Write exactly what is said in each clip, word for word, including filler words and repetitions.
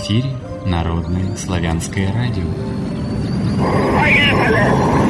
эфире Народное славянское радио. Поехали!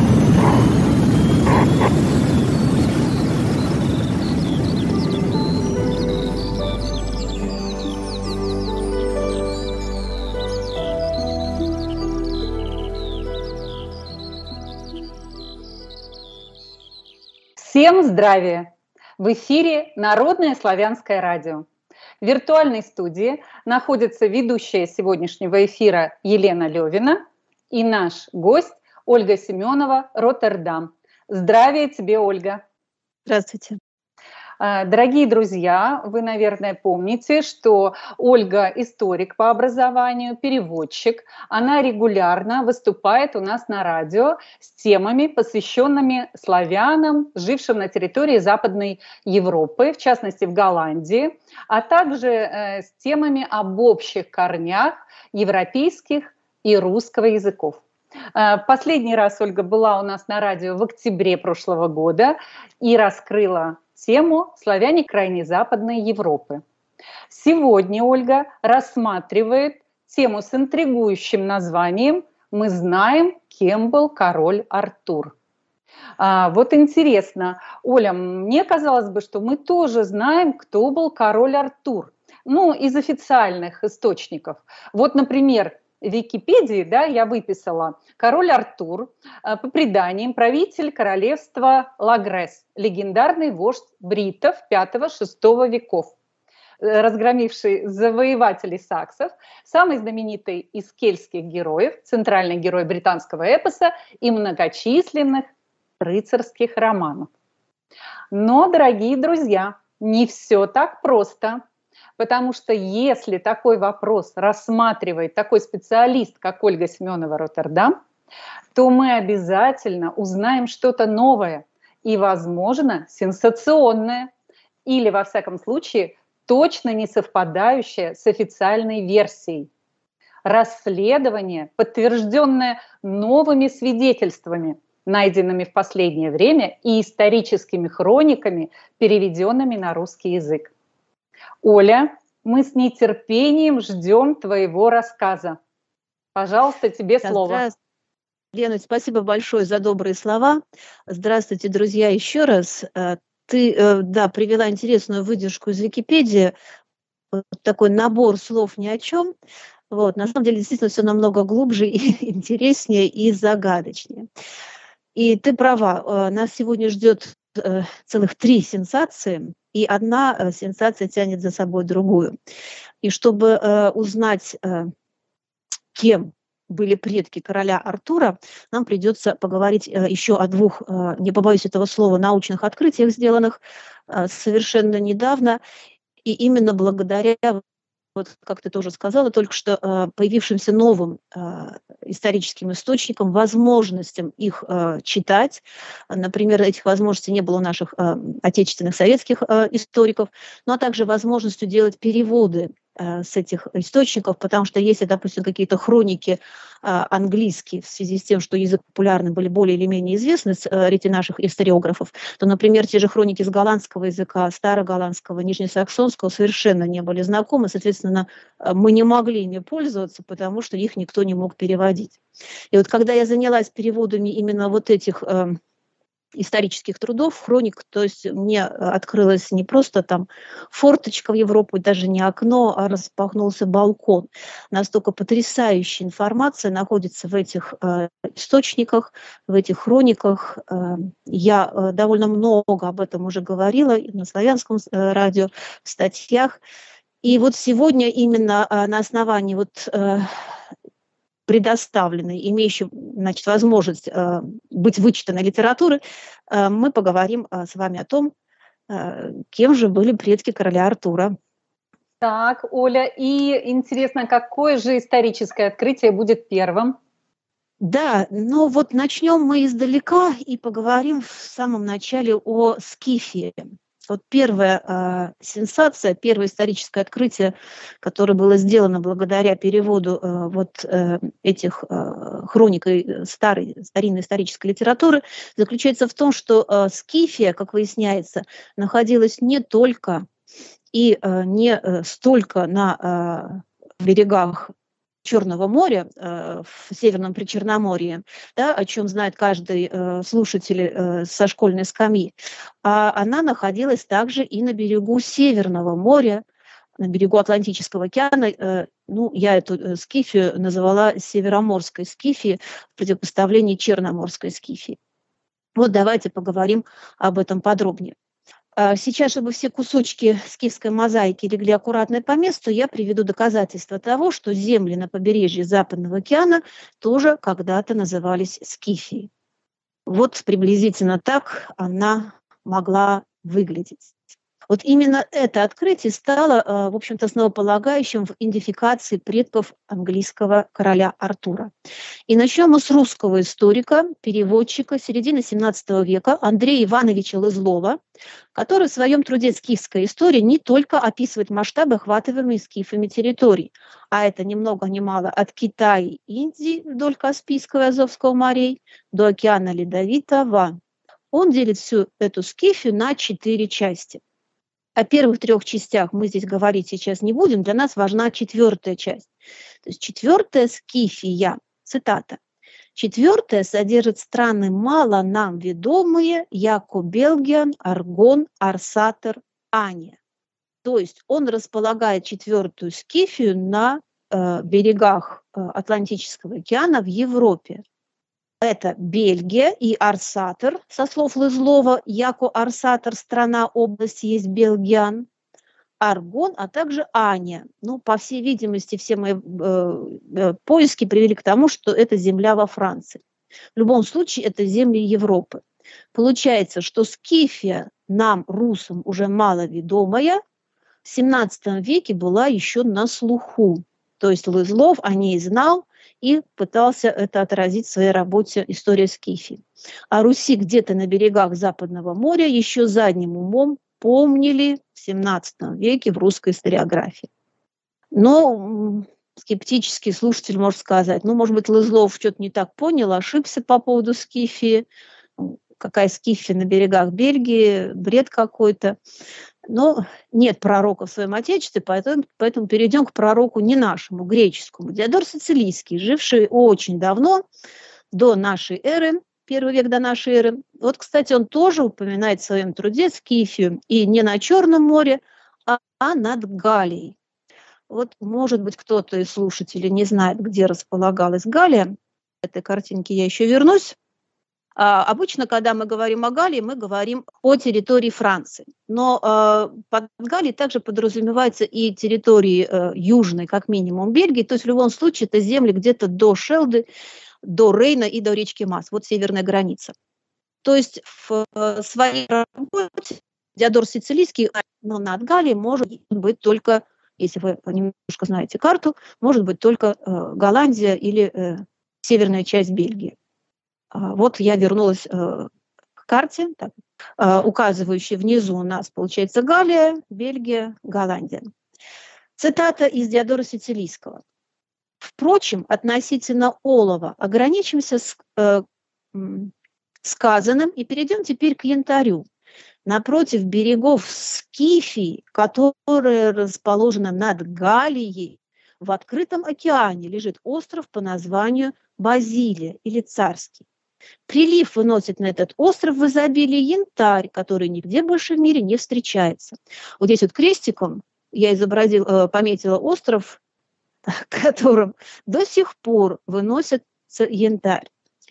Всем здравия! В эфире Народное славянское радио. В виртуальной студии находится ведущая сегодняшнего эфира Елена Левина и наш гость Ольга Семенова, Роттердам. Здравия тебе, Ольга! Здравствуйте! Дорогие друзья, вы, наверное, помните, что Ольга историк по образованию, переводчик. Она регулярно выступает у нас на радио с темами, посвященными славянам, жившим на территории Западной Европы, в частности в Голландии, а также э, с темами об общих корнях европейских и русского языков. Последний раз Ольга была у нас на радио в октябре прошлого года и раскрыла тему «Славяне крайне Западной Европы». Сегодня Ольга рассматривает тему с интригующим названием «Мы знаем, кем был король Артур». А, вот интересно, Оля, мне казалось бы, что мы тоже знаем, кто был король Артур. Ну, из официальных источников. Вот, например, в Википедии, да, я выписала: король Артур, по преданиям, правитель королевства Лагрес, легендарный вождь бритов пятого-шестого веков, разгромивший завоевателей саксов, самый знаменитый из кельтских героев, центральный герой британского эпоса и многочисленных рыцарских романов. Но, дорогие друзья, не все так просто. Потому что если такой вопрос рассматривает такой специалист, как Ольга Семенова, Роттердам, то мы обязательно узнаем что-то новое и, возможно, сенсационное, или, во всяком случае, точно не совпадающее с официальной версией. Расследование, подтвержденное новыми свидетельствами, найденными в последнее время, и историческими хрониками, переведенными на русский язык. Оля, мы с нетерпением ждем твоего рассказа. Пожалуйста, тебе Да, слово. Лена, спасибо большое за добрые слова. Здравствуйте, друзья, еще раз. Ты, да, привела интересную выдержку из Википедии, вот такой набор слов ни о чем. Вот, на самом деле, действительно, все намного глубже и интереснее и загадочнее. И ты права, нас сегодня ждет целых три сенсации, и одна сенсация тянет за собой другую. И чтобы э, узнать, э, кем были предки короля Артура, нам придется поговорить э, еще о двух, э, не побоюсь этого слова, научных открытиях, сделанных э, совершенно недавно. И именно благодаря, вот как ты тоже сказала, только что э, появившимся новым э, историческим источникам, возможностям их э, читать. Например, этих возможностей не было у наших э, отечественных советских э, историков, ну а также возможностью делать переводы э, с этих источников, потому что если, допустим, какие-то хроники э, английские в связи с тем, что язык популярный, были более или менее известны среди наших историографов, то, например, те же хроники с голландского языка, староголландского, нижнесаксонского совершенно не были знакомы, соответственно, мы не могли ими пользоваться, потому что их никто не мог переводить. И вот когда я занялась переводами именно вот этих э, исторических трудов, хроник, то есть мне открылась не просто там форточка в Европу, даже не окно, а распахнулся балкон. Настолько потрясающая информация находится в этих э, источниках, в этих хрониках. Э, я э, довольно много об этом уже говорила и на славянском э, радио, в статьях. И вот сегодня именно э, на основании вот э, предоставленной, имеющей, значит, возможность э, быть вычитанной литературы, э, мы поговорим э, с вами о том, э, кем же были предки короля Артура. Так, Оля, и интересно, какое же историческое открытие будет первым? Да, ну вот начнем мы издалека и поговорим в самом начале о Скифии. Вот первая э, сенсация, первое историческое открытие, которое было сделано благодаря переводу э, вот э, этих э, хроник и старой, старинной исторической литературы, заключается в том, что э, Скифия, как выясняется, находилась не только и э, не э, столько на э, берегах Черного моря, э, в Северном Причерноморье, да, о чем знает каждый э, слушатель э, со школьной скамьи, а она находилась также и на берегу Северного моря, на берегу Атлантического океана. Э, ну, я эту э, скифию назвала Североморской скифией в противопоставлении Черноморской скифии. Вот давайте поговорим об этом подробнее. Сейчас, чтобы все кусочки скифской мозаики легли аккуратно по месту, я приведу доказательства того, что земли на побережье Западного океана тоже когда-то назывались Скифией. Вот приблизительно так она могла выглядеть. Вот именно это открытие стало, в общем-то, основополагающим в идентификации предков английского короля Артура. И начнем мы с русского историка, переводчика середины семнадцатого века Андрея Ивановича Лызлова, который в своем труде «Скифская история» не только описывает масштабы охватываемых скифами территорий, а это ни много ни мало от Китая и Индии вдоль Каспийского и Азовского морей до океана Ледовитого. Он делит всю эту скифию на четыре части. О первых трех частях мы здесь говорить сейчас не будем, для нас важна четвертая часть. То есть четвертая скифия, цитата. Четвертая содержит страны мало нам ведомые, яко Белгиан, Аргон, Арсатер, Ания. То есть он располагает четвертую скифию на э, берегах э, Атлантического океана в Европе. Это Бельгия и Арсатер, со слов Лызлова, яко Арсатер, страна, область есть Белгиан, Аргон, а также Ания. Ну, по всей видимости, все мои э, поиски привели к тому, что это земля во Франции. В любом случае, это земли Европы. Получается, что Скифия нам, русам, уже маловедомая, в семнадцатом веке была еще на слуху. То есть Лызлов о ней знал и пытался это отразить в своей работе «История Скифии». А Руси где-то на берегах Западного моря еще задним умом помнили в семнадцатом веке в русской историографии. Но скептический слушатель может сказать, ну, может быть, Лызлов что-то не так понял, ошибся по поводу Скифии. Какая Скифия на берегах Бельгии, бред какой-то. Но нет пророка в своем отечестве, поэтому, поэтому перейдем к пророку не нашему, греческому. Диодор Сицилийский, живший очень давно, до нашей эры, первый век до нашей эры. Вот, кстати, он тоже упоминает в своем труде Скифию и не на Черном море, а, а над Галией. Вот, может быть, кто-то из слушателей не знает, где располагалась Галия. К этой картинке я еще вернусь. А, обычно, когда мы говорим о Галлии, мы говорим о территории Франции. Но э, под Галлией также подразумеваются и территории э, южной, как минимум, Бельгии. То есть в любом случае это земли где-то до Шелды, до Рейна и до речки Мас. Вот северная граница. То есть в э, своей работе Диодор Сицилийский, но над Галлией может быть только, если вы немножко знаете карту, может быть только э, Голландия или э, северная часть Бельгии. Вот я вернулась э, к карте, так, э, указывающей внизу у нас, получается, Галлия, Бельгия, Голландия. Цитата из Диодора Сицилийского. Впрочем, относительно олова ограничимся с, э, сказанным и перейдем теперь к янтарю. Напротив берегов Скифии, которая расположена над Галлией, в открытом океане лежит остров по названию Базилия или Царский. Прилив выносит на этот остров в изобилии янтарь, который нигде больше в мире не встречается. Вот здесь вот крестиком я изобразил, пометила остров, которым до сих пор выносится янтарь.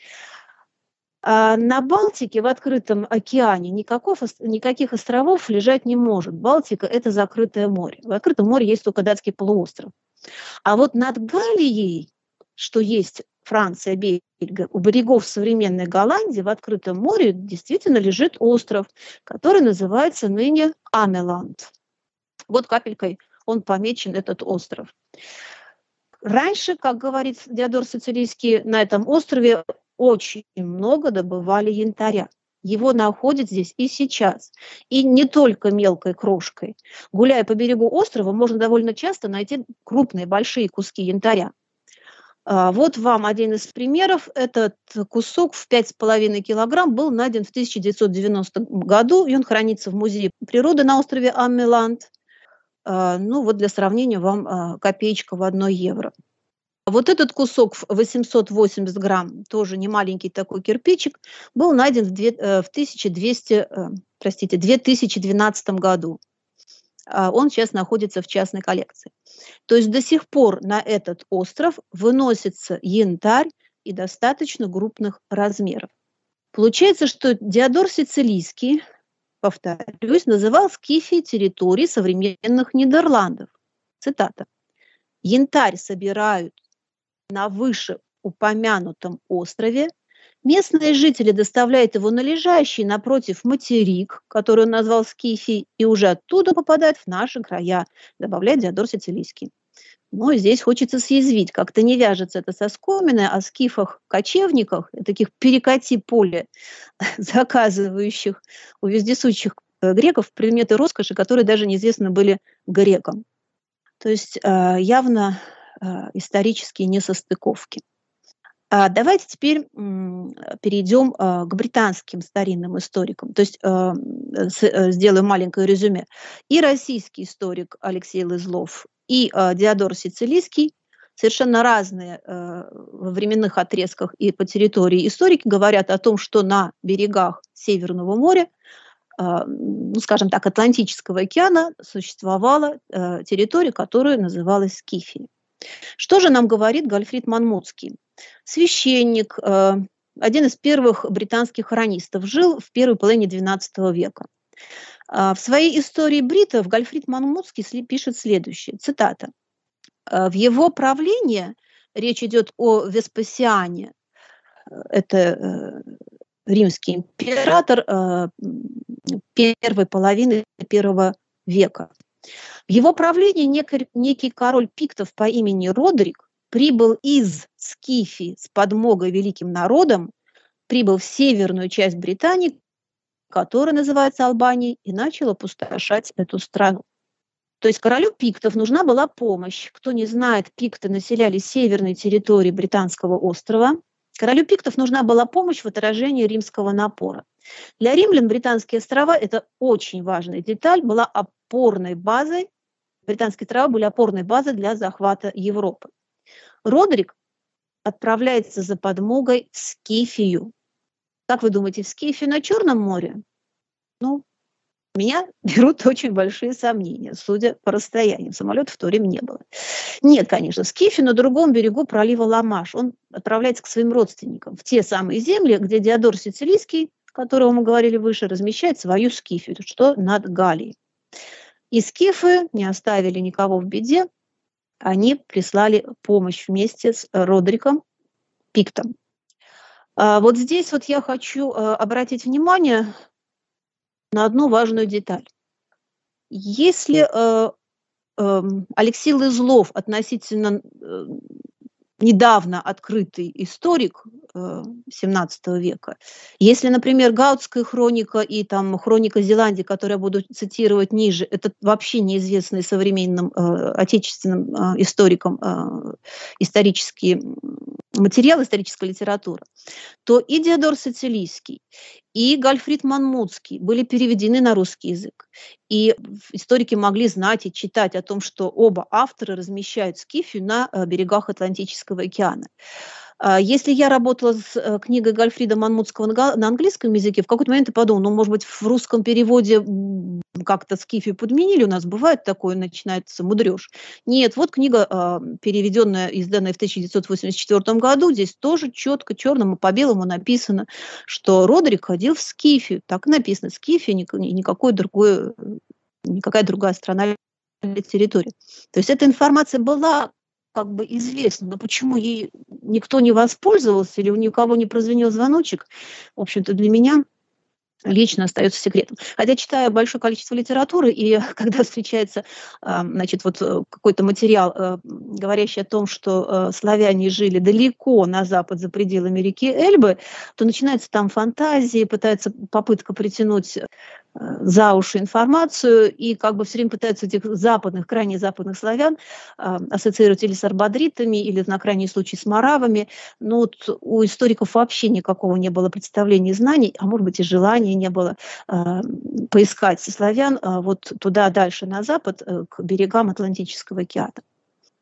А на Балтике, в открытом океане, никаков, никаких островов лежать не может. Балтика – это закрытое море. В открытом море есть только датский полуостров. А вот над Галлией, что есть Франция, Бельгия, у берегов современной Голландии в открытом море действительно лежит остров, который называется ныне Амеланд. Вот капелькой он помечен, этот остров. Раньше, как говорит Диодор Сицилийский, на этом острове очень много добывали янтаря. Его находят здесь и сейчас. И не только мелкой крошкой. Гуляя по берегу острова, можно довольно часто найти крупные, большие куски янтаря. Вот вам один из примеров. Этот кусок в пять с половиной килограмм был найден в тысяча девятьсот девяностом году, и он хранится в Музее природы на острове Амеланд. Ну вот для сравнения вам копеечка в одно евро. Вот этот кусок в восемьсот восемьдесят грамм, тоже не маленький такой кирпичик, был найден в, две, в тысяча двести, простите, две тысячи двенадцатом году. Он сейчас находится в частной коллекции. То есть до сих пор на этот остров выносится янтарь и достаточно крупных размеров. Получается, что Диодор Сицилийский, повторюсь, называл Скифией территорией современных Нидерландов. Цитата. «Янтарь собирают на вышеупомянутом острове. Местные жители доставляют его на лежащий напротив материк, который он назвал Скифией, и уже оттуда попадает в наши края», добавляет Диодор Сицилийский. Но здесь хочется съязвить, как-то не вяжется это со скоминой о скифах-кочевниках, таких перекати поле заказывающих у вездесущих греков предметы роскоши, которые даже неизвестны были грекам. То есть явно исторические несостыковки. А давайте теперь перейдем к британским старинным историкам. То есть сделаю маленькое резюме. И российский историк Алексей Лызлов, и Диодор Сицилийский, совершенно разные во временных отрезках и по территории историки, говорят о том, что на берегах Северного моря, ну, скажем так, Атлантического океана существовала территория, которая называлась Скифией. Что же нам говорит Гальфрид Манмутский? Священник, один из первых британских хронистов, жил в первой половине двенадцатого века. В своей истории бритов Гальфрид Манмутский пишет следующее, цитата. «В его правлении, речь идет о Веспасиане, это римский император первой половины первого века, в его правлении некий, некий король пиктов по имени Родерик прибыл из Скифии с подмогой великим народом, прибыл в северную часть Британии, которая называется Албанией, и начал опустошать эту страну». То есть королю пиктов нужна была помощь. Кто не знает, пикты населяли северные территории британского острова. Королю пиктов нужна была помощь в отражении римского напора. Для римлян британские острова, это очень важная деталь, была опорной базой, британские острова были опорной базой для захвата Европы. Родерик отправляется за подмогой в Скифию. Как вы думаете, в Скифию на Черном море? Ну, меня берут очень большие сомнения, судя по расстоянию. Самолетов в то время не было. Нет, конечно, в Скифию на другом берегу пролива Ла-Манш. Он отправляется к своим родственникам в те самые земли, где Диодор Сицилийский, о котором мы говорили выше, размещает свою Скифию, что над Галией. И скифы не оставили никого в беде, они прислали помощь вместе с Родериком Пиктом. Вот здесь вот я хочу обратить внимание на одну важную деталь. Если Алексей Лызлов относительно недавно открытый историк семнадцатого века. Если, например, Гаутская хроника и там хроника Зеландии, которую я буду цитировать ниже, это вообще неизвестные современным э, отечественным э, историкам э, исторические материалы, историческая литература, то и Диодор Сицилийский, и Гальфрид Манмутский были переведены на русский язык. И историки могли знать и читать о том, что оба автора размещают Скифию на берегах Атлантического океана. Если я работала с книгой Гальфрида Манмутского на английском языке, в какой-то момент я подумала, ну, может быть, в русском переводе как-то Скифию подменили, у нас бывает такое, начинается мудрёж. Нет, вот книга, переведенная, изданная в тысяча девятьсот восемьдесят четвёртом году, здесь тоже четко, черному по белому написано, что Родерик ходил в Скифию. Так написано, Скифия, никакой другой, никакая другая страна или территория. То есть эта информация была как бы известно, но почему ей никто не воспользовался или у никого не прозвенел звоночек, в общем-то, для меня лично остается секретом. Хотя читаю большое количество литературы, и когда встречается значит, вот какой-то материал, говорящий о том, что славяне жили далеко на запад, за пределами реки Эльбы, то начинается там фантазии, пытается попытка притянуть за уши информацию, и как бы все время пытаются этих западных, крайне западных славян э, ассоциировать или с арбадритами, или на крайний случай с маравами. Но вот у историков вообще никакого не было представления и знаний, а может быть и желания не было э, поискать славян э, вот туда дальше на запад, э, к берегам Атлантического океана.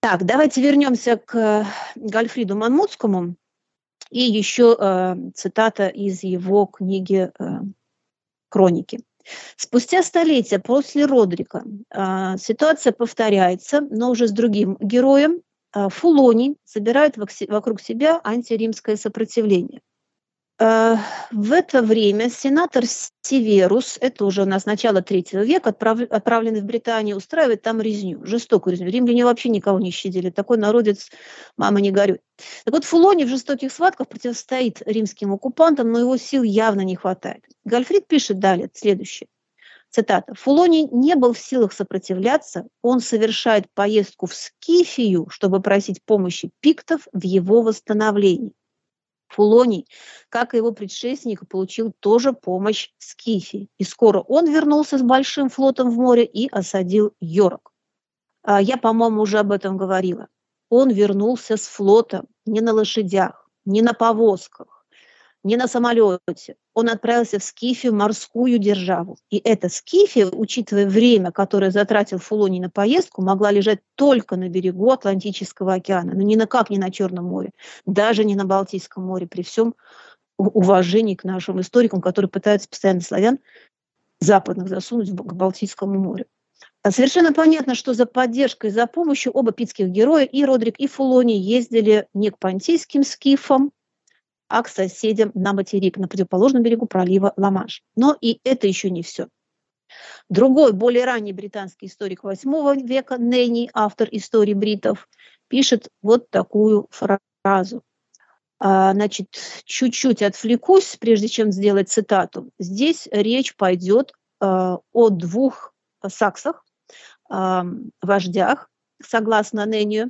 Так, давайте вернемся к Гальфриду Манмутскому. И еще э, цитата из его книги э, «Хроники». Спустя столетия после Родрика э, ситуация повторяется, но уже с другим героем. Э, Фулоний собирает вокруг себя антиримское сопротивление. Э, в это время сенатор Северус, это уже у нас начало третьего века, отправ, отправленный в Британию, устраивает там резню, жестокую резню. Римляне вообще никого не щадили, такой народец, мама не горюй. Так вот, Фулоний в жестоких схватках противостоит римским оккупантам, но его сил явно не хватает. Гальфрид пишет далее следующее, цитата. «Фулоний не был в силах сопротивляться, он совершает поездку в Скифию, чтобы просить помощи пиктов в его восстановлении. Фулоний, как и его предшественник, получил тоже помощь в Скифии. И скоро он вернулся с большим флотом в море и осадил Йорок». Я, по-моему, уже об этом говорила. Он вернулся с флотом не на лошадях, не на повозках, не на самолете. Он отправился в Скифию, морскую державу. И эта Скифия, учитывая время, которое затратил Фулоний на поездку, могла лежать только на берегу Атлантического океана, но ни на как не на Черном море, даже не на Балтийском море, при всем уважении к нашим историкам, которые пытаются постоянно славян западных засунуть к Балтийскому морю. Совершенно понятно, что за поддержкой, за помощью оба питских героя, и Родрик, и Фулоний, ездили не к понтийским скифам, а к соседям на материк, на противоположном берегу пролива Ла-Манш. Но и это еще не все. Другой, более ранний британский историк восьмого века, Ненни, автор истории бритов, пишет вот такую фразу. А, значит, чуть-чуть отвлекусь, прежде чем сделать цитату. Здесь речь пойдет а, о двух саксах, а, вождях, согласно Неннию,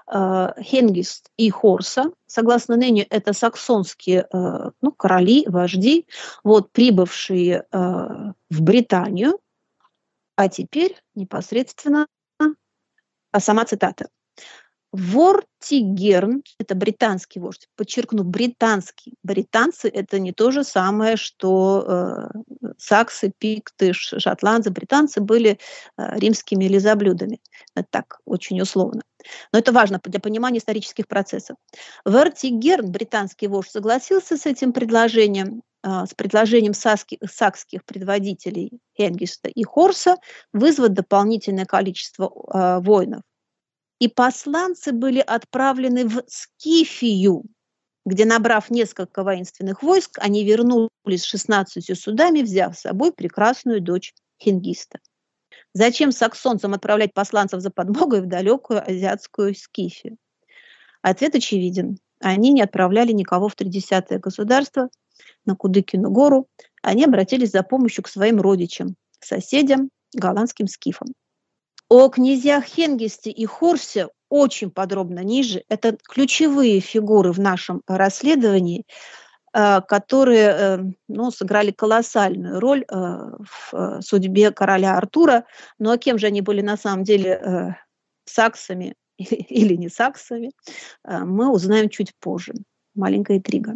Хенгист и Хорса. Согласно Неннию, это саксонские ну, короли, вожди, вот, прибывшие в Британию. А теперь непосредственно а сама цитата. Вортигерн, это британский вождь, подчеркну, британский. Британцы – это не то же самое, что э, саксы, пикты, шотландцы. Британцы были э, римскими лизоблюдами. Это так, очень условно. Но это важно для понимания исторических процессов. Вортигерн, британский вождь, согласился с этим предложением, э, с предложением сакских, сакских предводителей Хенгиста и Хорса вызвать дополнительное количество э, воинов. И посланцы были отправлены в Скифию, где, набрав несколько воинственных войск, они вернулись с шестнадцатью судами, взяв с собой прекрасную дочь Хенгиста. Зачем саксонцам отправлять посланцев за подмогой в далекую азиатскую Скифию? Ответ очевиден. Они не отправляли никого в тридесятое государство, на Кудыкину гору. Они обратились за помощью к своим родичам, соседям, голландским скифам. О князьях Хенгисте и Хорсе очень подробно ниже. Это ключевые фигуры в нашем расследовании, которые ну, сыграли колоссальную роль в судьбе короля Артура. Но кем же они были на самом деле, саксами или не саксами, мы узнаем чуть позже. Маленькая интрига.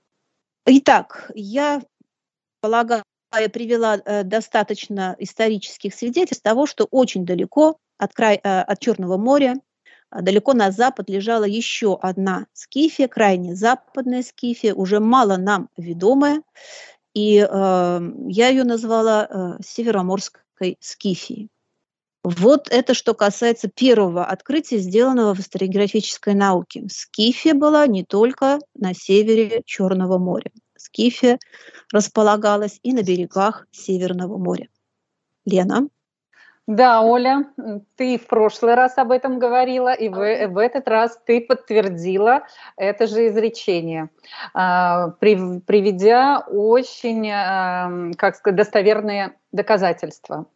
Итак, я полагаю, я привела э, достаточно исторических свидетельств того, что очень далеко от, край, э, от Черного моря, э, далеко на запад лежала еще одна Скифия, крайне западная Скифия, уже мало нам ведомая, и э, я ее назвала э, Североморской Скифией. Вот это что касается первого открытия, сделанного в историографической науке. Скифия была не только на севере Черного моря. Скифия располагалась и на берегах Северного моря. Лена? Да, Оля, ты в прошлый раз об этом говорила, и в, в этот раз ты подтвердила это же изречение, приведя очень, как сказать, достоверные доказательства.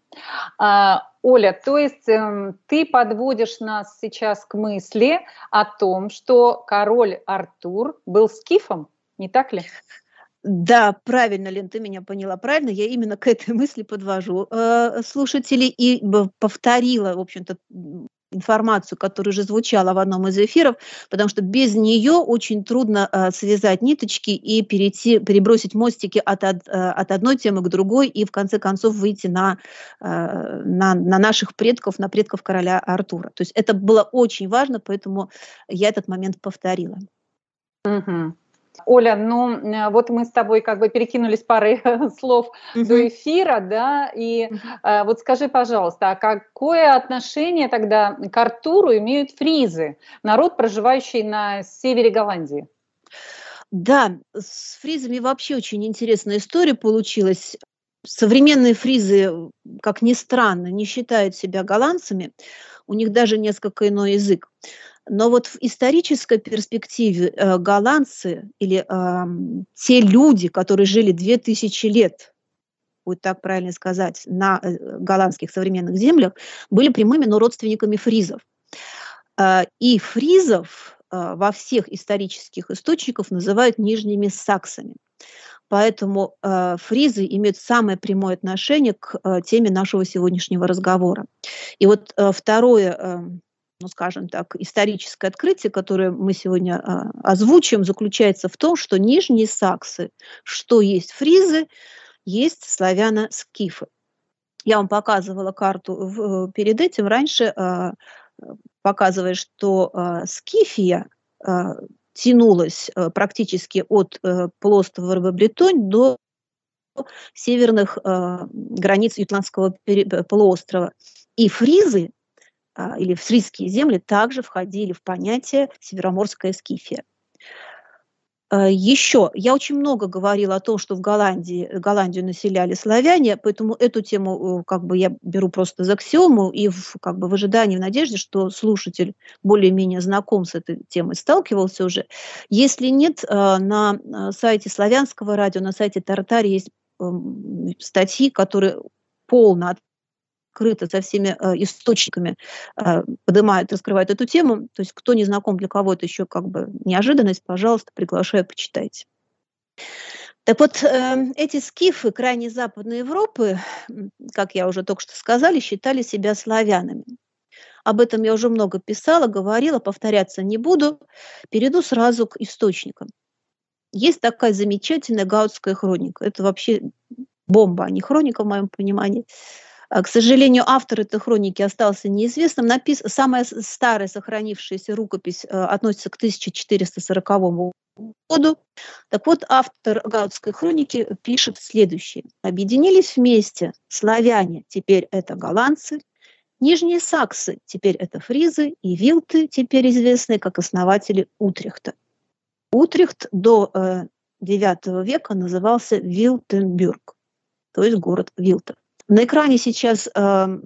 Оля, то есть ты подводишь нас сейчас к мысли о том, что король Артур был скифом, не так ли? Да, правильно, Лен, ты меня поняла правильно. Я именно к этой мысли подвожу э, слушателей и повторила, в общем-то, информацию, которая уже звучала в одном из эфиров, потому что без нее очень трудно э, связать ниточки и перейти, перебросить мостики от, от, от одной темы к другой и в конце концов выйти на, э, на, на наших предков, на предков короля Артура. То есть это было очень важно, поэтому я этот момент повторила. Угу. Оля, ну вот мы с тобой как бы перекинулись парой слов uh-huh. до эфира, да, и uh-huh. вот скажи, пожалуйста, а какое отношение тогда к Артуру имеют фризы, народ, проживающий на севере Голландии? Да, с фризами вообще очень интересная история получилась. Современные фризы, как ни странно, не считают себя голландцами, у них даже несколько иной язык. Но вот в исторической перспективе э, голландцы или э, те люди, которые жили две тысячи лет, будет так правильно сказать, на э, голландских современных землях, были прямыми, но родственниками фризов. Э, и фризов э, во всех исторических источниках называют нижними саксами. Поэтому э, фризы имеют самое прямое отношение к э, теме нашего сегодняшнего разговора. И вот э, второе... Э, ну, скажем так, историческое открытие, которое мы сегодня а, озвучим, заключается в том, что нижние саксы, что есть фризы, есть славяно-скифы. Я вам показывала карту в, перед этим, раньше а, показывая, что а, Скифия а, тянулась а, практически от а, полуострова Бретонь до северных а, границ Ютландского полуострова. И фризы, или фризские земли также входили в понятие североморская Скифия. Еще, я очень много говорила о том, что в Голландии, Голландию населяли славяне, поэтому эту тему как бы я беру просто за аксиому и в, как бы в ожидании, в надежде, что слушатель более-менее знаком с этой темой, сталкивался уже. Если нет, на сайте Славянского радио, на сайте Тартарии есть статьи, которые полно открыто со всеми э, источниками э, поднимают, раскрывают эту тему. То есть кто не знаком, для кого это еще как бы неожиданность, пожалуйста, приглашаю, почитайте. Так вот, э, эти скифы крайне Западной Европы, как я уже только что сказала, считали себя славянами. Об этом я уже много писала, говорила, повторяться не буду. Перейду сразу к источникам. Есть такая замечательная гаутская хроника. Это вообще бомба, а не хроника в моем понимании. К сожалению, автор этой хроники остался неизвестным. Напис... Самая старая сохранившаяся рукопись э, относится к тысяча четыреста сороковому году. Так вот, автор гаутской хроники пишет следующее. Объединились вместе славяне, теперь это голландцы, нижние саксы, теперь это фризы, и вилты, теперь известные как основатели Утрехта. Утрехт до э, девятого века назывался Вилтенбюрг, то есть город вилтов. На экране сейчас э,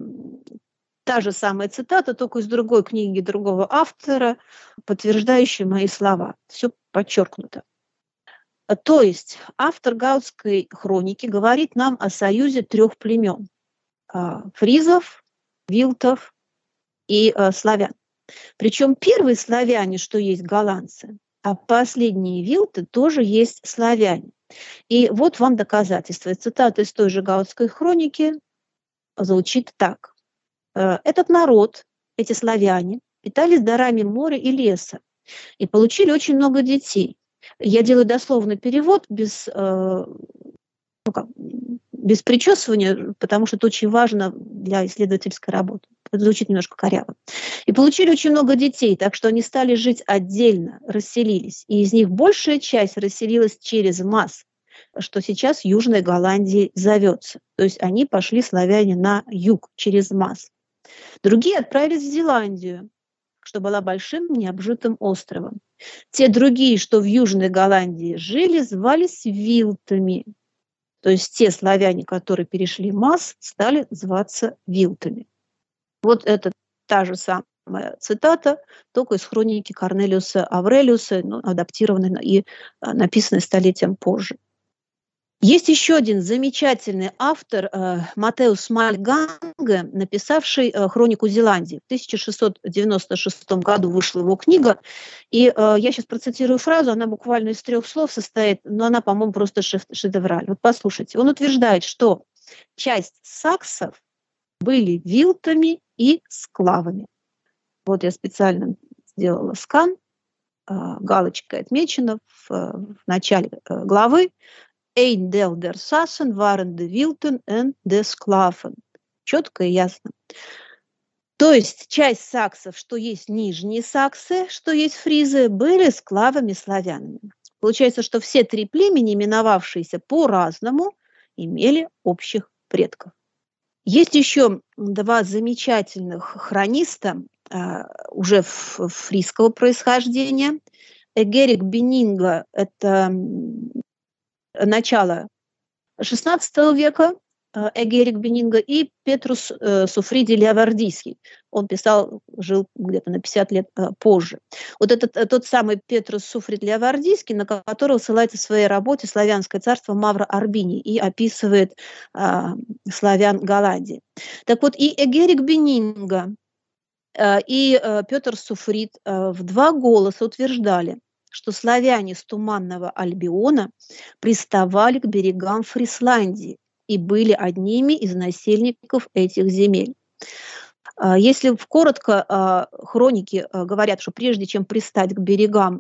та же самая цитата, только из другой книги другого автора, подтверждающая мои слова. Все подчеркнуто. То есть автор гаутской хроники говорит нам о союзе трех племен э, – фризов, вилтов и э, славян. Причем первые славяне, что есть голландцы, а последние вилты тоже есть славяне. И вот вам доказательство. Цитата из той же гаутской хроники звучит так. Этот народ, эти славяне, питались дарами моря и леса и получили очень много детей. Я делаю дословный перевод без, ну как, без причесывания, потому что это очень важно для исследовательской работы. Это звучит немножко коряво. И получили очень много детей, так что они стали жить отдельно, расселились. И из них большая часть расселилась через Мас, что сейчас Южной Голландией зовется. То есть они пошли, славяне, на юг, через Мас. Другие отправились в Зеландию, что была большим необжитым островом. Те другие, что в Южной Голландии жили, звались вилтами. То есть те славяне, которые перешли Мас, стали зваться вилтами. Вот это та же самая цитата, только из хроники Корнелиуса Аврелиуса, ну, адаптированная и написанная столетием позже. Есть еще один замечательный автор, э, Матеус Мальганге, написавший э, хронику Зеландии. В тысяча шестьсот девяносто шестом году вышла его книга, и э, я сейчас процитирую фразу, она буквально из трех слов состоит, но она, по-моему, просто шедевральная. Вот послушайте, он утверждает, что часть саксов были вилтами и склавами. Вот я специально сделала скан, галочкой отмечено в, в начале главы «Ein del der Sassen waren die Wilden und die Sklaven». Четко и ясно. То есть часть саксов, что есть нижние саксы, что есть фризы, были склавами-славянами. Получается, что все три племени, именовавшиеся по-разному, имели общих предков. Есть еще два замечательных хрониста, уже фризского происхождения. Эгерик Бенинга – это начало шестнадцатого века, Эгерик Бенинга, и Петрус Суфриди Леовардийский. Он писал, жил где-то на пятьдесят лет позже. Вот этот тот самый Петрус Суфрид Леовардийский, на которого ссылается в своей работе «Славянское царство Мавра Арбини» и описывает а, славян Голландии. Так вот, и Эгерик Бенинга, и Петр Суфрид в два голоса утверждали, что славяне с Туманного Альбиона приставали к берегам Фрисландии и были одними из насельников этих земель. Если коротко, хроники говорят, что прежде чем пристать к берегам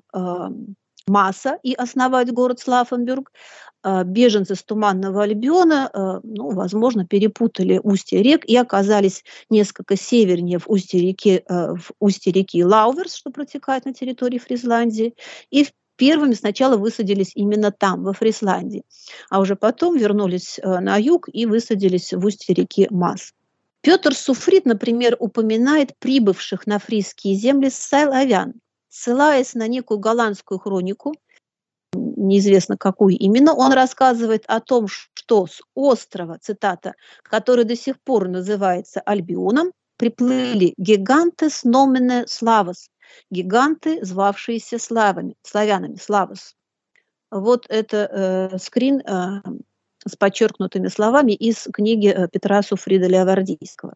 Маса и основать город Славенбург, беженцы с Туманного Альбиона, ну, возможно, перепутали устья рек и оказались несколько севернее в устье реки, в устье реки Лауверс, что протекает на территории Фрисландии, и первыми сначала высадились именно там, во Фрисландии, а уже потом вернулись на юг и высадились в устье реки Мас. Петр Суфрид, например, упоминает прибывших на фризские земли славян, ссылаясь на некую голландскую хронику, неизвестно какую именно, он рассказывает о том, что с острова, цитата, который до сих пор называется Альбионом, приплыли гигантес номене славос, гиганты, звавшиеся славами, славянами, славос. Вот это э, скрин э, с подчеркнутыми словами из книги э, Петра Суфрида Леовардийского.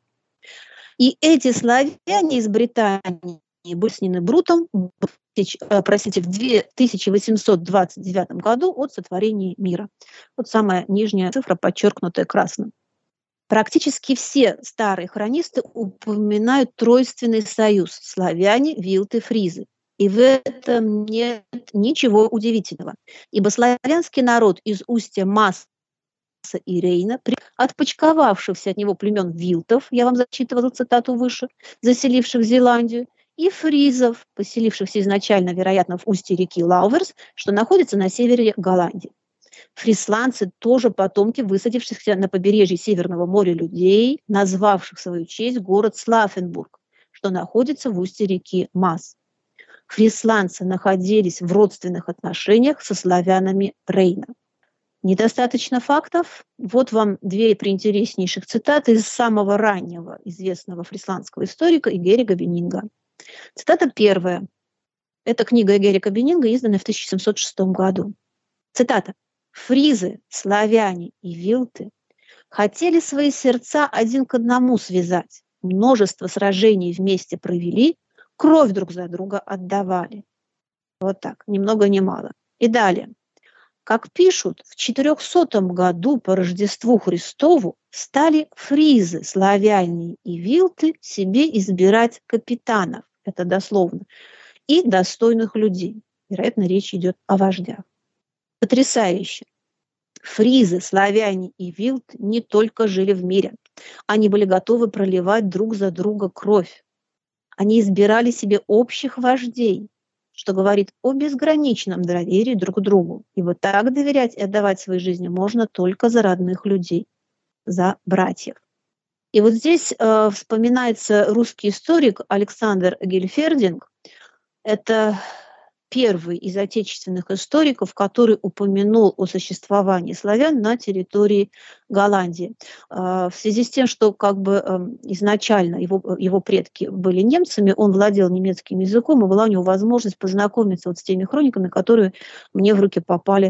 И эти славяне из Британии были снены Брутом, простите, в тысяча восемьсот двадцать девятом году от сотворения мира. Вот самая нижняя цифра, подчеркнутая красным. Практически все старые хронисты упоминают тройственный союз – славяне, вилты, фризы. И в этом нет ничего удивительного, ибо славянский народ из устья Маса и Рейна, отпочковавшихся от него племен вилтов, я вам зачитывала цитату выше, заселивших Зеландию, и фризов, поселившихся изначально, вероятно, в устье реки Лауверс, что находится на севере Голландии. Фрисландцы тоже потомки высадившихся на побережье Северного моря людей, назвавших в свою честь город Славенбург, что находится в устье реки Мас. Фрисландцы находились в родственных отношениях со славянами Рейна. Недостаточно фактов? Вот вам две приинтереснейших цитаты из самого раннего известного фрисландского историка Эгерика Бенинга. Цитата первая. Это книга Эгерика Бенинга, изданная в тысяча семьсот шестом году. Цитата. «Фризы, славяне и вилты хотели свои сердца один к одному связать, множество сражений вместе провели, кровь друг за друга отдавали». Вот так, ни много ни мало. И далее. Как пишут, в четырехсотом году по Рождеству Христову стали фризы, славяне и вилты себе избирать капитанов, это дословно, и достойных людей. Вероятно, речь идет о вождях. Потрясающе. Фризы, славяне и вилт не только жили в мире, они были готовы проливать друг за друга кровь. Они избирали себе общих вождей, что говорит о безграничном доверии друг к другу. Ибо так доверять и отдавать свои жизни можно только за родных людей, за братьев. И вот здесь э, вспоминается русский историк Александр Гельфердинг. Это первый из отечественных историков, который упомянул о существовании славян на территории Голландии. В связи с тем, что как бы изначально его, его предки были немцами, он владел немецким языком, и была у него возможность познакомиться вот с теми хрониками, которые мне в руки попали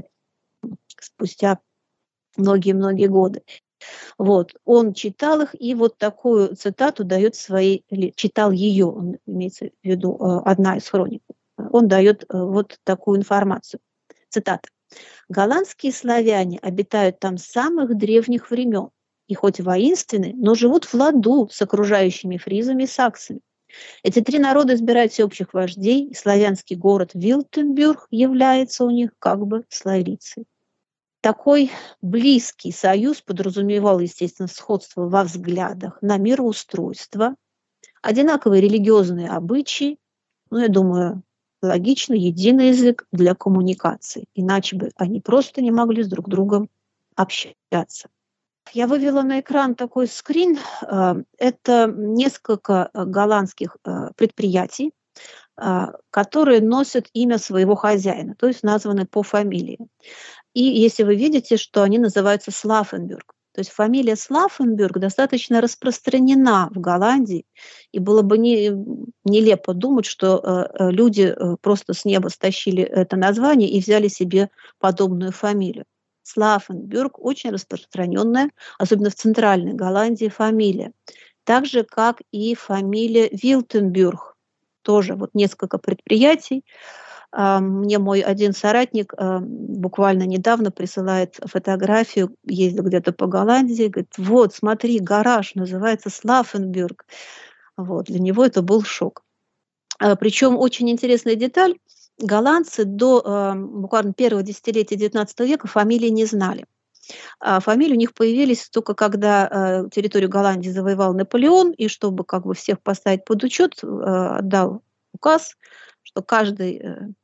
спустя многие-многие годы. Вот. Он читал их, и вот такую цитату дает своей, читал ее, он имеется в виду одна из хроник. Он дает вот такую информацию. Цитата. «Голландские славяне обитают там с самых древних времен, и хоть воинственны, но живут в ладу с окружающими фризами и саксами. Эти три народа избирают всеобщих вождей, и славянский город Вилтенбюрг является у них как бы столицей. Такой близкий союз подразумевал, естественно, сходство во взглядах на мироустройство, одинаковые религиозные обычаи, ну, я думаю, логично, единый язык для коммуникации, иначе бы они просто не могли с друг другом общаться. Я вывела на экран такой скрин. Это несколько голландских предприятий, которые носят имя своего хозяина, то есть названы по фамилии. И если вы видите, что они называются Слаффенбюрг, то есть фамилия Слаффенбюрг достаточно распространена в Голландии, и было бы не, нелепо думать, что э, люди просто с неба стащили это название и взяли себе подобную фамилию. Слаффенбюрг очень распространенная, особенно в центральной Голландии, фамилия. Так же, как и фамилия Вилтенбюрг. Тоже вот несколько предприятий. Мне мой один соратник буквально недавно присылает фотографию, ездил где-то по Голландии, говорит, вот, смотри, гараж называется Слаффенбюрг. Вот, для него это был шок. Причем очень интересная деталь. Голландцы до буквально первого десятилетия девятнадцатого века фамилии не знали. А фамилии у них появились только когда территорию Голландии завоевал Наполеон, и чтобы как бы всех поставить под учет, отдал указ, что каждый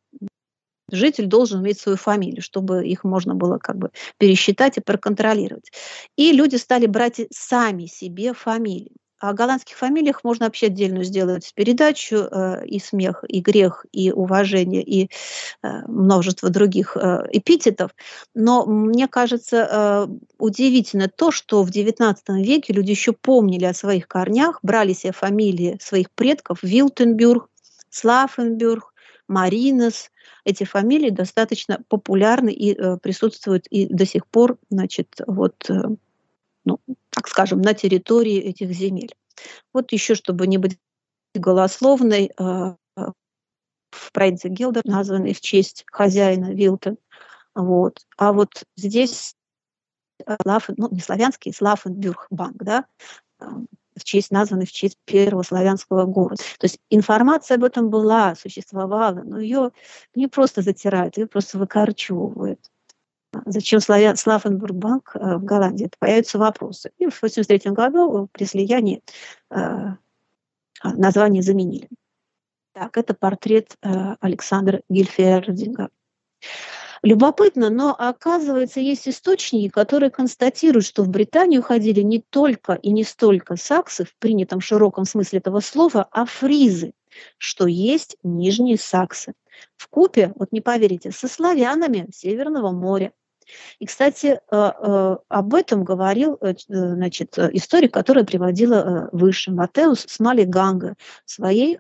житель должен иметь свою фамилию, чтобы их можно было как бы пересчитать и проконтролировать. И люди стали брать сами себе фамилии. О голландских фамилиях можно вообще отдельную сделать передачу, э, и смех, и грех, и уважение, и э, множество других э, эпитетов. Но мне кажется э, удивительно то, что в девятнадцатом веке люди еще помнили о своих корнях, брали себе фамилии своих предков: Вилтенбюрг, Слаффенбюрг, Маринес. Эти фамилии достаточно популярны и э, присутствуют и до сих пор, значит, вот... Э, ну, так скажем, на территории этих земель. Вот еще, чтобы не быть голословной, в Прайнце Гелдер, названный в честь хозяина Вилтен. Вот. А вот здесь ну, не славянский, Слаффенбюрг банк, да, в честь, названный в честь первого славянского города. То есть информация об этом была, существовала, но ее не просто затирают, ее просто выкорчевывают. Зачем Слаффенбюрг банк в Голландии? Это появятся вопросы. И в восемьдесят третьем году при слиянии э, название заменили. Так, это портрет э, Александра Гильфердинга. Любопытно, но оказывается, есть источники, которые констатируют, что в Британию ходили не только и не столько саксы в принятом широком смысле этого слова, а фризы, что есть нижние саксы. Вкупе, вот не поверите, со славянами Северного моря. И, кстати, об этом говорил, значит, историк, который приводила выше, Матеус Смалиганга в своей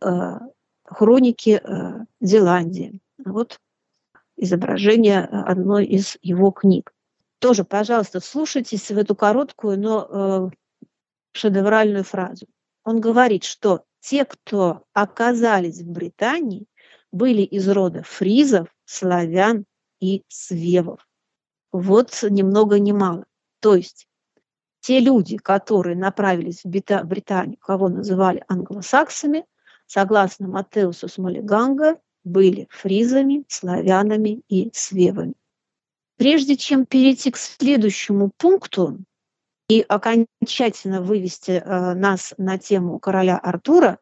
хронике Зеландии. Вот изображение одной из его книг. Тоже, пожалуйста, вслушайтесь в эту короткую, но шедевральную фразу. Он говорит, что те, кто оказались в Британии, были из рода фризов, славян и свевов. Вот ни много ни мало. То есть те люди, которые направились в Британию, кого называли англосаксами, согласно Матеусу Смалиганга, были фризами, славянами и свевами. Прежде чем перейти к следующему пункту и окончательно вывести э, нас на тему короля Артура,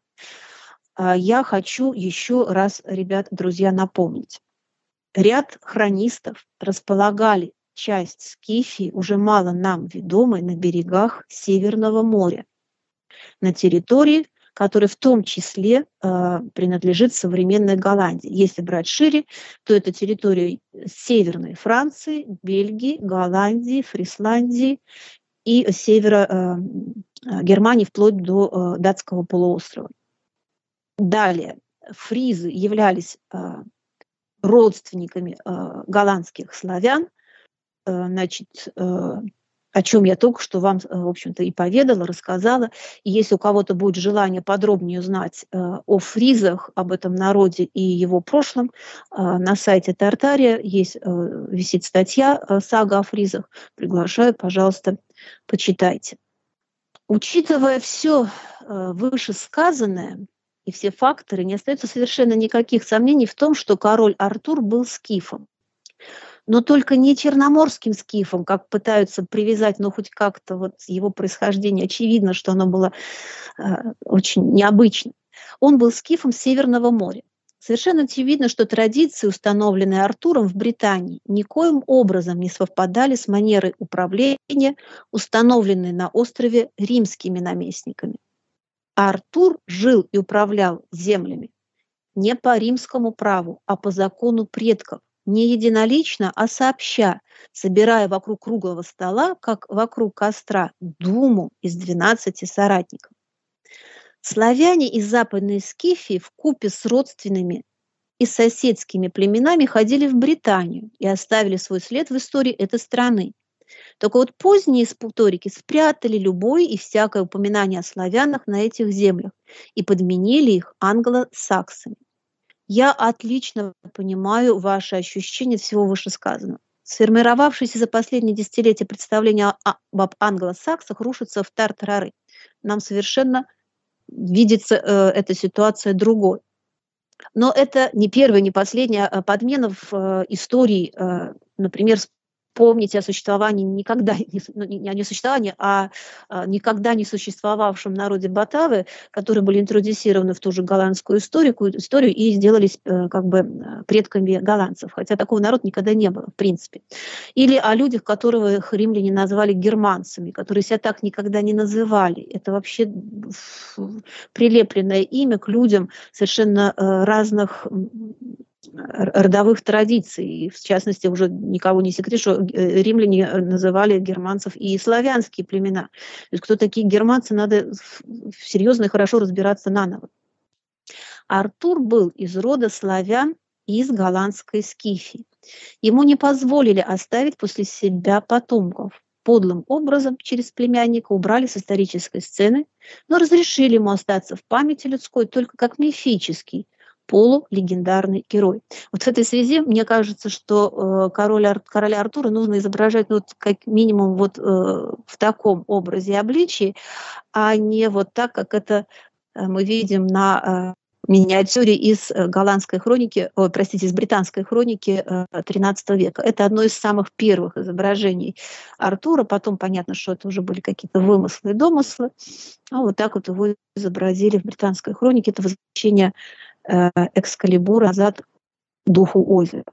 э, я хочу еще раз, ребят, друзья, напомнить. Ряд хронистов располагали часть Скифии, уже мало нам ведомой, на берегах Северного моря, на территории, которая в том числе э, принадлежит современной Голландии. Если брать шире, то это территория Северной Франции, Бельгии, Голландии, Фрисландии и севера э, Германии вплоть до э, Датского полуострова. Далее, фризы являлись э, родственниками э, голландских славян, э, значит, э, о чем я только что вам, в общем-то, и поведала, рассказала. И если у кого-то будет желание подробнее узнать э, о фризах, об этом народе и его прошлом, э, на сайте Тартария есть, э, висит статья э, «Сага о фризах». Приглашаю, пожалуйста, почитайте. Учитывая все э, вышесказанное, и все факторы, не остается совершенно никаких сомнений в том, что король Артур был скифом. Но только не черноморским скифом, как пытаются привязать, но хоть как-то вот его происхождение, очевидно, что оно было э, очень необычным. Он был скифом Северного моря. Совершенно очевидно, что традиции, установленные Артуром в Британии, никоим образом не совпадали с манерой управления, установленной на острове римскими наместниками. Артур жил и управлял землями не по римскому праву, а по закону предков, не единолично, а сообща, собирая вокруг круглого стола, как вокруг костра, думу из двенадцати соратников. Славяне из Западной Скифии вкупе с родственными и соседскими племенами ходили в Британию и оставили свой след в истории этой страны. Только вот поздние историки спрятали любое и всякое упоминание о славянах на этих землях и подменили их англосаксами. Я отлично понимаю ваши ощущения всего вышесказанного. Сформировавшееся за последние десятилетия представление об англосаксах рушится в тартарары. Нам совершенно видится э, эта ситуация другой. Но это не первая, не последняя подмена в э, истории. Э, например, помните о существовании никогда, ну, не о несуществовании, а, а никогда не существовавшем народе Батавы, которые были интродюцированы в ту же голландскую историю, историю и сделались э, как бы предками голландцев, хотя такого народа никогда не было, в принципе. Или о людях, которых римляне назвали германцами, которые себя так никогда не называли. Это вообще прилепленное имя к людям совершенно э, разных родовых традиций. И, в частности, уже никого не секрет, что римляне называли германцев и славянские племена. То есть кто такие германцы, надо серьезно и хорошо разбираться наново. Артур был из рода славян из голландской Скифии. Ему не позволили оставить после себя потомков. Подлым образом через племянника убрали с исторической сцены, но разрешили ему остаться в памяти людской только как мифический, полулегендарный герой. Вот в этой связи мне кажется, что э, король, короля Артура нужно изображать ну, вот, как минимум вот, э, в таком образе и обличии, а не вот так, как это э, мы видим на э, миниатюре из э, голландской хроники, о, простите, из британской хроники э, тринадцатого века. Это одно из самых первых изображений Артура. Потом понятно, что это уже были какие-то вымыслы и домыслы. А вот так вот его изобразили в британской хронике. Это возвращение Экскалибура назад духу озера.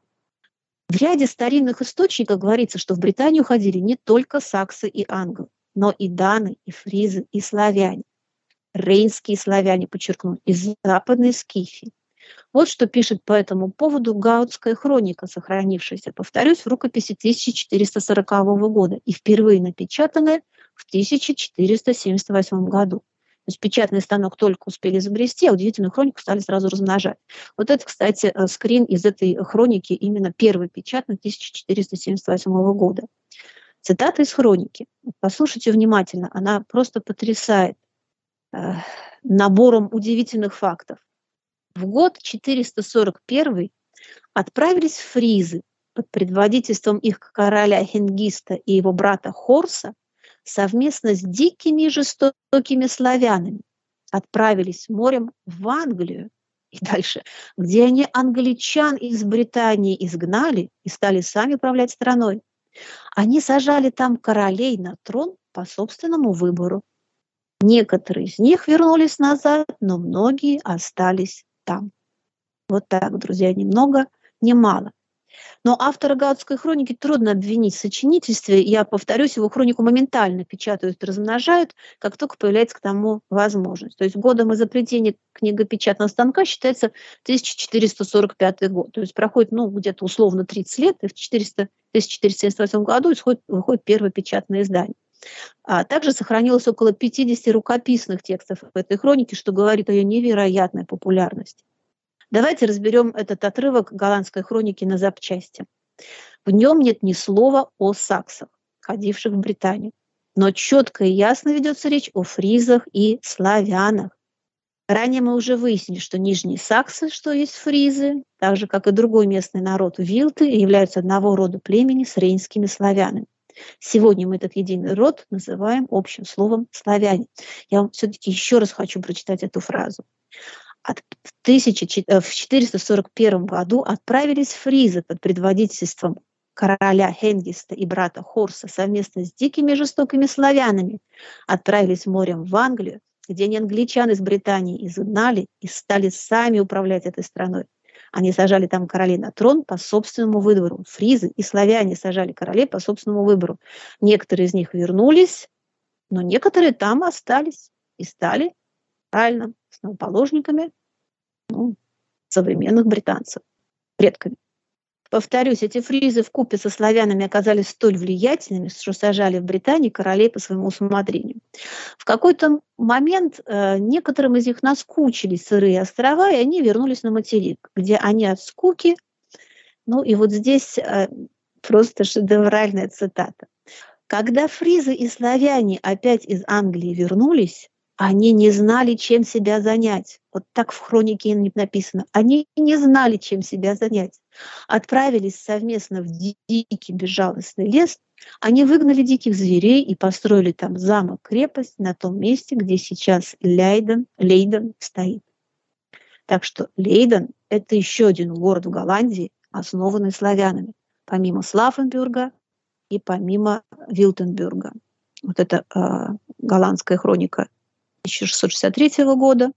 В ряде старинных источников говорится, что в Британию ходили не только саксы и англы, но и даны, и фризы, и славяне. Рейнские славяне, подчеркну, из Западной Скифии. Вот что пишет по этому поводу гаутская хроника, сохранившаяся, повторюсь, в рукописи тысяча четыреста сорокового года и впервые напечатанная в тысяча четыреста семьдесят восьмом году. То есть печатный станок только успели изобрести, а удивительную хронику стали сразу размножать. Вот это, кстати, скрин из этой хроники, именно первый печатный тысяча четыреста семьдесят восьмого года. Цитата из хроники. Послушайте внимательно, она просто потрясает э, набором удивительных фактов. В год четыреста сорок первый отправились фризы под предводительством их короля Хенгиста и его брата Хорса совместно с дикими и жестокими славянами отправились морем в Англию и дальше, где они англичан из Британии изгнали и стали сами правлять страной. Они сажали там королей на трон по собственному выбору. Некоторые из них вернулись назад, но многие остались там. Вот так, друзья, ни много, ни мало. Но автора гаутской хроники трудно обвинить в сочинительстве. Я повторюсь, его хронику моментально печатают и размножают, как только появляется к тому возможность. То есть годом изобретения книгопечатного станка считается тысяча четыреста сорок пятый год. То есть проходит ну, где-то условно тридцать лет, и в тысяча четыреста семьдесят восьмом году исходит, выходит первое печатное издание. А также сохранилось около пятидесяти рукописных текстов в этой хронике, что говорит о ее невероятной популярности. Давайте разберем этот отрывок голландской хроники на запчасти. В нем нет ни слова о саксах, ходивших в Британию, но четко и ясно ведется речь о фризах и славянах. Ранее мы уже выяснили, что нижние саксы, что есть фризы, так же, как и другой местный народ вилты, являются одного рода племени с рейнскими славянами. Сегодня мы этот единый род называем общим словом славяне. Я вам все-таки еще раз хочу прочитать эту фразу. От, в, тысяча, в четыреста сорок первом году отправились фризы под предводительством короля Хенгиста и брата Хорса совместно с дикими жестокими славянами отправились морем в Англию, где они англичан из Британии изгнали и стали сами управлять этой страной. Они сажали там королей на трон по собственному выбору. Фризы и славяне сажали королей по собственному выбору. Некоторые из них вернулись, но некоторые там остались и стали правильно основоположниками ну, современных британцев, предками. Повторюсь, эти фризы вкупе со славянами оказались столь влиятельными, что сажали в Британии королей по своему усмотрению. В какой-то момент э, некоторым из них наскучили сырые острова, и они вернулись на материк, где они от скуки, ну и вот здесь э, просто шедевральная цитата. Когда фризы и славяне опять из Англии вернулись, они не знали, чем себя занять. Вот так в хронике написано. Они не знали, чем себя занять. Отправились совместно в дикий безжалостный лес. Они выгнали диких зверей и построили там замок-крепость на том месте, где сейчас Лейден, Лейден стоит. Так что Лейден – это еще один город в Голландии, основанный славянами, помимо Славенбюрга и помимо Вилтенбюрга. Вот это э, голландская хроника тысяча шестьсот шестьдесят третьего года.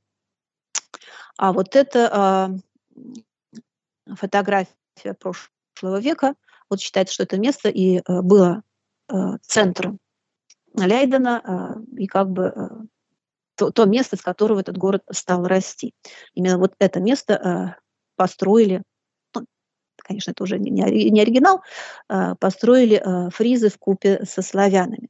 А вот это э, фотография прошлого века. Вот считается, что это место и э, было э, центром Лейдена э, и как бы э, то, то место, с которого этот город стал расти. Именно вот это место э, построили, ну, конечно, это уже не, не оригинал, э, построили э, фризы вкупе со славянами.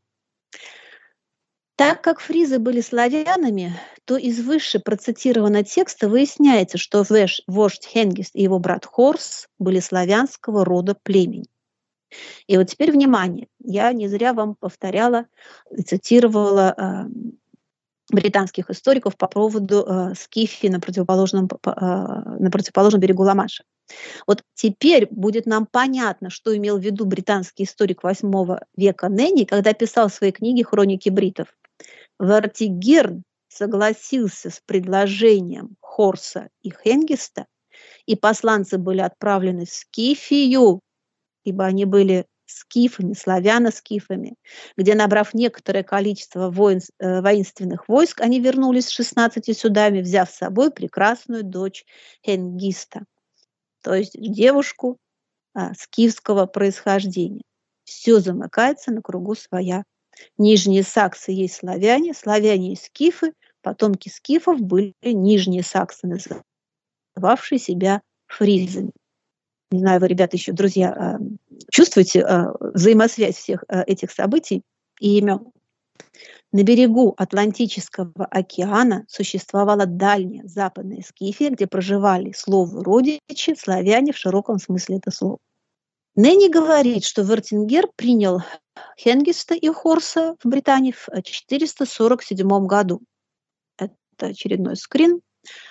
Так как фризы были славянами, то из выше процитированного текста выясняется, что вождь Хенгист и его брат Хорс были славянского рода племени. И вот теперь внимание, я не зря вам повторяла, цитировала э, британских историков по поводу э, Скифии на противоположном, э, на противоположном берегу Ла-Манша. Вот теперь будет нам понятно, что имел в виду британский историк восьмого века Ненни, когда писал в своей книге «Хроники бритов». Вертигерн согласился с предложением Хорса и Хенгиста, и посланцы были отправлены в Скифию, ибо они были скифами, славяно-скифами, где, набрав некоторое количество воин, э, воинственных войск, они вернулись с шестнадцатью судами, взяв с собой прекрасную дочь Хенгиста, то есть девушку э, скифского происхождения. Все замыкается на кругу своя. Нижние саксы есть славяне, славяне есть скифы, потомки скифов были нижние саксы, называвшие себя фризами. Не знаю, вы, ребята, еще, друзья, чувствуете взаимосвязь всех этих событий и имен? На берегу Атлантического океана существовала дальняя западная Скифия, где проживали слово родичи, славяне в широком смысле этого слова. Ненни говорит, что Вертингер принял Хенгиста и Хорса в Британии в четыреста сорок седьмом году. Это очередной скрин.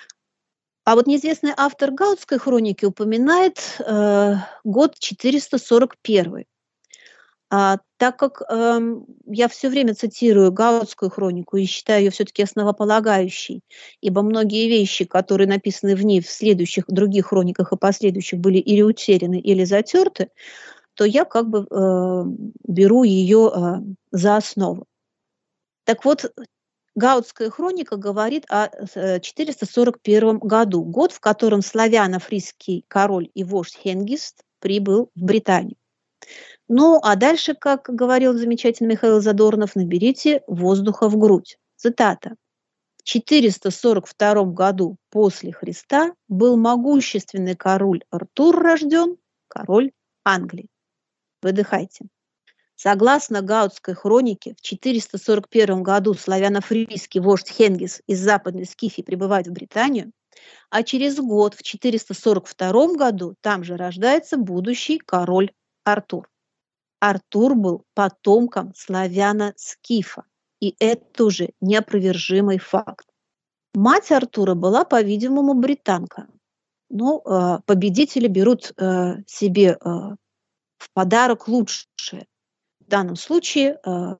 А вот неизвестный автор гаутской хроники упоминает э, год четыреста сорок первый. А, так как э, я все время цитирую гаутскую хронику и считаю ее все-таки основополагающей, ибо многие вещи, которые написаны в ней в следующих других хрониках и последующих, были или утеряны, или затерты, то я как бы э, беру ее э, за основу. Так вот, гаутская хроника говорит о четыреста сорок первом году, год, в котором славяно-фризский король и вождь Хенгист прибыл в Британию. Ну, а дальше, как говорил замечательный Михаил Задорнов, наберите воздуха в грудь. Цитата. В четыреста сорок втором году после Христа был могущественный король Артур рожден, король Англии. Выдыхайте. Согласно гаутской хронике, в четыреста сорок первом году славяно-фризский вождь Хенгис из Западной Скифии прибывает в Британию, а через год, в четыреста сорок втором году, там же рождается будущий король Артур. Артур был потомком славяно-скифа, и это уже неопровержимый факт. Мать Артура была, по-видимому, британка. Но э, победители берут э, себе э, в подарок лучшее. В данном случае э,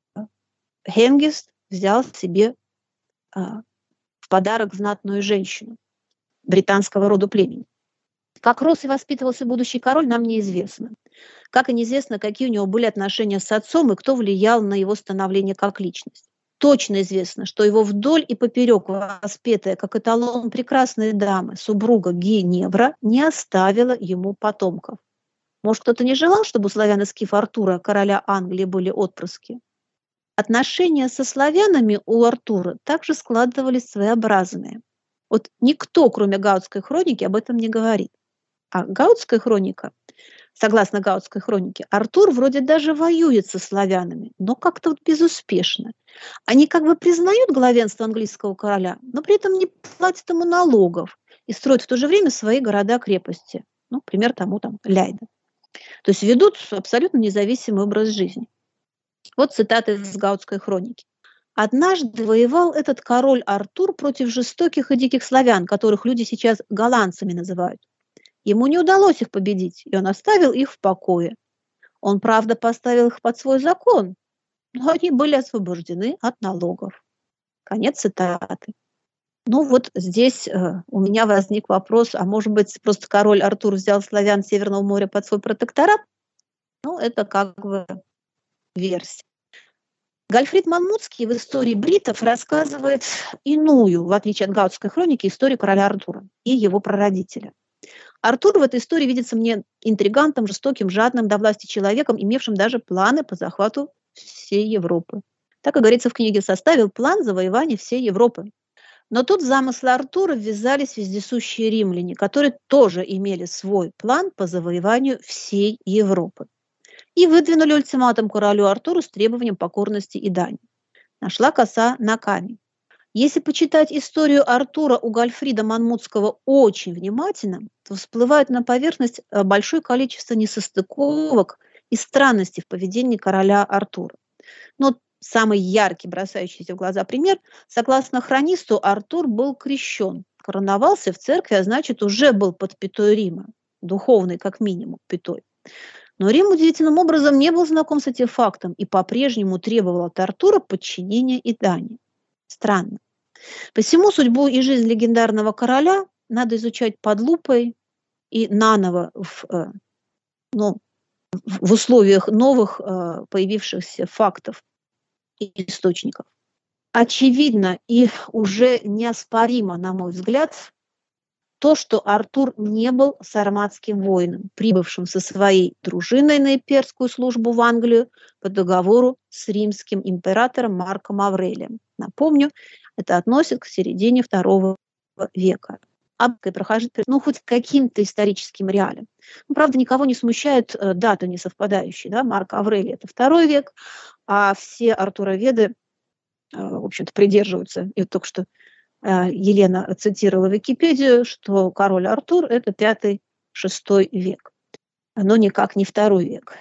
Хенгист взял себе э, в подарок знатную женщину. британского рода племени. Как рос и воспитывался будущий король, нам неизвестно. Как и неизвестно, какие у него были отношения с отцом и кто влиял на его становление как личность. Точно известно, что его вдоль и поперек воспетая как эталон прекрасной дамы супруга Геневра не оставила ему потомков. Может, кто-то не желал, чтобы у славян и скифа Артура, короля Англии, были отпрыски? Отношения со славянами у Артура также складывались своеобразные. Вот никто, кроме Гаутской хроники, об этом не говорит. А Гаутская хроника, согласно Гаутской хронике, Артур вроде даже воюет со славянами, но как-то вот безуспешно. Они как бы признают главенство английского короля, но при этом не платят ему налогов и строят в то же время свои города-крепости. Ну, пример тому там Лейда. То есть ведут абсолютно независимый образ жизни. Вот цитата из Гаутской хроники. «Однажды воевал этот король Артур против жестоких и диких славян, которых люди сейчас голландцами называют. Ему не удалось их победить, и он оставил их в покое. Он, правда, поставил их под свой закон, но они были освобождены от налогов». Конец цитаты. Ну вот здесь э, у меня возник вопрос, а может быть просто король Артур взял славян Северного моря под свой протекторат? Ну это как бы версия. Гальфрид Монмутский в истории бритов рассказывает иную, в отличие от Гаутской хроники, историю короля Артура и его прародителя. Артур в этой истории видится мне интригантом, жестоким, жадным до власти человеком, имевшим даже планы по захвату всей Европы. Так, как говорится в книге, составил план завоевания всей Европы. Но тут в замыслы Артура ввязались вездесущие римляне, которые тоже имели свой план по завоеванию всей Европы. И выдвинули ультиматум королю Артуру с требованием покорности и дани. Нашла коса на камень. Если почитать историю Артура у Гальфрида Монмутского очень внимательно, то всплывает на поверхность большое количество несостыковок и странностей в поведении короля Артура. Но самый яркий, бросающийся в глаза пример, согласно хронисту, Артур был крещен, короновался в церкви, а значит, уже был под пятой Рима, духовной как минимум пятой. Но Рим удивительным образом не был знаком с этим фактом и по-прежнему требовал от Артура подчинения и дани. Странно. Посему судьбу и жизнь легендарного короля надо изучать под лупой и наново в, ну, в условиях новых появившихся фактов и источников. Очевидно и уже неоспоримо, на мой взгляд, то, что Артур не был сарматским воином, прибывшим со своей дружиной на имперскую службу в Англию по договору с римским императором Марком Аврелием. Напомню, это относится к середине второго века. А прохождет, ну, хоть каким-то историческим реалиям. Ну, правда, никого не смущает э, дата несовпадающая. Да? Марк Аврелий – это второй век, а все артуроведы, э, в общем-то, придерживаются. И вот только что Елена цитировала Википедию, что король Артур – это пятый-шестой век, но никак не второй век.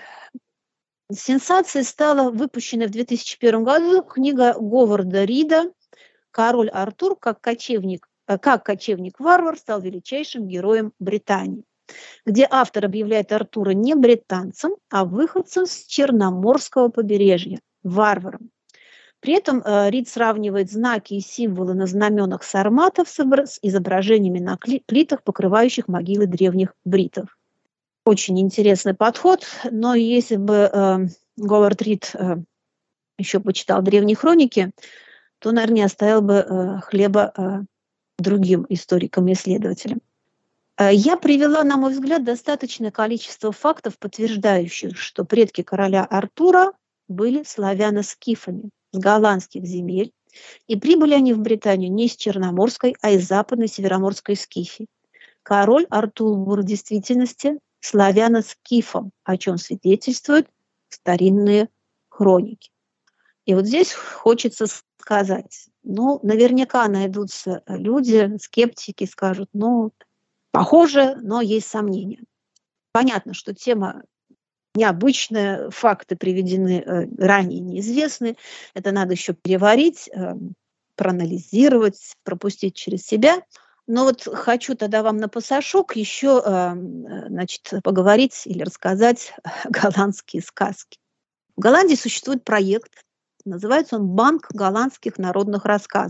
Сенсацией стала выпущенная в две тысячи первом году книга Говарда Рида «Король Артур как кочевник, как кочевник-варвар стал величайшим героем Британии», где автор объявляет Артура не британцем, а выходцем с Черноморского побережья, варваром. При этом э, Рид сравнивает знаки и символы на знаменах сарматов с, с изображениями на плитах, покрывающих могилы древних бритов. Очень интересный подход, но если бы э, Говард Рид э, еще почитал древние хроники, то, наверное, не оставил бы э, хлеба э, другим историкам и исследователям. Э, я привела, на мой взгляд, достаточное количество фактов, подтверждающих, что предки короля Артура были славяно-скифами с голландских земель, и прибыли они в Британию не из Черноморской, а из западной Североморской Скифии. Король Артур был в действительности славяно-скифом, о чем свидетельствуют старинные хроники. И вот здесь хочется сказать, ну, наверняка найдутся люди, скептики, скажут, ну, похоже, но есть сомнения. Понятно, что тема необычные, факты приведены э, ранее неизвестны. Это надо еще переварить, э, проанализировать, пропустить через себя. Но вот хочу тогда вам на пасашок еще э, значит, поговорить или рассказать голландские сказки. В Голландии существует проект, называется он «Банк голландских народных рассказов».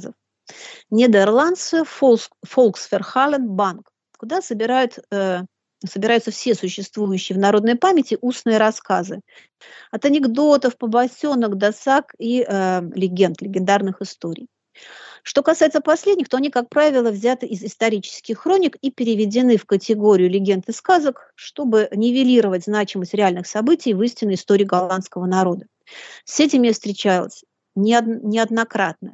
Нидерландцы Volksverhalen Bank, куда собирают, э, собираются все существующие в народной памяти устные рассказы. От анекдотов, побосенок до саг и э, легенд, легендарных историй. Что касается последних, то они, как правило, взяты из исторических хроник и переведены в категорию легенд и сказок, чтобы нивелировать значимость реальных событий в истинной истории голландского народа. С этим я встречалась неоднократно.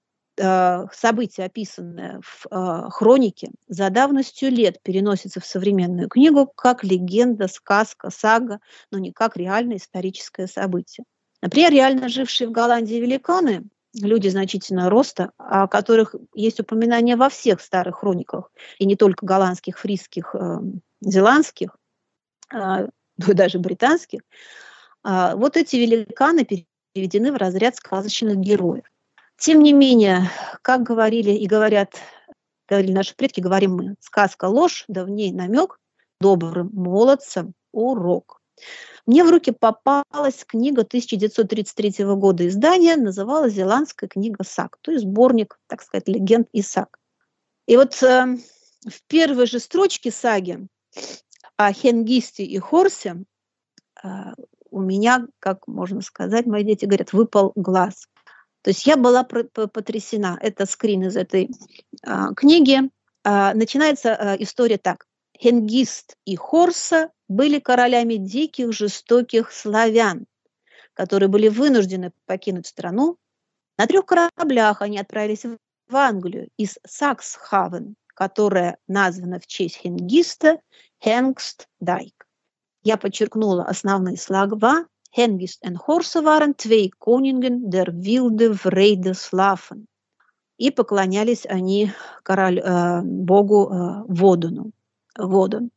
События, описанные в хронике, за давностью лет переносятся в современную книгу как легенда, сказка, сага, но не как реальное историческое событие. Например, реально жившие в Голландии великаны, люди значительного роста, о которых есть упоминания во всех старых хрониках, и не только голландских, фрисских, э, зеландских, э, даже британских, э, вот эти великаны переведены в разряд сказочных героев. Тем не менее, как говорили и говорят, говорили наши предки, говорим мы, сказка ложь, да в ней намек, добрым молодцам урок. Мне в руки попалась книга тысяча девятьсот тридцать третьего года издания, называлась «Зеландская книга саг», то есть сборник, так сказать, легенд и саг. И вот э, в первой же строчке саги о Хенгисте и Хорсе э, у меня, как можно сказать, мои дети говорят, выпал глаз. То есть я была потрясена. Это скрин из этой э, книги. Э, начинается э, история так. Хенгист и Хорса были королями диких, жестоких славян, которые были вынуждены покинуть страну. На трех кораблях они отправились в Англию из Саксхавен, которая названа в честь Хенгиста Хенгстдайк. Я подчеркнула основные слова. Hengist und Horsa waren zwei Koningen der wilde Vrede Slaven. И поклонялись они король, э, богу э, Водону. Водон.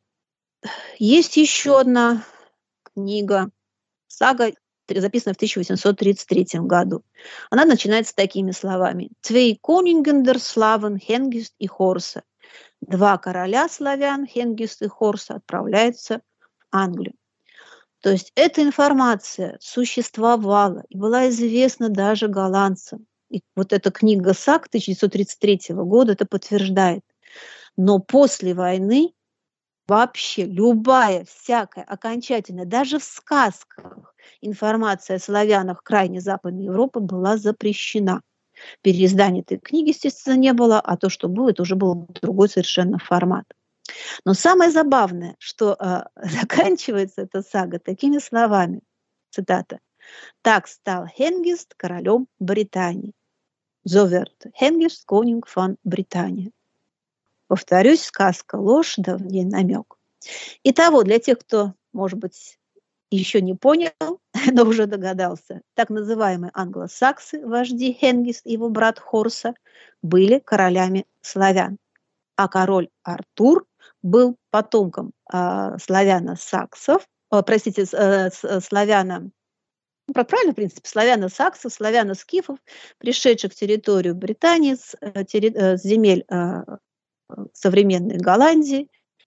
Есть еще одна книга, сага, записанная в тысяча восемьсот тридцать третьем году. Она начинается такими словами. Zwei Koningen der Slaven, Hengist и Хорса. Два короля славян, Хенгист и Хорса, отправляются в Англию. То есть эта информация существовала и была известна даже голландцам. И вот эта книга саг тысяча девятьсот тридцать третьего года это подтверждает. Но после войны вообще любая, всякая, окончательная, даже в сказках информация о славянах крайне Западной Европы была запрещена. Переиздания этой книги, естественно, не было, а то, что было, это уже был другой совершенно формат. Но самое забавное, что э, заканчивается эта сага такими словами, цитата, «Так стал Хенгист королем Британии. So wird Hengist König von Британии». Повторюсь, сказка ложь, да в ней намек. Итого, для тех, кто, может быть, еще не понял, но уже догадался, так называемые англосаксы, вожди Хенгист и его брат Хорса, были королями славян. А король Артур был потомком э, славяно-саксов, э, простите, э, славяно, ну, правильно, в принципе, славяно-саксов, славяно-скифов, пришедших в территорию Британии с, э, терри, э, с земель э, современной Голландии.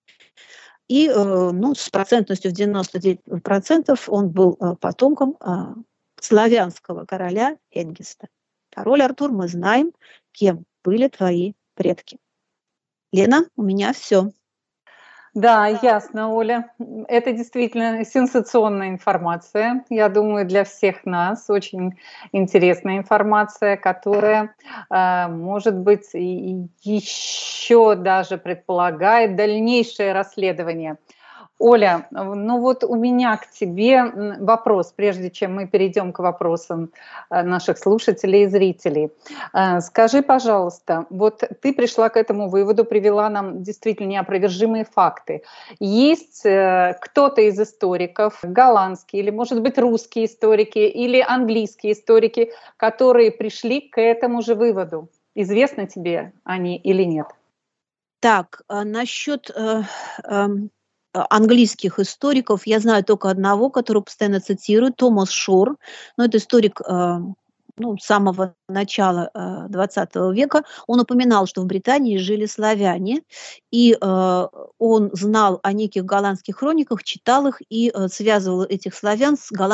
И э, ну, с процентностью в девяносто девять процентов он был э, потомком э, славянского короля Хенгиста. Король Артур, мы знаем, кем были твои предки. Лена, у меня все. Да, ясно, Оля. Это действительно сенсационная информация. Я думаю, для всех нас очень интересная информация, которая, э, может быть, еще даже предполагает дальнейшее расследование. Оля, ну вот у меня к тебе вопрос, прежде чем мы перейдем к вопросам наших слушателей и зрителей. Скажи, пожалуйста, вот ты пришла к этому выводу, привела нам действительно неопровержимые факты. Есть кто-то из историков, голландские или, может быть, русские историки или английские историки, которые пришли к этому же выводу? Известно тебе они или нет? Так, насчет... Э, э... английских историков я знаю только одного, которого постоянно цитирую, Томас Шор, но это историк э, ну, с самого начала э, двадцатого века. Он упоминал, что в Британии жили славяне, и э, он знал о неких голландских хрониках, читал их и э, связывал этих славян с голландскими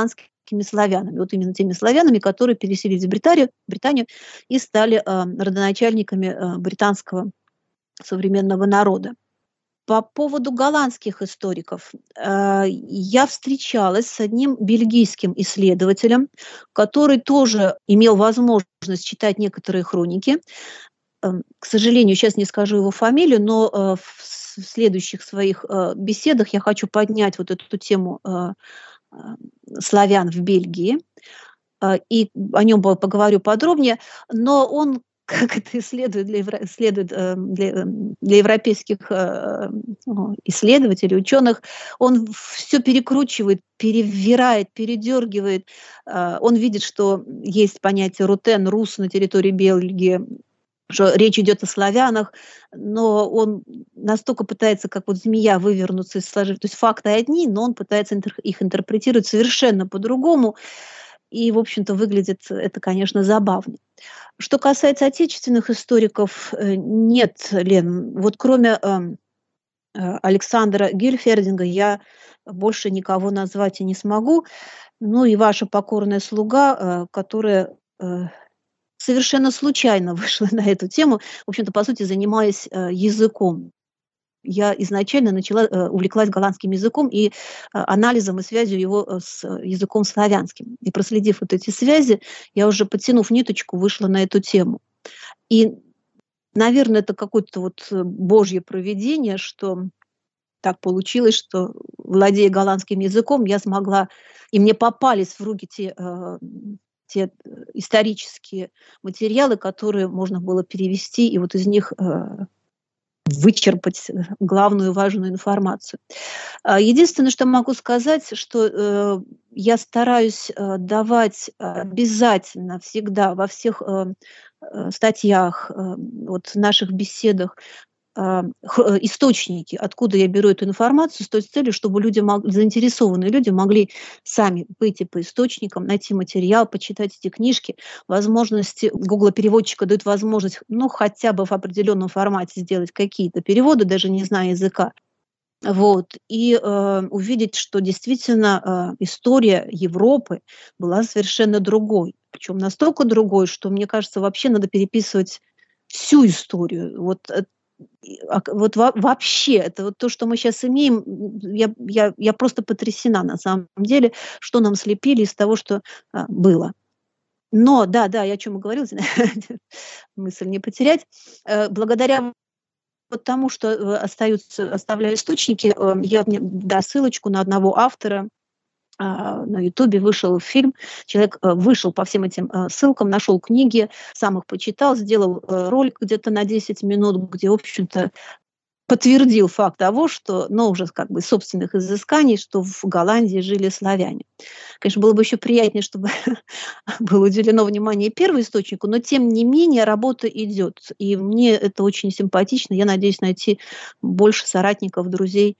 голландскими славянами. Вот именно теми славянами, которые переселились в Британию, Британию и стали э, родоначальниками э, британского современного народа. По поводу голландских историков. Э, я встречалась с одним бельгийским исследователем, который тоже имел возможность читать некоторые хроники. Э, к сожалению, сейчас не скажу его фамилию, но э, в следующих своих э, беседах я хочу поднять вот эту тему э, э, славян в Бельгии. Э, и о нем поговорю подробнее. Но он, как это исследует для, евро, исследует, э, для, для европейских э, исследователей, ученых, он все перекручивает, перевирает, передергивает. Э, он видит, что есть понятие рутен, рус на территории Бельгии, что речь идет о славянах, но он настолько пытается, как вот змея, вывернуться из сложив. То есть факты одни, но он пытается интер- их интерпретировать совершенно по-другому. И, в общем-то, выглядит это, конечно, забавно. Что касается отечественных историков, нет, Лен, вот кроме э, Александра Гильфердинга я больше никого назвать и не смогу. Ну и ваша покорная слуга, э, которая... Э, совершенно случайно вышла на эту тему, в общем-то, по сути, занимаясь э, языком. Я изначально начала, э, увлеклась голландским языком и э, анализом и связью его э, с языком славянским. И проследив вот эти связи, я уже, подтянув ниточку, вышла на эту тему. И, наверное, это какое-то вот божье провидение, что так получилось, что, владея голландским языком, я смогла, и мне попались в руки те... Э, те исторические материалы, которые можно было перевести, и вот из них э, вычерпать главную важную информацию. Единственное, что могу сказать, что э, я стараюсь э, давать обязательно всегда во всех э, статьях, э, вот в наших беседах источники, откуда я беру эту информацию, с той целью, чтобы люди, заинтересованные люди могли сами выйти по источникам, найти материал, почитать эти книжки. Возможности Google-переводчика дают возможность, ну, хотя бы в определенном формате сделать какие-то переводы, даже не зная языка. Вот, и э, увидеть, что действительно э, история Европы была совершенно другой. Причем настолько другой, что, мне кажется, вообще надо переписывать всю историю. Вот Вот вообще, это вот то, что мы сейчас имеем, я, я, я просто потрясена на самом деле, что нам слепили из того, что а, было. Но, да, да, я о чем и говорила, мысль не потерять, благодаря вот тому, что остаются, оставляю источники, я дам ссылочку на одного автора, на Ютубе вышел фильм, человек вышел по всем этим ссылкам, нашел книги, сам их почитал, сделал ролик где-то на десять минут, где, в общем-то, подтвердил факт того, что, ну, уже как бы собственных изысканий, что в Голландии жили славяне. Конечно, было бы еще приятнее, чтобы было уделено внимание первоисточнику, но, тем не менее, работа идет. И мне это очень симпатично. Я надеюсь найти больше соратников, друзей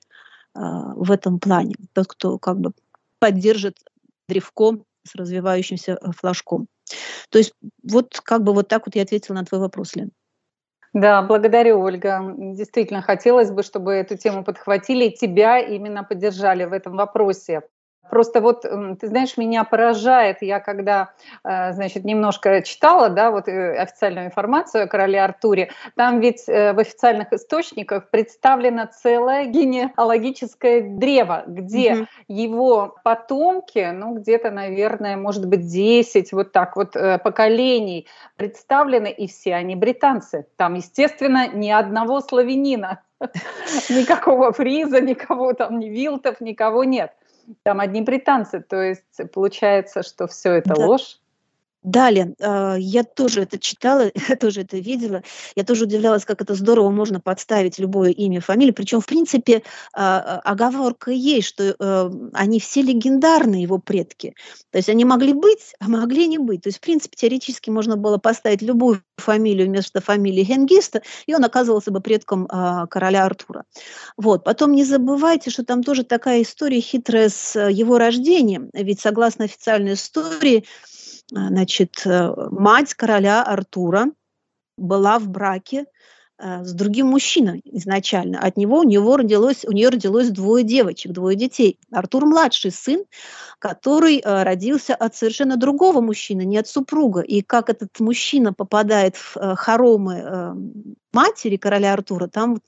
в этом плане. Тот, кто как бы поддержит древко с развивающимся флажком. То есть вот как бы вот так вот я ответила на твой вопрос, Лен. Да, благодарю, Ольга. Действительно, хотелось бы, чтобы эту тему подхватили и тебя именно поддержали в этом вопросе. Просто вот, ты знаешь, меня поражает, я когда, значит, немножко читала, да, вот официальную информацию о короле Артуре, там ведь в официальных источниках представлено целое генеалогическое древо, где mm-hmm. его потомки, ну, где-то, наверное, может быть, десять вот так вот поколений представлены, и все они британцы. Там, естественно, ни одного славянина, никакого фриза, никого там, ни вилтов, никого нет. Там одни британцы, то есть получается, что все это да. ложь. Да, Лен, э, я тоже это читала, я тоже это видела. Я тоже удивлялась, как это здорово можно подставить любое имя, фамилию. Причем, в принципе, э, оговорка есть, что э, они все легендарные, его предки. То есть они могли быть, а могли не быть. То есть, в принципе, теоретически можно было поставить любую фамилию вместо фамилии Хенгиста, и он оказывался бы предком э, короля Артура. Вот. Потом не забывайте, что там тоже такая история хитрая с его рождением. Ведь, согласно официальной истории, значит, мать короля Артура была в браке с другим мужчиной изначально. От него у, него родилось, у нее родилось двое девочек, двое детей. Артур младший сын, который э, родился от совершенно другого мужчины, не от супруга. И как этот мужчина попадает в э, хоромы э, матери короля Артура, там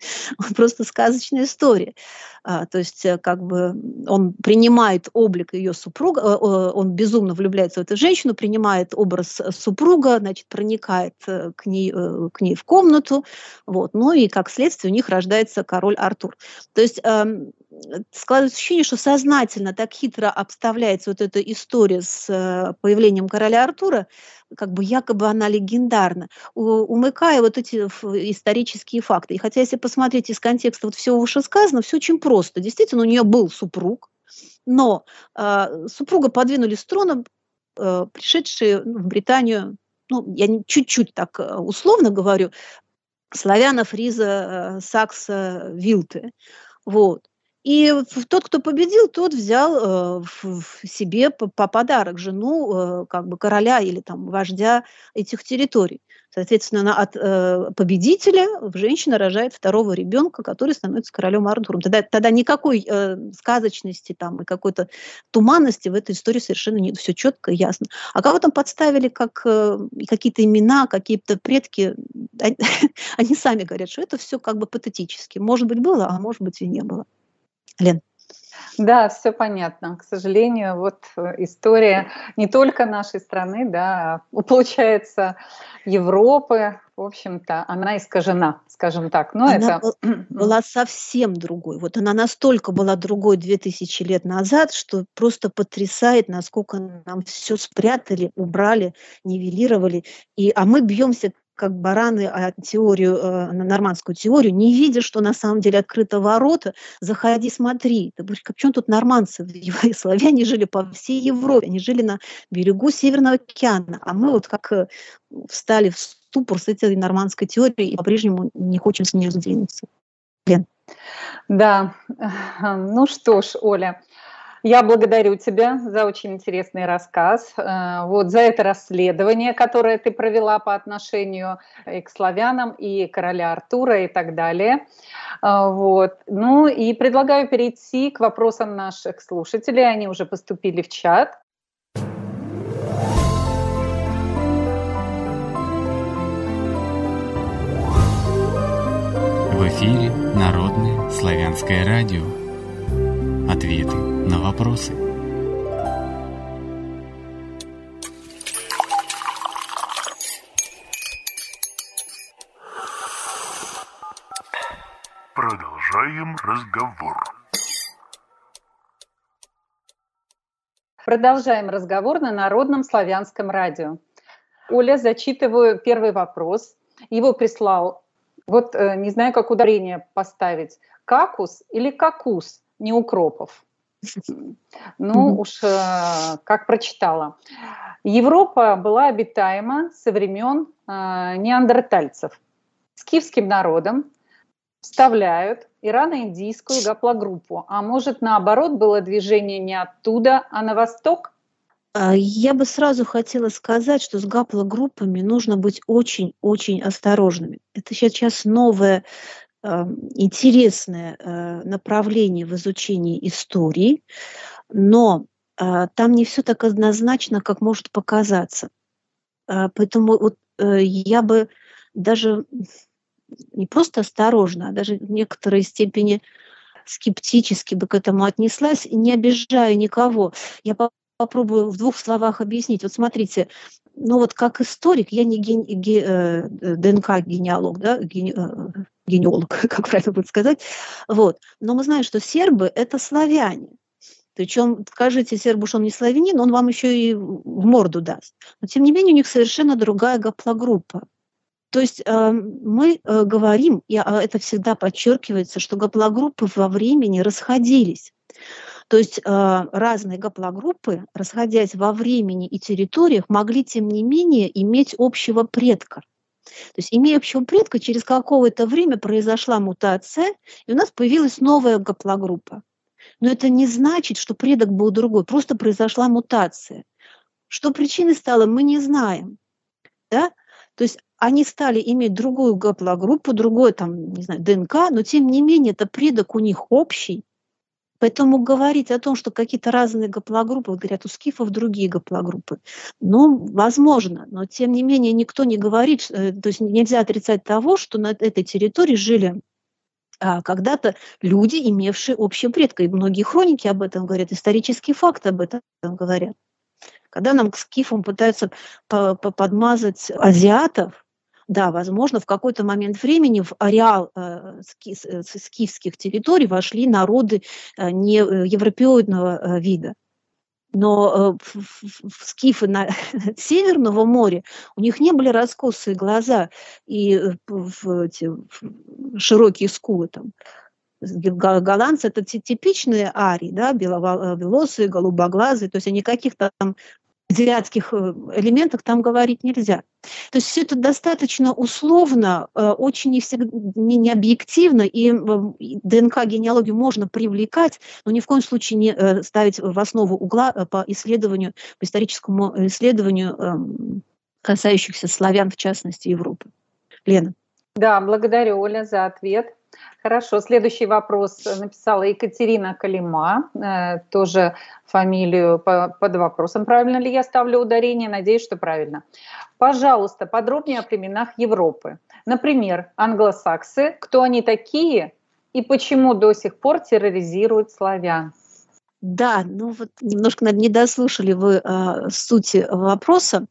просто сказочная история. А, то есть э, как бы он принимает облик ее супруга, э, э, он безумно влюбляется в эту женщину, принимает образ супруга, значит, проникает э, к, ней, э, к ней в комнату, вот. Ну и как следствие у них рождается король Артур. То есть э, складывается ощущение, что сознательно так хитро обставляется вот эта история с э, появлением короля Артура, как бы якобы она легендарна, у, умыкая вот эти ф, исторические факты. И хотя если посмотреть из контекста вот всего вышесказанного, все очень просто. Действительно, у нее был супруг, но э, супруга подвинули с трона, э, пришедшие в Британию, ну, я чуть-чуть так условно говорю, славяна, фриза, сакса, вилты. Вот. И тот, кто победил, тот взял э, в, в себе по, по подарок жену э, как бы короля или там вождя этих территорий. Соответственно, от э, победителя женщина рожает второго ребенка, который становится королем Артуром. Тогда, тогда никакой э, сказочности там, и какой-то туманности в этой истории совершенно нет. Все четко и ясно. А кого там подставили как э, какие-то имена, какие-то предки, они, они сами говорят, что это все как бы патетически. Может быть, было, а может быть и не было. Лен. Да, все понятно. К сожалению, вот история не только нашей страны, да, а, получается, Европы, в общем-то, она искажена, скажем так. Но она это была совсем другой. Вот она настолько была другой две тысячи лет назад, что просто потрясает, насколько нам все спрятали, убрали, нивелировали. И, а мы бьемся как бараны о теорию, э, нормандскую теорию, не видя, что на самом деле открыты ворота, заходи, смотри. Ты говоришь, как чем тут нормандцы? Славяне жили по всей Европе, они жили на берегу Северного океана, а мы вот как э, встали в ступор с этой нормандской теорией и по-прежнему не хотим с нее сдвинуться. Лен. Да, ну что ж, Оля, я благодарю тебя за очень интересный рассказ, вот за это расследование, которое ты провела по отношению и к славянам, и короля Артура, и так далее. Вот. Ну и предлагаю перейти к вопросам наших слушателей, они уже поступили в чат. В эфире Народное славянское радио. Ответы на вопросы. Продолжаем разговор. Продолжаем разговор на Народном славянском радио. Оля, зачитываю первый вопрос. Его прислал, вот не знаю, как ударение поставить, какус или какус? Не Укропов. Ну уж э, как прочитала. Европа была обитаема со времен э, неандертальцев. Скифским народом вставляют ирано-индийскую гаплогруппу. А может, наоборот, было движение не оттуда, а на восток? Я бы сразу хотела сказать, что с гаплогруппами нужно быть очень-очень осторожными. Это сейчас новое интересное направление в изучении истории, но там не все так однозначно, как может показаться. Поэтому вот я бы даже не просто осторожно, а даже в некоторой степени скептически бы к этому отнеслась, не обижая никого. Я попробую в двух словах объяснить. Вот смотрите, ну вот как историк, я не ген, ге, ДНК-генеалог, да, ген, генеолог, как правильно будет сказать, вот. Но мы знаем, что сербы – это славяне. Причем, скажите сербу, что он не славянин, он вам еще и в морду даст. Но, тем не менее, у них совершенно другая гаплогруппа. То есть э, мы э, говорим, и это всегда подчеркивается, что гаплогруппы во времени расходились. То есть э, разные гаплогруппы, расходясь во времени и территориях, могли, тем не менее, иметь общего предка. То есть, имея общего предка, через какое-то время произошла мутация, и у нас появилась новая гаплогруппа. Но это не значит, что предок был другой, просто произошла мутация. Что причиной стало, мы не знаем. Да? То есть они стали иметь другую гаплогруппу, другое там, не знаю, ДНК, но тем не менее это предок у них общий. Поэтому говорить о том, что какие-то разные гаплогруппы, вот говорят, у скифов другие гаплогруппы, ну, возможно, но тем не менее никто не говорит, то есть нельзя отрицать того, что на этой территории жили а, когда-то люди, имевшие общие предка, и многие хроники об этом говорят, исторические факты об этом говорят. Когда нам к скифам пытаются подмазать азиатов, да, возможно, в какой-то момент времени в ареал э, ски, э, скифских территорий вошли народы э, не европеоидного э, вида. Но э, в, в, в скифы на Северного моря, у них не были раскосые глаза и э, в, эти, в широкие скулы. Там. Голландцы – это типичные арии, да, беловолосые, голубоглазые, то есть о никаких-то там азиатских элементах там говорить нельзя. То есть все это достаточно условно, очень не, всегда, не, не объективно, и ДНК-генеалогию можно привлекать, но ни в коем случае не ставить в основу угла по исследованию, по историческому исследованию, касающихся славян, в частности, Европы. Лена. Да, благодарю, Оля, за ответ. Хорошо, следующий вопрос написала Екатерина Калима, э, тоже фамилию по, под вопросом, правильно ли я ставлю ударение, надеюсь, что правильно. Пожалуйста, подробнее о племенах Европы. Например, англосаксы, кто они такие и почему до сих пор терроризируют славян? Да, ну вот немножко, наверное, не дослушали вы э, сути вопроса.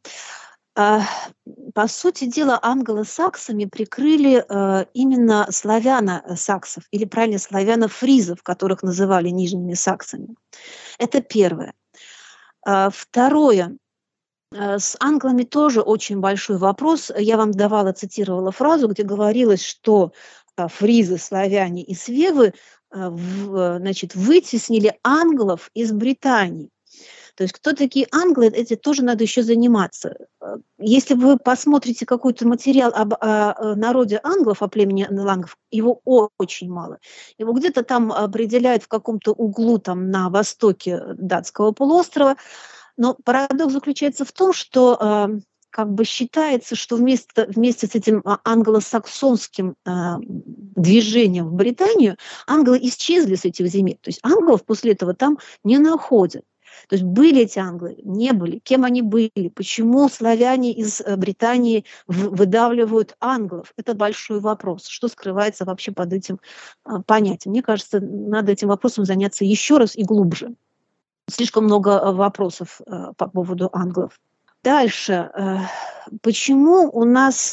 По сути дела, англосаксами прикрыли э, именно славяно-саксов, или правильно, славяно-фризов, которых называли нижними саксами. Это первое. А, второе. А, с англами тоже очень большой вопрос. Я вам давала, цитировала фразу, где говорилось, что а, фризы, славяне и свевы а, в, значит, вытеснили англов из Британии. То есть кто такие англы, этим тоже надо еще заниматься. Если вы посмотрите какой-то материал об о народе англов, о племени англов, его очень мало. Его где-то там определяют в каком-то углу там, на востоке датского полуострова. Но парадокс заключается в том, что как бы считается, что вместе, вместе с этим англосаксонским э, движением в Британию англы исчезли с этих земель. То есть англов после этого там не находят. То есть были эти англы, не были, кем они были, почему славяне из Британии выдавливают англов. Это большой вопрос. Что скрывается вообще под этим понятием? Мне кажется, надо этим вопросом заняться еще раз и глубже. Слишком много вопросов по поводу англов. Дальше. Почему у нас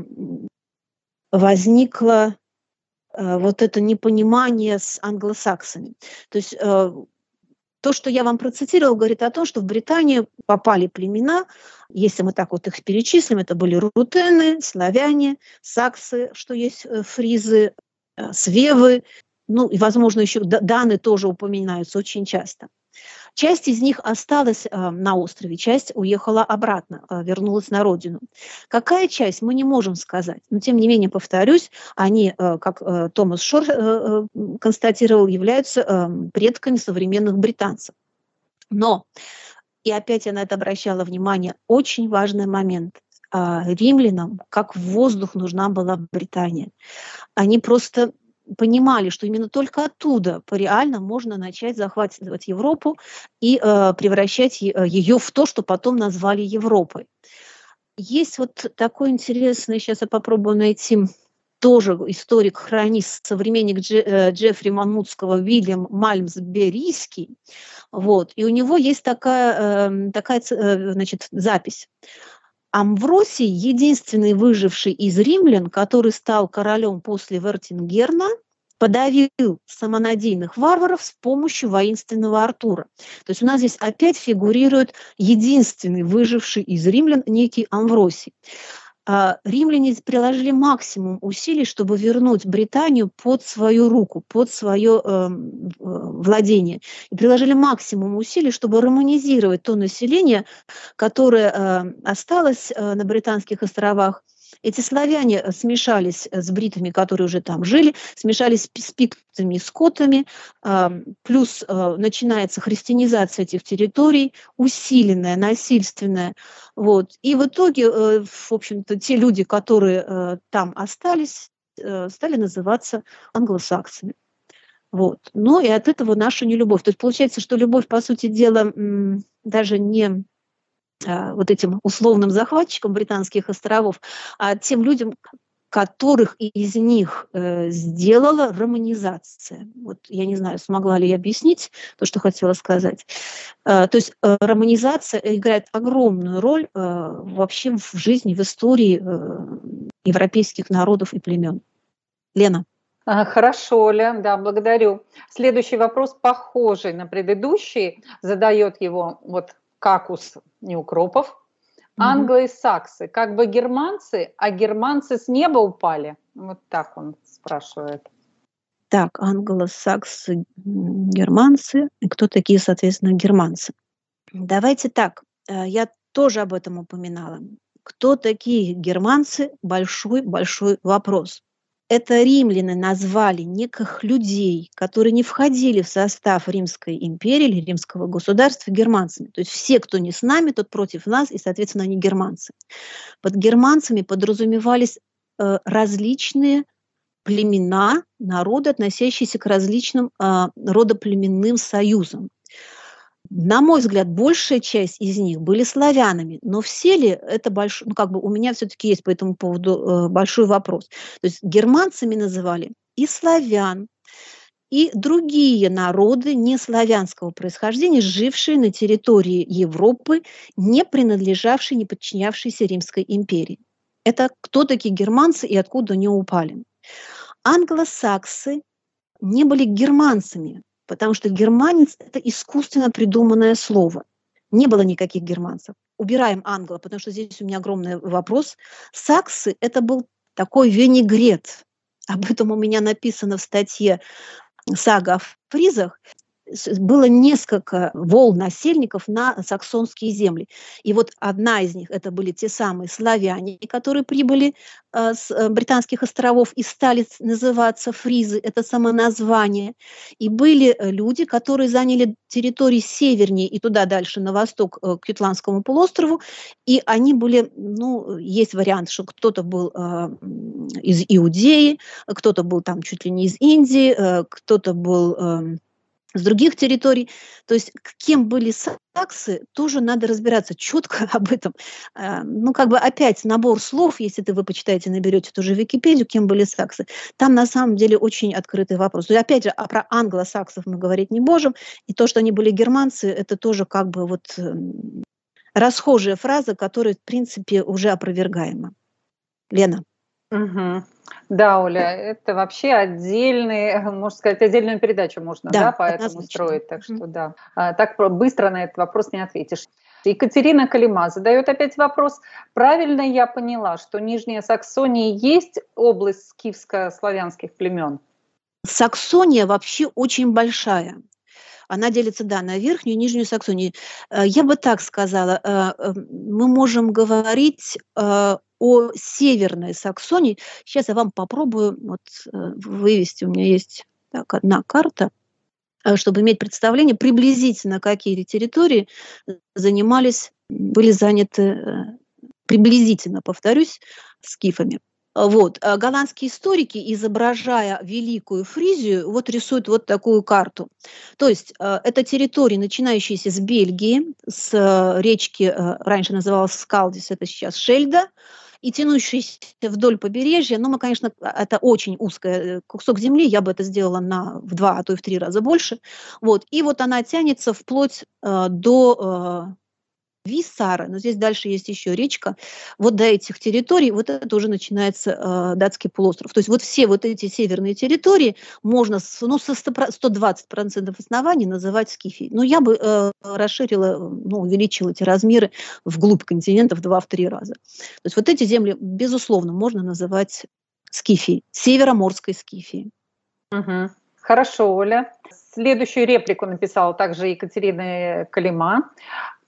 возникло вот это непонимание с англосаксами? То есть то, что я вам процитировала, говорит о том, что в Британию попали племена, если мы так вот их перечислим, это были рутены, славяне, саксы, что есть фризы, свевы, ну и, возможно, еще даны тоже упоминаются очень часто. Часть из них осталась э, на острове, часть уехала обратно, э, вернулась на родину. Какая часть, мы не можем сказать. Но, тем не менее, повторюсь, они, э, как э, Томас Шор э, констатировал, являются э, предками современных британцев. Но, и опять я на это обращала внимание, очень важный момент. Э, римлянам, как в воздух, нужна была Британия. Они просто понимали, что именно только оттуда реально можно начать захватывать Европу и э, превращать ее в то, что потом назвали Европой. Есть вот такой интересный, сейчас я попробую найти, тоже историк-хронист, современник Дж, э, Джеффри Монмутского, Уильям Мальмсберийский, вот, и у него есть такая, э, такая э, значит, запись. Амвросий, единственный выживший из римлян, который стал королем после Вертингерна, подавил самонадеянных варваров с помощью воинственного Артура. То есть у нас здесь опять фигурирует единственный выживший из римлян, некий Амвросий. Римляне приложили максимум усилий, чтобы вернуть Британию под свою руку, под свое э, владение. И приложили максимум усилий, чтобы романизировать то население, которое э, осталось э, на Британских островах, Эти славяне смешались с бритами, которые уже там жили, смешались с пиктами и скотами, плюс начинается христианизация этих территорий, усиленная, насильственная. Вот. И в итоге, в общем-то, те люди, которые там остались, стали называться англосаксами. Вот. Ну и от этого наша нелюбовь. То есть получается, что любовь, по сути дела, даже не вот этим условным захватчикам британских островов, а тем людям, которых из них э, сделала романизация. Вот я не знаю, смогла ли я объяснить то, что хотела сказать. Э, то есть э, романизация играет огромную роль э, вообще в жизни, в истории э, европейских народов и племен. Лена. Хорошо, Оля, да, благодарю. Следующий вопрос, похожий на предыдущий, задает его вот Какус Неукропов. Англо и саксы, как бы германцы, а германцы с неба упали? Вот так он спрашивает. Так, англосаксы, германцы. Кто такие, соответственно, германцы? Давайте так, я тоже об этом упоминала. Кто такие германцы? Большой-большой вопрос. Это римляне назвали неких людей, которые не входили в состав Римской империи или римского государства, германцами. То есть все, кто не с нами, тот против нас, и, соответственно, они германцы. Под германцами подразумевались э, различные племена, народы, относящиеся к различным э, родоплеменным союзам. На мой взгляд, большая часть из них были славянами, но все ли это большой, ну как бы у меня все-таки есть по этому поводу э, большой вопрос. То есть германцами называли и славян, и другие народы неславянского происхождения, жившие на территории Европы, не принадлежавшие, не подчинявшиеся Римской империи. Это кто такие германцы и откуда они упали? Англосаксы не были германцами, потому что германец – это искусственно придуманное слово. Не было никаких германцев. Убираем англо, потому что здесь у меня огромный вопрос. Саксы – это был такой винегрет. Об этом у меня написано в статье «Сага о фризах». Было несколько волн насельников на саксонские земли. И вот одна из них, это были те самые славяне, которые прибыли э, с э, британских островов и стали называться фризы, это самоназвание. И были люди, которые заняли территории севернее и туда дальше, на восток, э, к Ютландскому полуострову. И они были, ну, есть вариант, что кто-то был э, из Иудеи, кто-то был там чуть ли не из Индии, э, кто-то был... Э, с других территорий. То есть кем были саксы, тоже надо разбираться четко об этом. Ну, как бы опять набор слов, если ты, вы почитаете, наберете тоже в Википедию, кем были саксы. Там на самом деле очень открытый вопрос. И опять же, а про англосаксов мы говорить не можем. И то, что они были германцы, это тоже как бы вот расхожая фраза, которая, в принципе, уже опровергаема. Лена. Угу. Да, Оля, это вообще отдельный, можно сказать, отдельную передачу можно, да, да поэтому однозначно строить, так что да, так быстро на этот вопрос не ответишь. Екатерина Калима задает опять вопрос, правильно я поняла, что Нижняя Саксония есть область скифско-славянских племен? Саксония вообще очень большая. Она делится, да, на Верхнюю и Нижнюю Саксонию. Я бы так сказала, мы можем говорить о Северной Саксонии. Сейчас я вам попробую вот, вывести, у меня есть так, одна карта, чтобы иметь представление, приблизительно какие территории занимались, были заняты, приблизительно, повторюсь, скифами. Вот. Голландские историки, изображая Великую Фризию, вот рисуют вот такую карту. То есть это территории, начинающиеся с Бельгии, с речки, раньше называлась Скалдис, это сейчас Шельда, и тянущиеся вдоль побережья, но мы, конечно, это очень узкий кусок земли, я бы это сделала на, в два, а то и в три раза больше. Вот. И вот она тянется вплоть э, до э, Виссара, но здесь дальше есть еще речка. Вот до этих территорий, вот это уже начинается э, датский полуостров. То есть вот все вот эти северные территории можно с, ну, со сто двадцать процентов оснований называть скифией. Но я бы э, расширила, ну, увеличила эти размеры вглубь континента в два-три раза. То есть вот эти земли, безусловно, можно называть скифией, североморской скифией. Угу. Хорошо, Оля. Следующую реплику написала также Екатерина Калима.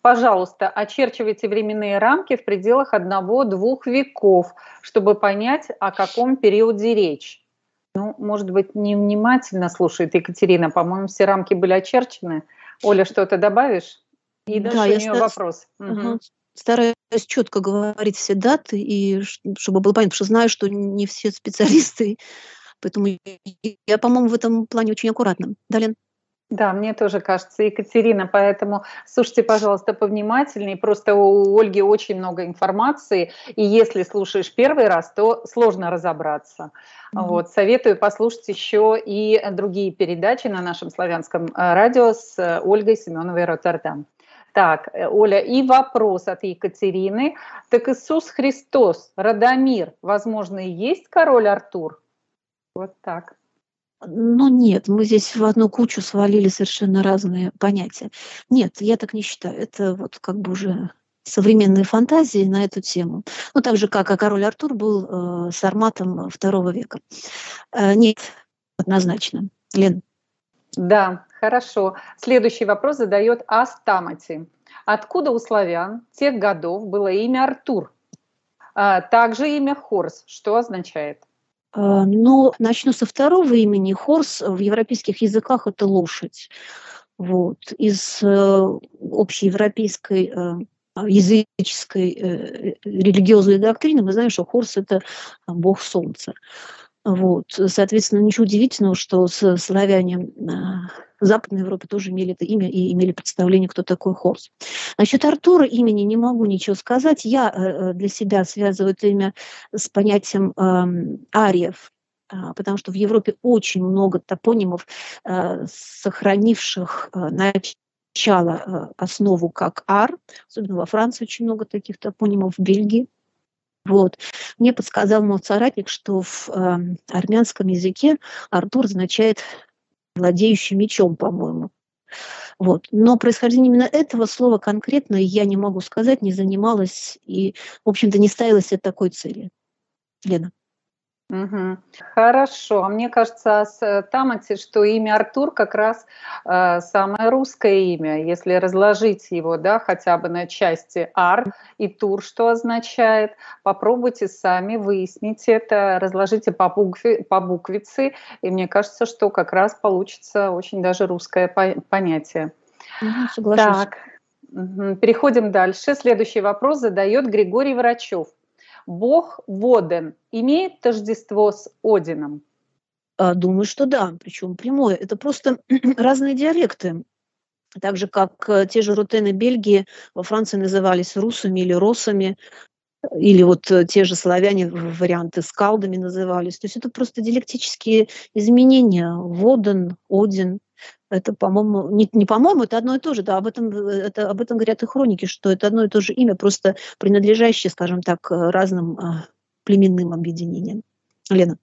Пожалуйста, очерчивайте временные рамки в пределах одного-двух веков, чтобы понять, о каком периоде речь. Ну, может быть, невнимательно слушает Екатерина. По-моему, все рамки были очерчены. Оля, что-то добавишь? И Да, дальше у я нее ста- вопрос. ага, Мгм. стараюсь четко говорить все даты, и ш- чтобы было понятно, потому что знаю, что не все специалисты, поэтому я, я, по-моему, в этом плане очень аккуратна. Да, Лен? Да, мне тоже кажется, Екатерина, поэтому слушайте, пожалуйста, повнимательнее. Просто у Ольги очень много информации, и если слушаешь первый раз, то сложно разобраться. Мгм. Вот, советую послушать еще и другие передачи на нашем славянском э, радио с э, Ольгой Семеновой Роттердам. Так, э, Оля, и вопрос от Екатерины. Так Иисус Христос, Радомир, возможно, и есть король Артур? Вот так. Ну нет, мы здесь в одну кучу свалили совершенно разные понятия. Нет, я так не считаю. Это вот как бы уже современные фантазии на эту тему. Ну, так же, как и король Артур был э, сарматом второго века. Э, нет, однозначно. Лен, Да, хорошо. Следующий вопрос задает Астамати. Откуда у славян тех годов было имя Артур? А, также имя Хорс. Что означает? э, но начну со второго имени. Хорс в европейских языках это лошадь. Вот. Из э, общеевропейской э, языческой э, религиозной доктрины мы знаем, что Хорс это бог солнца. Вот. Соответственно, ничего удивительного, что с славяне э, в Западной Европе тоже имели это имя и имели представление, кто такой Хорс. Насчет Артура имени не могу ничего сказать. Я э, для себя связываю это имя с понятием э, ариев, э, потому что в Европе очень много топонимов, э, сохранивших э, начало, э, основу как ар, особенно во Франции очень много таких топонимов, в Бельгии. Вот. Мне подсказал мой соратник, что в э, армянском языке Артур означает владеющий мечом, по-моему. Вот. Но происхождение именно этого слова конкретно я не могу сказать, не занималась и, в общем-то, не ставила себе такой цели. Лена. Мгм. Хорошо. А мне кажется, с Тамати, что имя Артур как раз э, самое русское имя. Если разложить его, да, хотя бы на части ар и тур, что означает, попробуйте сами выяснить это, разложите по, букве, по буквице, и мне кажется, что как раз получится очень даже русское по- понятие. Угу, соглашусь. Так, мгм. Переходим дальше. Следующий вопрос задает Григорий Врачев. Бог Воден имеет тождество с Одином? А, думаю, что да, причем прямое. Это просто разные диалекты. Так же, как э, те же рутены Бельгии во Франции назывались русами или росами, или вот э, те же славяне в- варианты скалдами назывались. То есть это просто диалектические изменения. Воден, Один. Это, по-моему, не, не по-моему, это одно и то же. Да, об этом, э, это, об этом говорят и хроники, что это одно и то же имя, просто принадлежащее, скажем так, э, разным а, племенным объединениям. Лена.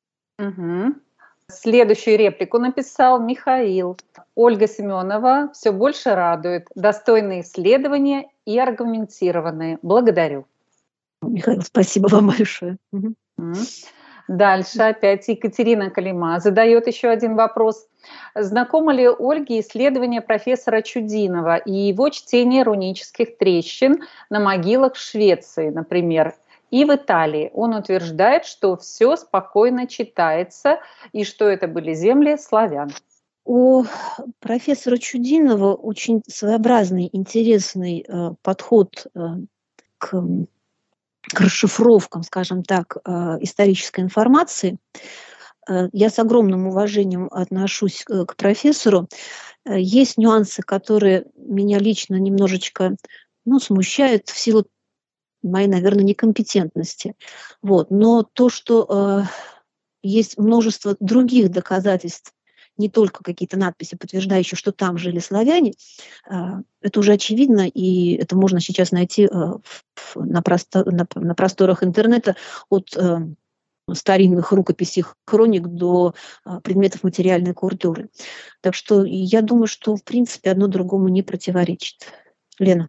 Мгм. Следующую реплику написал Михаил. Ольга Семенова все больше радует. Достойные исследования и аргументированные. Благодарю. Михаил, спасибо вам большое. Мгм. М. Дальше опять Екатерина Калима задает еще один вопрос. Знакомо ли Ольге исследование профессора Чудинова и его чтение рунических трещин на могилах в Швеции, например, и в Италии? Он утверждает, что все спокойно читается и что это были земли славян. У профессора Чудинова очень своеобразный, интересный э, подход э, к, м, к расшифровкам, скажем так, э, исторической информации. Э, я с огромным уважением отношусь э, к профессору. Э, есть нюансы, которые меня лично немножечко, ну, смущают в силу моей, наверное, некомпетентности. Вот. Но то, что э, есть множество других доказательств, не только какие-то надписи, подтверждающие, что там жили славяне, а, это уже очевидно, и это можно сейчас найти а, в- на, просто- на- на просторах интернета от а, старинных рукописей, хроник до а, предметов материальной культуры. Так что я думаю, что в принципе одно другому не противоречит. Лена.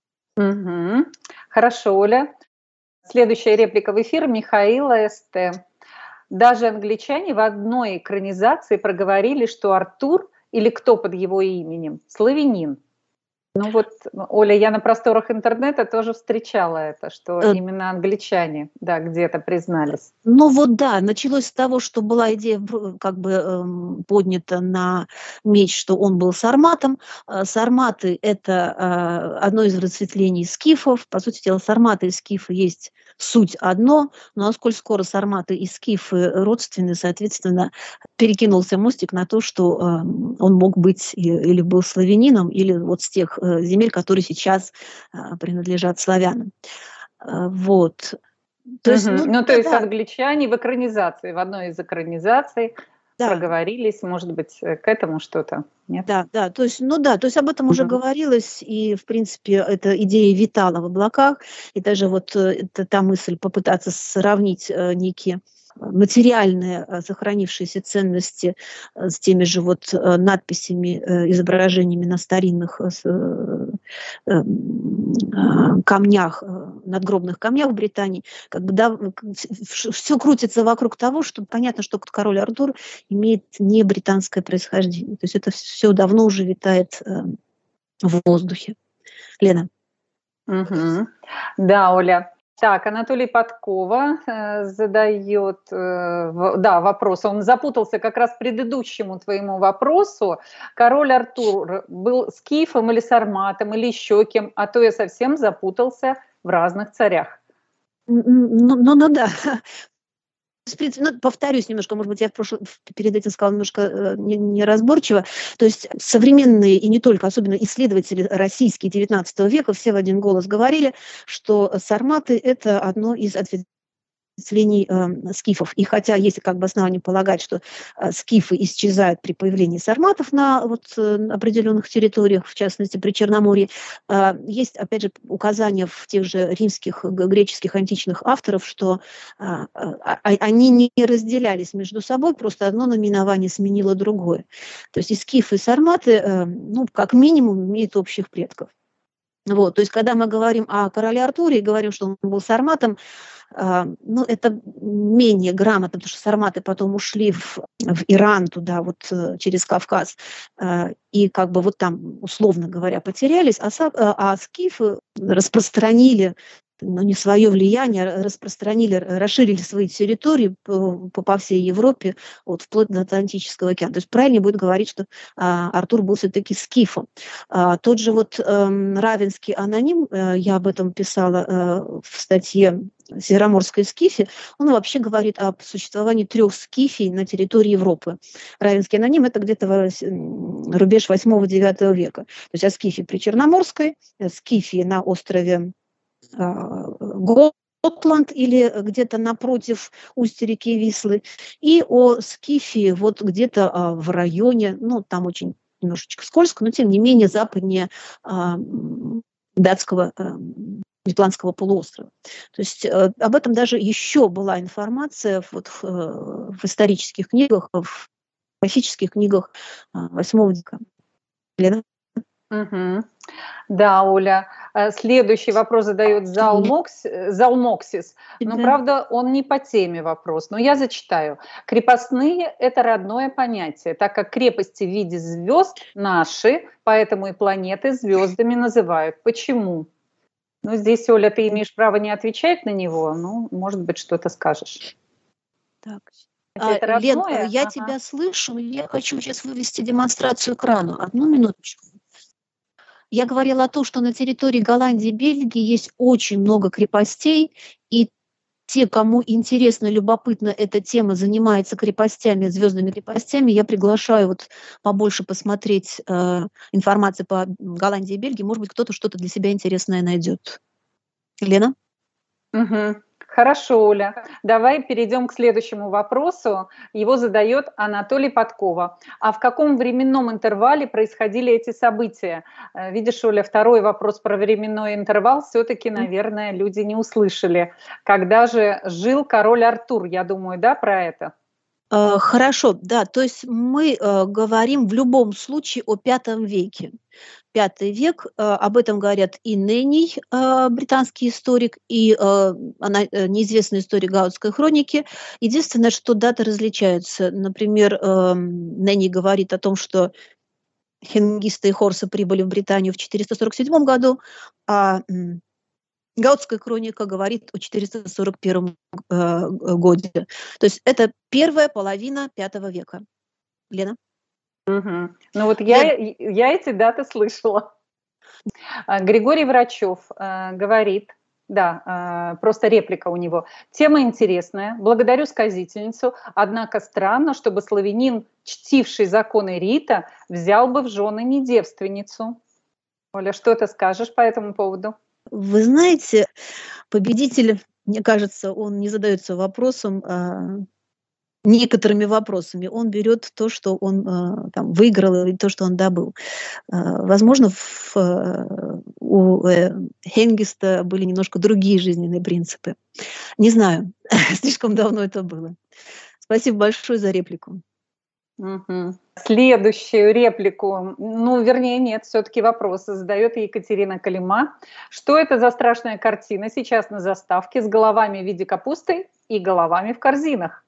Мгм. Хорошо, Оля. Следующая реплика в эфир Михаила СТ. Даже англичане в одной экранизации проговорили, что Артур или кто под его именем славянин. Ну вот, Оля, я на просторах интернета тоже встречала это, что Э, именно англичане, да, где-то признались. Ну вот да, началось с того, что была идея бр- как бы эм, поднята на меч, что он был сарматом. Э, Сарматы– это э, одно из разветвлений скифов. По сути дела, сарматы и скифы есть суть одно, но сколь скоро сарматы и скифы родственны, соответственно, перекинулся мостик на то, что эм, он мог быть и- или был славянином, или вот с тех э, земель, которые сейчас э, принадлежат славянам. Э, Вот. То есть, Мгм. ну Ну, то да, есть да, англичане в экранизации, в одной из экранизаций да. проговорились, может быть, э, к этому что-то, нет? Да, да, то есть, ну да, то есть об этом уже Мгм. говорилось, и, в принципе, эта идея витала в облаках, и даже вот э, это та мысль попытаться сравнить э, некие материальные э, сохранившиеся ценности э, с теми же вот э, надписями, э, изображениями на старинных э, с- э, э, м, камнях, э, надгробных камнях в Британии, как бы, да, все крутится вокруг того, что понятно, что король Артур имеет не британское происхождение. То есть это все давно уже витает э, в воздухе. Лена. Мгм. Да, Оля. Так, Анатолий Подкова э, задает э, в- да, вопрос. Он запутался как раз предыдущему твоему вопросу. Король Артур был скифом или сарматом, или еще кем, а то я совсем запутался в разных царях. М, м, Ну, ну, ну да. В принципе, ну, повторюсь немножко, может быть, я в прошлом, в- перед этим сказала немножко э, не- неразборчиво. То есть современные и не только, особенно исследователи российские девятнадцатого века, все в один голос говорили, что сарматы– это одно из ответвлений э, скифов. И хотя есть как бы основания полагать, что э, скифы исчезают при появлении сарматов на вот, э, определенных территориях, в частности при Черноморье, э, есть, опять же, указания в тех же римских, г- греческих, античных авторов, что э, а, а- они не разделялись между собой, просто одно наименование сменило другое. То есть и скифы, и сарматы, э, ну, как минимум, имеют общих предков. Вот, то есть, когда мы говорим о короле Артуре и говорим, что он был сарматом, а, ну, это менее грамотно, потому что сарматы потом ушли в, в Иран туда, вот э, через Кавказ, а, и как бы вот там, условно говоря, потерялись, а, са- а а скифы распространили, ну, не свое влияние, а распространили, расширили свои территории по, по по всей Европе, вот, вплоть до Атлантического океана. То есть правильнее будет говорить, что а, Артур был все-таки скифом. А, тот же вот эм, Равенский аноним, э, я об этом писала э, в статье Североморской скифе, он вообще говорит о существовании трех скифий на территории Европы. Равенский аноним– это где-то вось- м, рубеж восьмого-девятого века. То есть о скифе при Черноморской, э, скифе на острове а, Готланд или где-то напротив устья реки Вислы, и о Скифии вот где-то а, в районе, ну, там очень немножечко скользко, но тем не менее западнее а, м, датского а, Ютландского полуострова. То есть э, об этом даже еще была информация вот, в, э, в исторических книгах, в классических книгах а, восьмого века. Лена? Мгм. Да, Оля. Э, Следующий вопрос задает Залмокс, э, Залмоксис, но, Тебя. правда, он не по теме вопрос, но я зачитаю. Крепостные– это родное понятие, так как крепости в виде звезд наши, поэтому и планеты звездами называют. Почему? Ну, здесь, Оля, ты имеешь право не отвечать на него, ну, может быть, что-то скажешь. Так. Хотя А, это Лен, а, родное? я Ага. тебя слышу, и я хочу сейчас вывести демонстрацию экрана. Одну минуточку. Я говорила о том, что на территории Голландии и Бельгии есть очень много крепостей, и те, кому интересно, любопытна эта тема, занимается крепостями, звездными крепостями, я приглашаю вот побольше посмотреть э, информации по Голландии и Бельгии. Может быть, кто-то что-то для себя интересное найдет. Лена? Мгм. Хорошо, Оля. Давай перейдем к следующему вопросу. Его задает Анатолий Подкова. А в каком временном интервале происходили эти события? Э, Видишь, Оля, второй вопрос про временной интервал все-таки, наверное, люди не услышали. Когда же жил король Артур? Я думаю, да, про это? Э, Хорошо, да, то есть мы э, говорим в любом случае о пятом веке. Пятый век, э, об этом говорят и Ненний, э, британский историк, и э, она, э, неизвестный историк Гаутской хроники. Единственное, что даты различаются. Например, э, Ненний говорит о том, что Хенгиста и Хорса прибыли в Британию в четыреста сорок седьмом году, а Гаутская хроника говорит о четыреста сорок первом э, годе. То есть это первая половина пятого века. Лена? Угу. Ну вот я, я эти даты слышала. Григорий Врачев э, говорит, да, э, просто реплика у него. Тема интересная, благодарю сказительницу, однако странно, чтобы славянин, чтивший законы рита, взял бы в жены не девственницу. Оля, что ты скажешь по этому поводу? Вы знаете, победитель, мне кажется, он не задается вопросом, а, некоторыми вопросами. Он берет то, что он а, там, выиграл, и то, что он добыл. А, возможно, в, а, у э, Хенгиста были немножко другие жизненные принципы. Не знаю, слишком давно это было. Спасибо большое за реплику. Угу. Следующую реплику, ну, вернее, нет, все-таки вопросы задает Екатерина Калима. Что это за страшная картина сейчас на заставке с головами в виде капусты и головами в корзинах?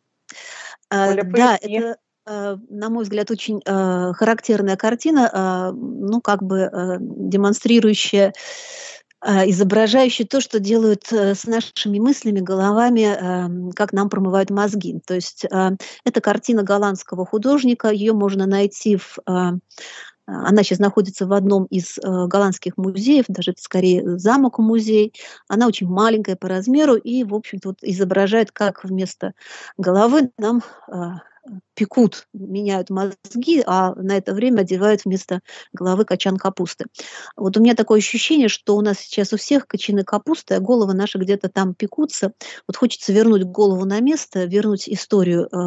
А, да, это, на мой взгляд, очень а, характерная картина, а, ну, как бы а, демонстрирующая, изображающий то, что делают с нашими мыслями, головами, как нам промывают мозги. То есть это картина голландского художника, ее можно найти в... Она сейчас находится в одном из голландских музеев, даже это скорее замок-музей. Она очень маленькая по размеру и, в общем-то, вот изображает, как вместо головы нам пекут, меняют мозги, а на это время одевают вместо головы качан капусты. Вот у меня такое ощущение, что у нас сейчас у всех качаны капусты, а головы наши где-то там пекутся. Вот хочется вернуть голову на место, вернуть историю э,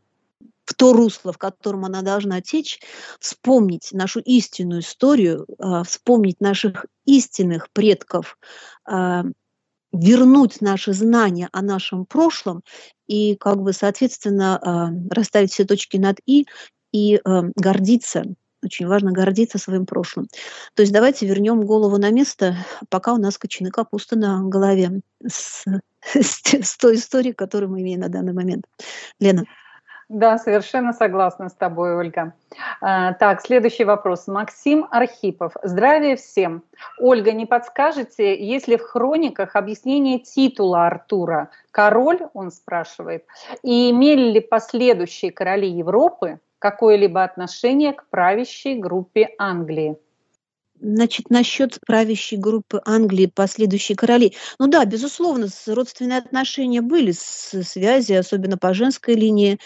в то русло, в котором она должна течь, вспомнить нашу истинную историю, э, вспомнить наших истинных предков, э, вернуть наши знания о нашем прошлом и, как бы, соответственно, э, расставить все точки над «и» и э, гордиться. Очень важно гордиться своим прошлым. То есть давайте вернем голову на место, пока у нас качаны капусты на голове с, с, с той историей, которую мы имеем на данный момент. Лена. Да, совершенно согласна с тобой, Ольга. А, так, следующий вопрос. Максим Архипов. Здравия всем. Ольга, не подскажете, есть ли в хрониках объяснение титула Артура? Король, он спрашивает, и имели ли последующие короли Европы какое-либо отношение к правящей группе Англии? Значит, насчет правящей группы Англии, последующие короли. Ну да, безусловно, родственные отношения были, связи, особенно по женской линии,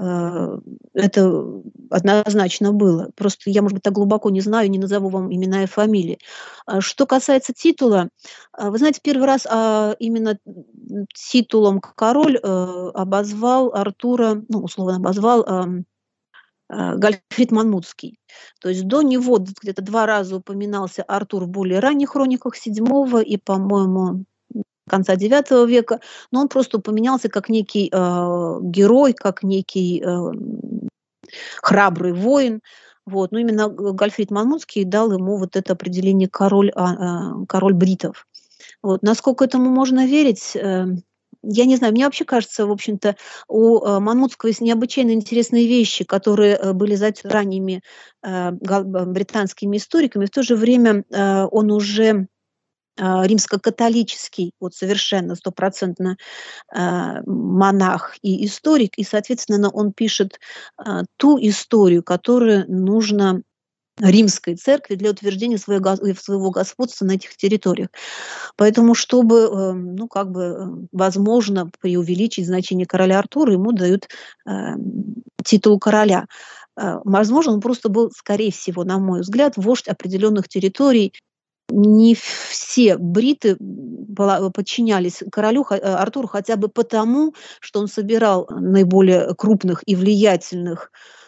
это однозначно было. Просто я, может быть, так глубоко не знаю, не назову вам имена и фамилии. Что касается титула, вы знаете, первый раз именно титулом король обозвал Артура, ну, условно обозвал Гальфрид Манмутский. То есть до него где-то два раза упоминался Артур в более ранних хрониках седьмого и, по-моему, конца девятого века, но он просто упоминался как некий э, герой, как некий э, храбрый воин. Вот. Но именно Гальфрид Манмутский дал ему вот это определение король, э, король бритов. Вот. Насколько этому можно верить? Э, Я не знаю, мне вообще кажется, в общем-то, у э, Манмутского есть необычайно интересные вещи, которые э, были затерты ранними э, британскими историками. В то же время э, он уже э, римско-католический, вот совершенно стопроцентно э, монах и историк, и, соответственно, он пишет э, ту историю, которую нужно Римской церкви для утверждения своего, своего господства на этих территориях. Поэтому, чтобы, ну, как бы, возможно, преувеличить значение короля Артура, ему дают э, титул короля. Э, возможно, он просто был, скорее всего, на мой взгляд, вождь определенных территорий. Не все бриты подчинялись королю Артуру хотя бы потому, что он собирал наиболее крупных и влиятельных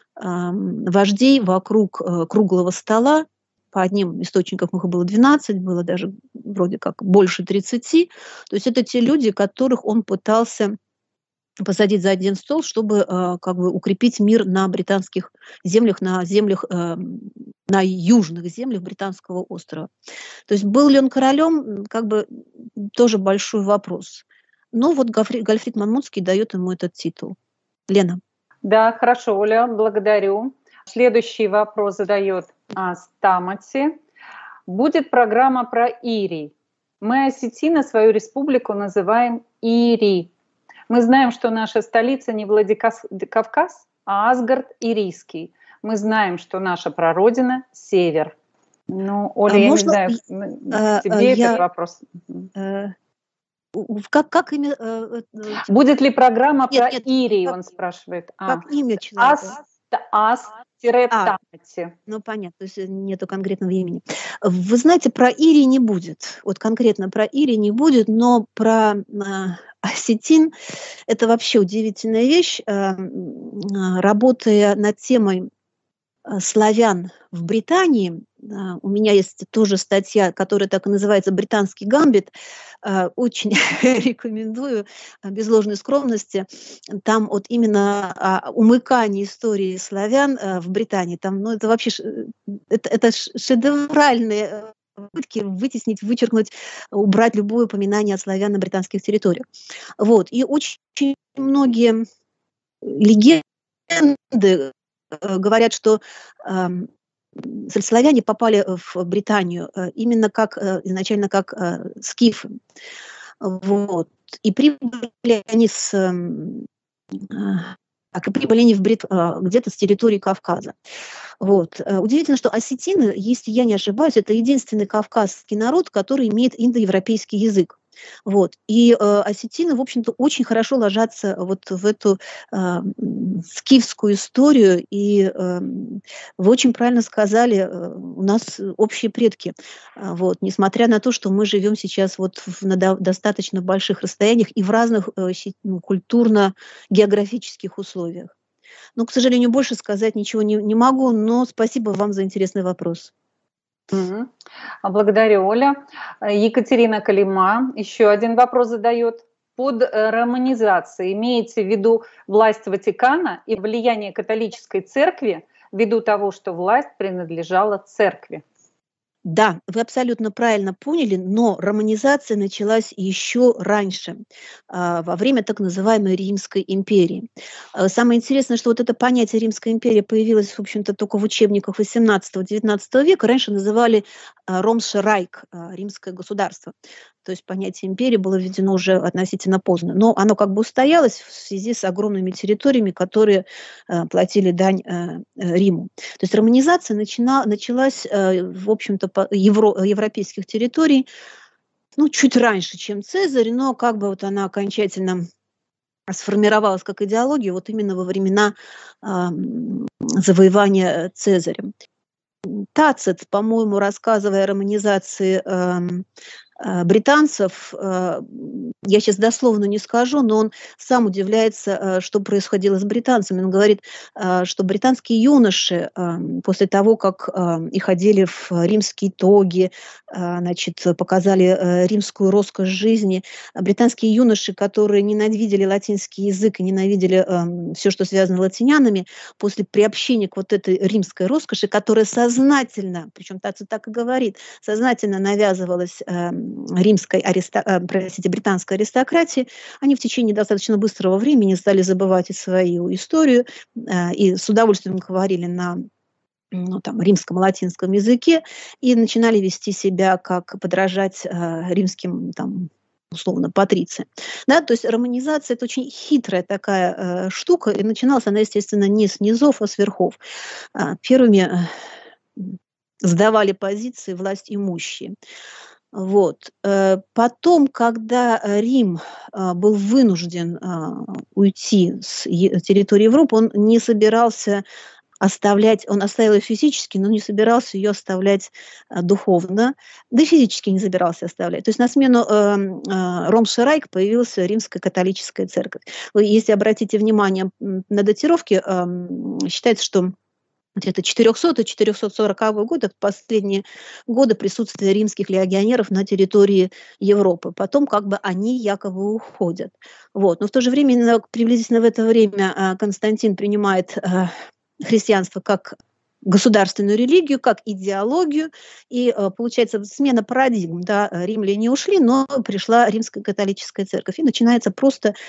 вождей вокруг круглого стола. По одним источникам их было двенадцать, было даже вроде как больше тридцати. То есть это те люди, которых он пытался посадить за один стол, чтобы как бы укрепить мир на британских землях, на землях, на южных землях британского острова. То есть был ли он королем, как бы тоже большой вопрос. Но вот Гальфрид Манмутский дает ему этот титул. Лена. Да, хорошо, Оля, благодарю. Следующий вопрос задает Астамати. Будет программа про Ирий. Мы осетины свою республику называем Ири. Мы знаем, что наша столица не Владикавказ, а Асгард-Ирийский. Мы знаем, что наша прародина – север. Ну, Оля, а я можно... не знаю, а, тебе я... этот вопрос. А... Как, как имя? Будет ли программа нет, про нет, Ирий, как, он спрашивает. Как а. имя человека? Ас, Ас-Тамати. А, ну, понятно, то есть нету конкретного имени. Вы знаете, про Ирий не будет. Вот конкретно про Ирий не будет, но про э, осетин это вообще удивительная вещь. Э, работая над темой славян в Британии, у меня есть тоже статья, которая так и называется «Британский гамбит». Очень рекомендую, без ложной скромности. Там вот именно умыкание истории славян в Британии. Там, ну, это вообще это, это шедевральные попытки вытеснить, вычеркнуть, убрать любое упоминание о славян на британских территориях. Вот. И очень многие легенды говорят, что э, славяне попали в Британию э, именно как э, изначально как э, скифы. Вот. И прибыли они с э, так, и прибыли они в Брит... э, где-то с территории Кавказа. Вот. Удивительно, что осетины, если я не ошибаюсь, это единственный кавказский народ, который имеет индоевропейский язык. Вот. И э, осетины, в общем-то, очень хорошо ложатся вот в эту э, скифскую историю. И э, вы очень правильно сказали, э, у нас общие предки. Э, вот. Несмотря на то, что мы живем сейчас вот в, на до, достаточно больших расстояниях и в разных э, культурно-географических условиях. Но, к сожалению, больше сказать ничего не, не могу, но спасибо вам за интересный вопрос. Угу. Благодарю, Оля. Екатерина Калима еще один вопрос задает. Под романизацией имеете в виду власть Ватикана и влияние католической церкви ввиду того, что власть принадлежала церкви? Да, вы абсолютно правильно поняли, но романизация началась еще раньше, во время так называемой Римской империи. Самое интересное, что вот это понятие Римская империя появилось, в общем-то, только в учебниках восемнадцатого-девятнадцатого века. Раньше называли Ромше Райк, римское государство. То есть понятие империи было введено уже относительно поздно. Но оно как бы устоялось в связи с огромными территориями, которые э, платили дань э, Риму. То есть романизация начина, началась, э, в общем-то, по евро, европейских территорий, ну, чуть раньше, чем Цезарь, но как бы вот она окончательно сформировалась как идеология вот именно во времена э, завоевания Цезарем. Тацит, по-моему, рассказывая о романизации э, британцев, я сейчас дословно не скажу, но он сам удивляется, что происходило с британцами. Он говорит, что британские юноши после того, как их одели в римские тоги, значит, показали римскую роскошь жизни, британские юноши, которые ненавидели латинский язык и ненавидели все, что связано с латинянами, после приобщения к вот этой римской роскоши, которая сознательно, причем Тацит так и говорит, сознательно навязывалась римской, ариста... простите, британской аристократии, они в течение достаточно быстрого времени стали забывать и свою историю, и с удовольствием говорили на ну, там, римском, латинском языке, и начинали вести себя, как подражать римским, там, условно, патрициям. Да, то есть романизация – это очень хитрая такая э, штука, и начиналась она, естественно, не с низов, а с верхов. Первыми э, сдавали позиции власть имущие. Вот. Потом, когда Рим был вынужден уйти с территории Европы, он не собирался оставлять, он оставил ее физически, но не собирался ее оставлять духовно, да и физически не собирался оставлять. То есть на смену Ромше Райк появилась римская католическая церковь. Если обратите внимание на датировки, считается, что где-то четырехсотый-четыреста сороковой год, это последние годы присутствия римских легионеров на территории Европы. Потом как бы они якобы уходят. Вот. Но в то же время, приблизительно в это время Константин принимает христианство как государственную религию, как идеологию, и получается смена парадигм. Да, римляне ушли, но пришла римская католическая церковь, и начинается просто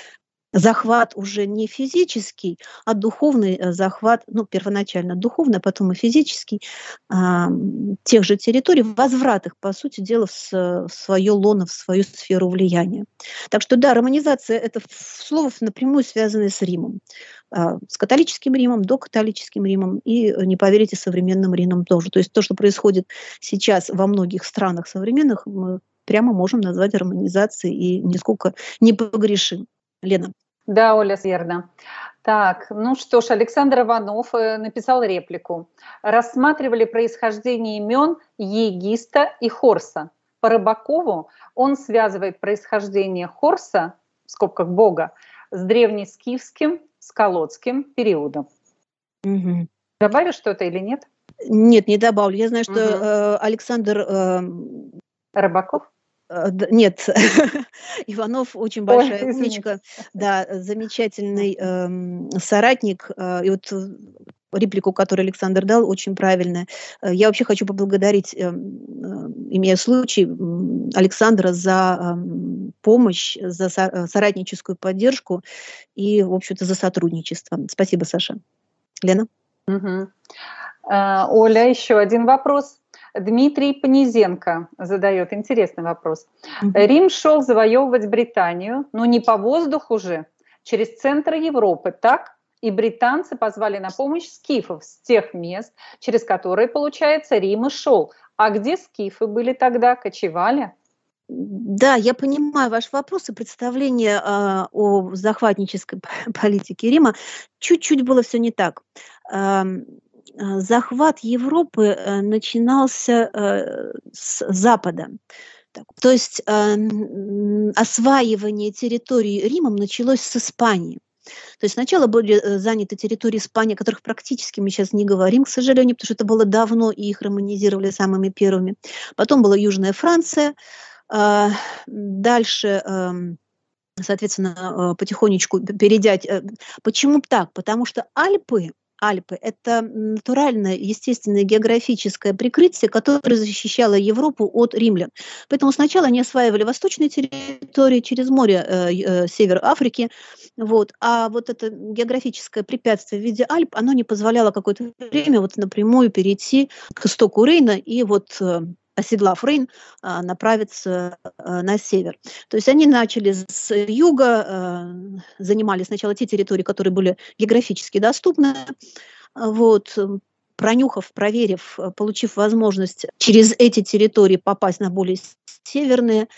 захват уже не физический, а духовный захват, ну, первоначально духовный, а потом и физический, а, тех же территорий, возврат их, по сути дела, в, в свое лоно, в свою сферу влияния. Так что, да, романизация – это слово напрямую связанное с Римом. А, с католическим Римом, докатолическим Римом и, не поверите, современным Римом тоже. То есть то, что происходит сейчас во многих странах современных, мы прямо можем назвать романизацией и нисколько не погрешим. Лена. Да, Оля, верно. Так, ну что ж, Александр Иванов написал реплику. Рассматривали происхождение имен Егиста и Хорса. По Рыбакову он связывает происхождение Хорса, в скобках бога, с древнескифским, скалотским периодом. Угу. Добавишь что-то или нет? Нет, не добавлю. Я знаю, что угу. э, Александр... Э, Рыбаков? Нет, Иванов очень большая Ой, умничка, да, замечательный э, соратник. Э, и вот реплику, которую Александр дал, очень правильная. Я вообще хочу поблагодарить, э, э, имея случай, Александра за э, помощь, за со- соратническую поддержку и, в общем-то, за сотрудничество. Спасибо, Саша. Лена? Угу. А, Оля, еще один вопрос. Дмитрий Понизенко задает интересный вопрос. Mm-hmm. Рим шел завоевывать Британию, но не по воздуху же, через центр Европы, так? И британцы позвали на помощь скифов с тех мест, через которые, получается, Рим и шел. А где скифы были тогда, кочевали? Да, я понимаю ваш вопрос, и представление э, о захватнической политике Рима. Чуть-чуть было все не так. Э, захват Европы начинался э, с запада. Так, то есть э, осваивание территории Римом началось с Испании. То есть сначала были заняты территории Испании, о которых практически мы сейчас не говорим, к сожалению, потому что это было давно, и их романизировали самыми первыми. Потом была Южная Франция. Э, дальше... Э, соответственно, потихонечку перейдя... Почему так? Потому что Альпы, Альпы – это натуральное, естественное географическое прикрытие, которое защищало Европу от римлян. Поэтому сначала они осваивали восточные территории через море, э, э, север Африки, вот, а вот это географическое препятствие в виде Альп, оно не позволяло какое-то время вот напрямую перейти к истоку Рейна и вот... Э, оседлав Рейн, направиться на север. То есть они начали с юга, занимали сначала те территории, которые были географически доступны, вот, пронюхав, проверив, получив возможность через эти территории попасть на более северные,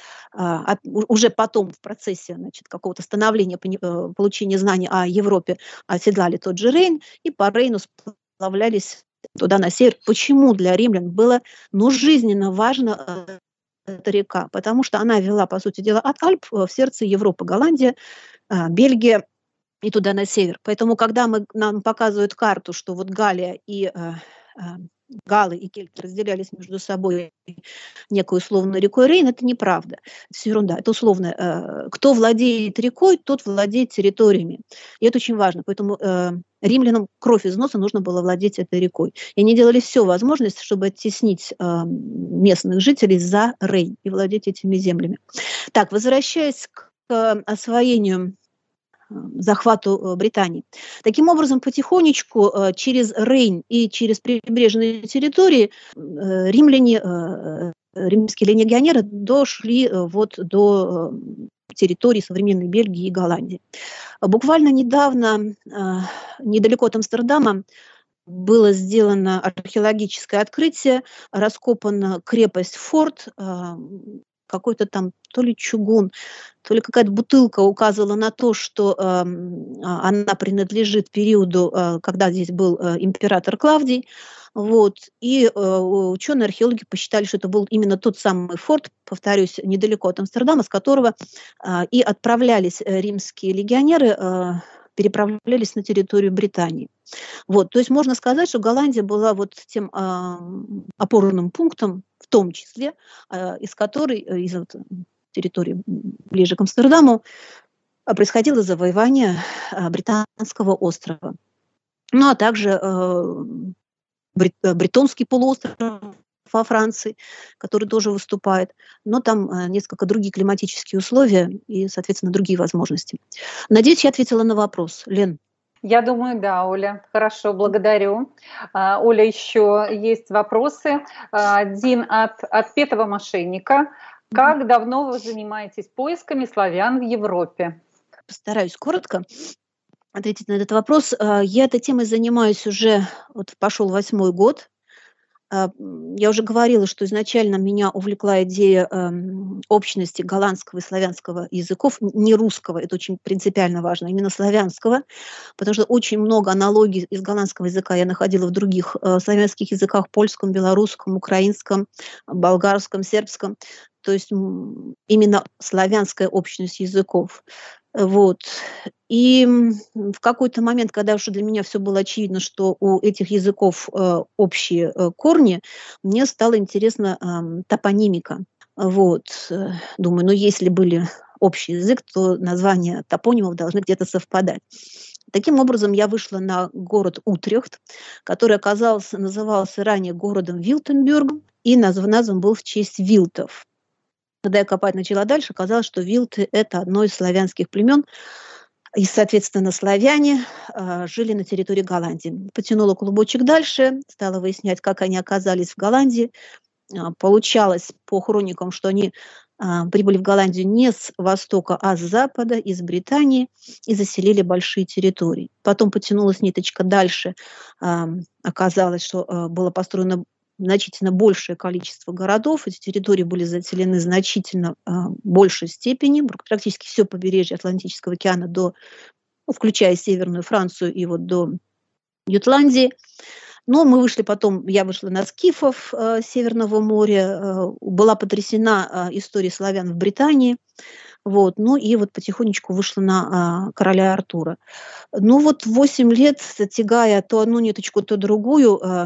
уже потом в процессе, значит, какого-то становления, получения знаний о Европе оседлали тот же Рейн и по Рейну сплавлялись туда на север. Почему для римлян было, ну, жизненно важно э, эта река? Потому что она вела, по сути дела, от Альп в сердце Европы, Голландия, э, Бельгия и туда на север. Поэтому, когда мы, нам показывают карту, что вот Галлия и э, э, галлы и кельты разделялись между собой некой условной рекой Рейн, это неправда. Это все ерунда. Это условно. Э, кто владеет рекой, тот владеет территориями. И это очень важно. Поэтому э, римлянам кровь из носа нужно было владеть этой рекой. И они делали все возможное, чтобы оттеснить э, местных жителей за Рейн и владеть этими землями. Так, возвращаясь к э, освоению, э, захвату э, Британии. Таким образом, потихонечку э, через Рейн и через прибрежные территории э, римляне, э, римские легионеры дошли э, вот до э, территории современной Бельгии и Голландии. Буквально недавно, недалеко от Амстердама, было сделано археологическое открытие, раскопана крепость-форт, какой-то там то ли чугун, то ли какая-то бутылка указывала на то, что э, она принадлежит периоду, э, когда здесь был э, император Клавдий. Вот. И э, ученые-археологи посчитали, что это был именно тот самый форт, повторюсь, недалеко от Амстердама, с которого э, и отправлялись римские легионеры, э, переправлялись на территорию Британии. Вот. То есть можно сказать, что Голландия была вот тем э, опорным пунктом, в том числе, э, из которой, э, из вот, территории ближе к Амстердаму, э, происходило завоевание э, британского острова. Ну, а также э, Брит, Бретонский полуостров, во Франции, который тоже выступает, но там э, несколько другие климатические условия и, соответственно, другие возможности. Надеюсь, я ответила на вопрос. Лен. Я думаю, да, Оля. Хорошо, благодарю. А, Оля, еще есть вопросы. Один от отпетого мошенника. Как давно вы занимаетесь поисками славян в Европе? Постараюсь коротко ответить на этот вопрос. Я этой темой занимаюсь уже, вот пошел восьмой год. Я уже говорила, что изначально меня увлекла идея э, общности голландского и славянского языков, не русского, это очень принципиально важно, именно славянского, потому что очень много аналогий из голландского языка я находила в других э, славянских языках, польском, белорусском, украинском, болгарском, сербском, то есть именно славянская общность языков. Вот. И в какой-то момент, когда уже для меня все было очевидно, что у этих языков э, общие э, корни, мне стало интересно э, топонимика. Вот. Думаю, ну если были общий язык, то названия топонимов должны где-то совпадать. Таким образом, я вышла на город Утрехт, который оказался, назывался ранее городом Вилтенбюрг, и назван, назван был в честь вилтов. Когда я копать начала дальше, оказалось, что вилты – это одно из славянских племен, и, соответственно, славяне э, жили на территории Голландии. Потянула клубочек дальше, стала выяснять, как они оказались в Голландии. Э, получалось по хроникам, что они э, прибыли в Голландию не с востока, а с запада, из Британии, и заселили большие территории. Потом потянулась ниточка дальше. Э, оказалось, что э, было построено значительно большее количество городов. Эти территории были заселены значительно э, большей степени. Практически все побережье Атлантического океана, до, ну, включая Северную Францию и вот до Ютландии. Но мы вышли потом, я вышла на скифов э, Северного моря, э, была потрясена э, историей славян в Британии. Вот, ну и вот потихонечку вышла на а, короля Артура. Ну вот восемь лет, тягая то одну ниточку, то другую, а,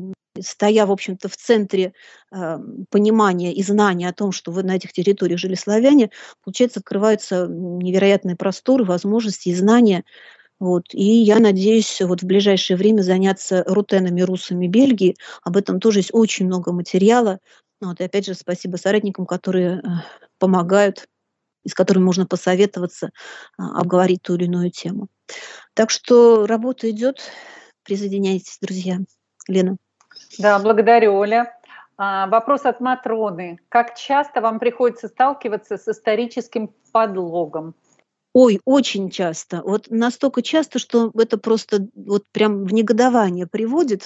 стоя, в общем-то, в центре а, понимания и знания о том, что вы на этих территориях жили славяне, получается, открываются невероятные просторы, возможности и знания. Вот. И я надеюсь вот в ближайшее время заняться рутенами, русами Бельгии. Об этом тоже есть очень много материала. Вот. И опять же, спасибо соратникам, которые а, помогают, и с которыми можно посоветоваться, обговорить ту или иную тему. Так что работа идет. Присоединяйтесь, друзья. Лена. Да, благодарю, Оля. А, вопрос от Матроны. Как часто вам приходится сталкиваться с историческим подлогом? Ой, очень часто. Вот настолько часто, что это просто вот прям в негодование приводит.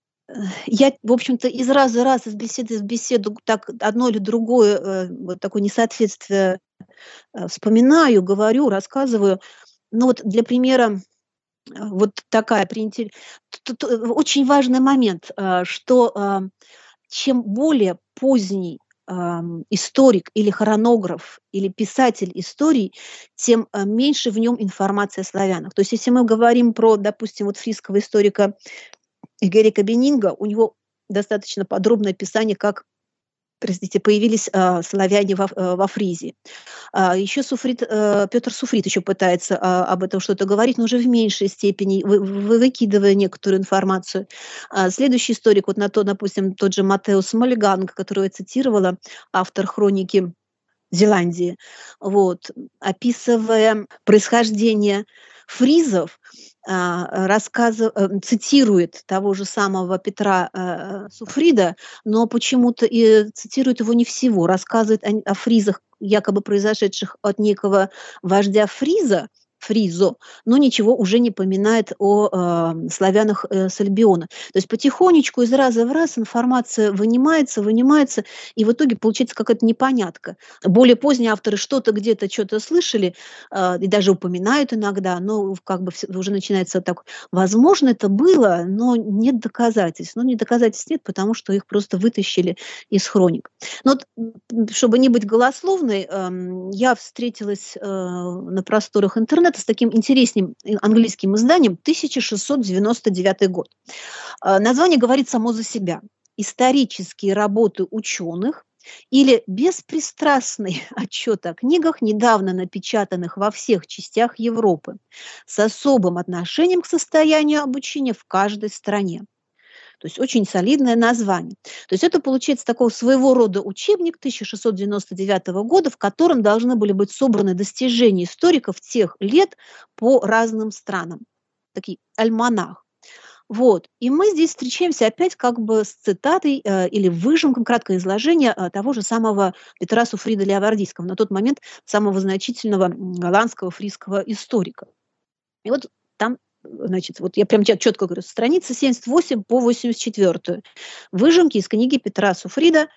Я, в общем-то, из раза в раз, из беседы в беседу, так одно или другое вот такое несоответствие вспоминаю, говорю, рассказываю. Ну вот для примера вот такая очень важный момент, что чем более поздний историк или хронограф или писатель историй, тем меньше в нем информации о славянах. То есть если мы говорим про, допустим, вот фрисского историка Герика Бенинга, у него достаточно подробное описание, как, простите, появились э, славяне во, э, во Фризии. А, еще Суфрит, э, Петр Суфрит еще пытается э, об этом что-то говорить, но уже в меньшей степени, вы, вы, выкидывая некоторую информацию. А, следующий историк, вот на то, допустим, тот же Матеус Мальганг, которого я цитировала, автор хроники Зеландии, вот, описывая происхождение фризов, рассказыв... цитирует того же самого Петра э, Суфрида, но почему-то и цитирует его не всего, рассказывает о, о фризах, якобы произошедших от некого вождя Фриза, Фризо, но ничего уже не поминает о э, славянах э, с Альбиона. То есть потихонечку из раза в раз информация вынимается, вынимается, и в итоге получается какая-то непонятка. Более поздние авторы что-то где-то, что-то слышали, э, и даже упоминают иногда, но как бы уже начинается так, возможно, это было, но нет доказательств. Но не доказательств нет, потому что их просто вытащили из хроник. Но вот, чтобы не быть голословной, э, я встретилась э, на просторах интернета с таким интересным английским изданием тысяча шестьсот девяносто девятый год. Название говорит само за себя. Исторические работы ученых или беспристрастный отчет о книгах, недавно напечатанных во всех частях Европы, с особым отношением к состоянию обучения в каждой стране. То То есть очень солидное название. То есть это получается такого своего рода учебник тысяча шестьсот девяносто девятого года, в котором должны были быть собраны достижения историков тех лет по разным странам. Такие альманах. Вот. И мы здесь встречаемся опять как бы с цитатой э, или выжимком, краткое изложение э, того же самого Петра Суфрида Леовардийского, на тот момент самого значительного голландского фрисского историка. И вот там, значит, вот я прям четко говорю, страница семьдесят восемь по восемьдесят четыре. Выжимки из книги Петра Суфрида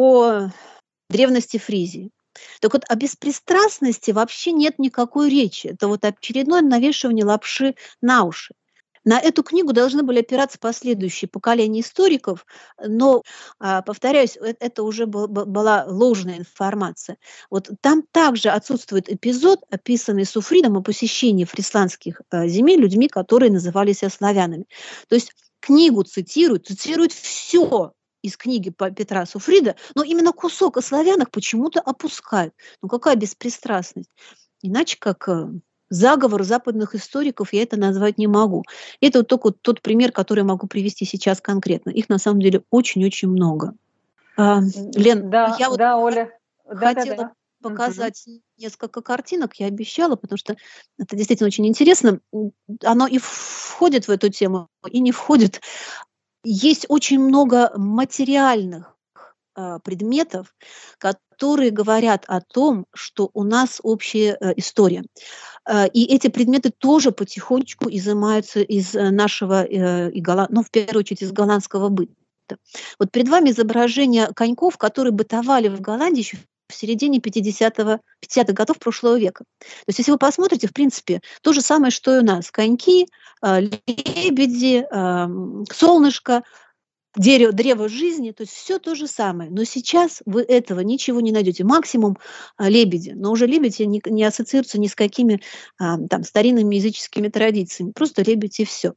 о древности Фризии. Так вот, о беспристрастности вообще нет никакой речи. Это вот очередное навешивание лапши на уши. На эту книгу должны были опираться последующие поколения историков, но, повторяюсь, это уже была ложная информация. Вот там также отсутствует эпизод, описанный Суфридом о посещении фрисландских земель людьми, которые назывались славянами. То есть книгу цитируют, цитируют все из книги Петра Суфрида, но именно кусок о славянах почему-то опускают. Ну какая беспристрастность? Иначе как... заговор западных историков я это назвать не могу. Это вот только тот пример, который я могу привести сейчас конкретно. Их на самом деле очень-очень много. А, Лен, да, я вот да, Оля. хотела да, да, да. показать угу. несколько картинок, я обещала, потому что это действительно очень интересно. Оно и входит в эту тему, и не входит. Есть очень много материальных предметов, которые говорят о том, что у нас общая э, история. Э, и эти предметы тоже потихонечку изымаются из нашего, э, и голланд... ну, в первую очередь, из голландского быта. Вот перед вами изображение коньков, которые бытовали в Голландии еще в середине пятидесятых годов прошлого века. То есть, если вы посмотрите, в принципе, то же самое, что и у нас. Коньки, э, лебеди, э, солнышко, Дерево, древо жизни, то есть все то же самое. Но сейчас вы этого ничего не найдете. Максимум а, лебеди. Но уже лебеди не, не ассоциируются ни с какими а, там, старинными языческими традициями. Просто лебедь и все.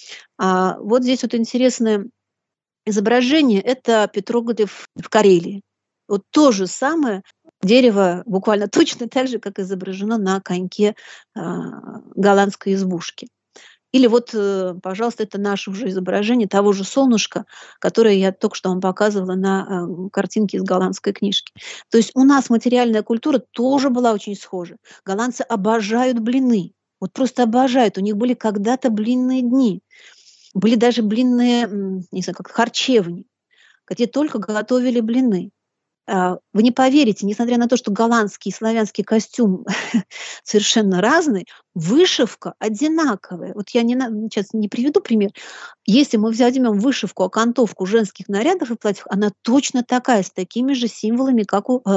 А, вот здесь вот интересное изображение. Это петроглиф в Карелии. Вот то же самое дерево, буквально точно так же, как изображено на коньке а, голландской избушки. Или вот, пожалуйста, это наше уже изображение того же солнышка, которое я только что вам показывала на картинке из голландской книжки. То есть у нас материальная культура тоже была очень схожа. Голландцы обожают блины. Вот просто обожают. У них были когда-то блинные дни. Были даже блинные, не знаю, как харчевни, где только готовили блины. Вы не поверите, несмотря на то, что голландский и славянский костюм совершенно разный, вышивка одинаковая. Вот я не, сейчас не приведу пример. Если мы возьмем вышивку, окантовку женских нарядов и платьев, она точно такая, с такими же символами, как, у,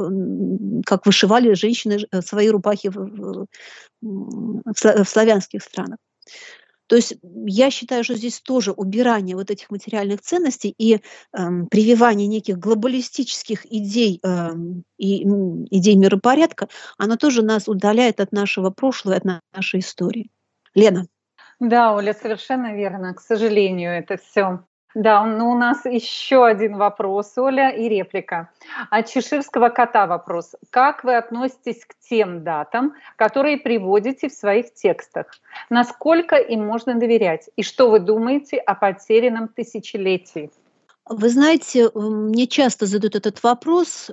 э, как вышивали женщины свои рубахи в, в, в славянских странах. То есть я считаю, что здесь тоже убирание вот этих материальных ценностей и э, прививание неких глобалистических идей э, и идей миропорядка, оно тоже нас удаляет от нашего прошлого, от нашей истории. Лена. Да, Оля, совершенно верно. К сожалению, это все. Да, ну у нас еще один вопрос, Оля, и реплика. От чеширского кота вопрос. Как вы относитесь к тем датам, которые приводите в своих текстах? Насколько им можно доверять? И что вы думаете о потерянном тысячелетии? Вы знаете, мне часто задают этот вопрос.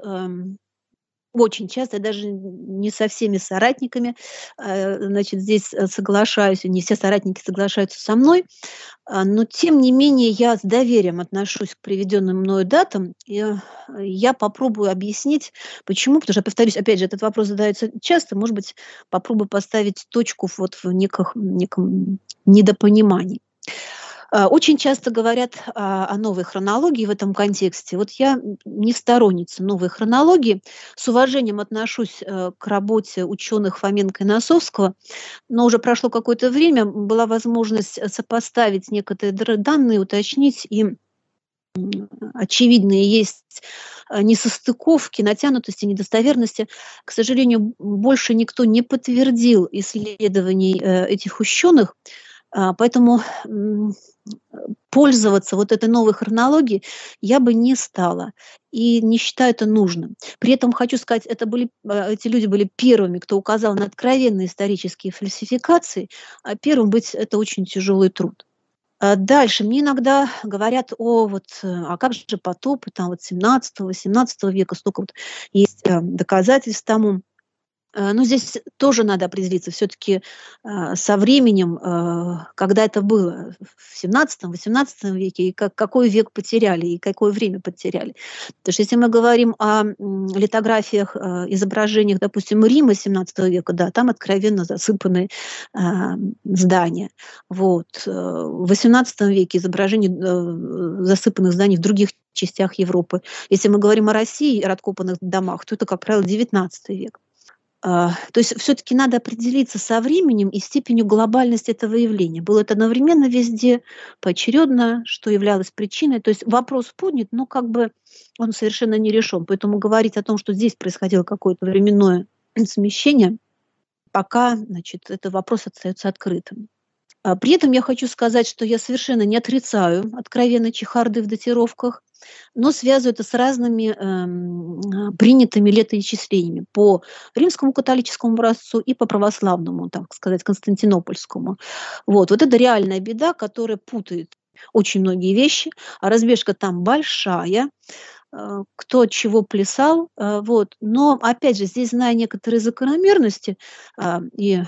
Очень часто, даже не со всеми соратниками, значит, здесь соглашаюсь, не все соратники соглашаются со мной, но тем не менее я с доверием отношусь к приведенным мною датам, и я попробую объяснить, почему, потому что, повторюсь, опять же, этот вопрос задается часто, может быть, попробую поставить точку вот в неких, неком недопонимании. Очень часто говорят о новой хронологии в этом контексте. Вот я не сторонница новой хронологии, с уважением отношусь к работе ученых Фоменко и Носовского, но уже прошло какое-то время, была возможность сопоставить некоторые данные, уточнить, и очевидные есть несостыковки, натянутости, недостоверности. К сожалению, больше никто не подтвердил исследований этих ученых, поэтому пользоваться вот этой новой хронологией я бы не стала и не считаю это нужным. При этом хочу сказать, это были, эти люди были первыми, кто указал на откровенные исторические фальсификации, а первым быть это очень тяжелый труд. Дальше мне иногда говорят, о, вот, а как же потопы там вот семнадцатого-восемнадцатого века, столько вот есть доказательств тому. Но здесь тоже надо определиться все-таки э, со временем, э, когда это было, в семнадцатом-восемнадцатом веке, и как, какой век потеряли, и какое время потеряли. Потому что если мы говорим о м, литографиях, э, изображениях, допустим, Рима семнадцатого века, да, там откровенно засыпаны э, здания. Вот. В восемнадцатом веке изображения э, засыпанных зданий в других частях Европы. Если мы говорим о России и откопанных домах, то это, как правило, девятнадцатый век. То есть все-таки надо определиться со временем и степенью глобальности этого явления. Было это одновременно везде, поочередно, что являлось причиной. То есть вопрос поднят, но как бы он совершенно не решен. Поэтому говорить о том, что здесь происходило какое-то временное смещение, пока, значит, этот вопрос остается открытым. При этом я хочу сказать, что я совершенно не отрицаю откровенно чехарды в датировках, но связываю это с разными э, принятыми летоисчислениями по римскому католическому образцу и по православному, так сказать, константинопольскому. Вот, вот это реальная беда, которая путает очень многие вещи, а разбежка там большая, э, кто от чего плясал, э, вот. Но, опять же, здесь, зная некоторые закономерности э, и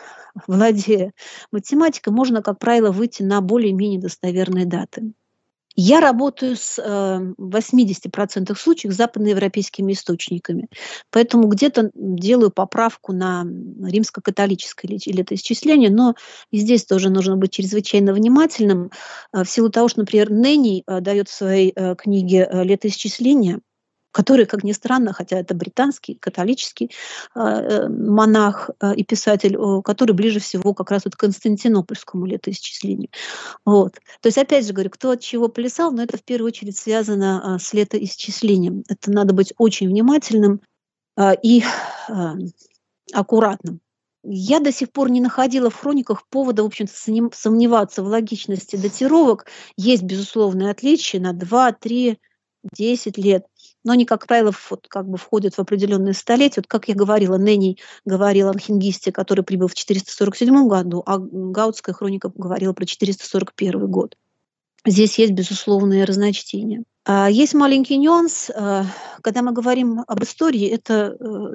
владея математикой, можно, как правило, выйти на более-менее достоверные даты. Я работаю с э, восемьдесят процентов случаев с западноевропейскими источниками, поэтому где-то делаю поправку на римско-католическое летоисчисление, но и здесь тоже нужно быть чрезвычайно внимательным, э, в силу того, что, например, Ненни э, дает в своей э, книге э, летоисчисление, который, как ни странно, хотя это британский католический э, монах э, и писатель, э, который ближе всего как раз вот к константинопольскому летоисчислению. Вот. То есть, опять же говорю, кто от чего плясал, но это в первую очередь связано э, с летоисчислением. Это надо быть очень внимательным э, и э, аккуратным. Я до сих пор не находила в хрониках повода, в общем-то, сомневаться в логичности датировок. Есть безусловные отличия на два, три, десять лет, но они, как правило, вот, как бы входят в определенные столетия. Вот, как я говорила, Ненни говорил о Анхингисте, который прибыл в четыреста сорок седьмом году, а Гаутская хроника говорила про четыреста сорок первый год. Здесь есть безусловные разночтения. Есть маленький нюанс. Когда мы говорим об истории, это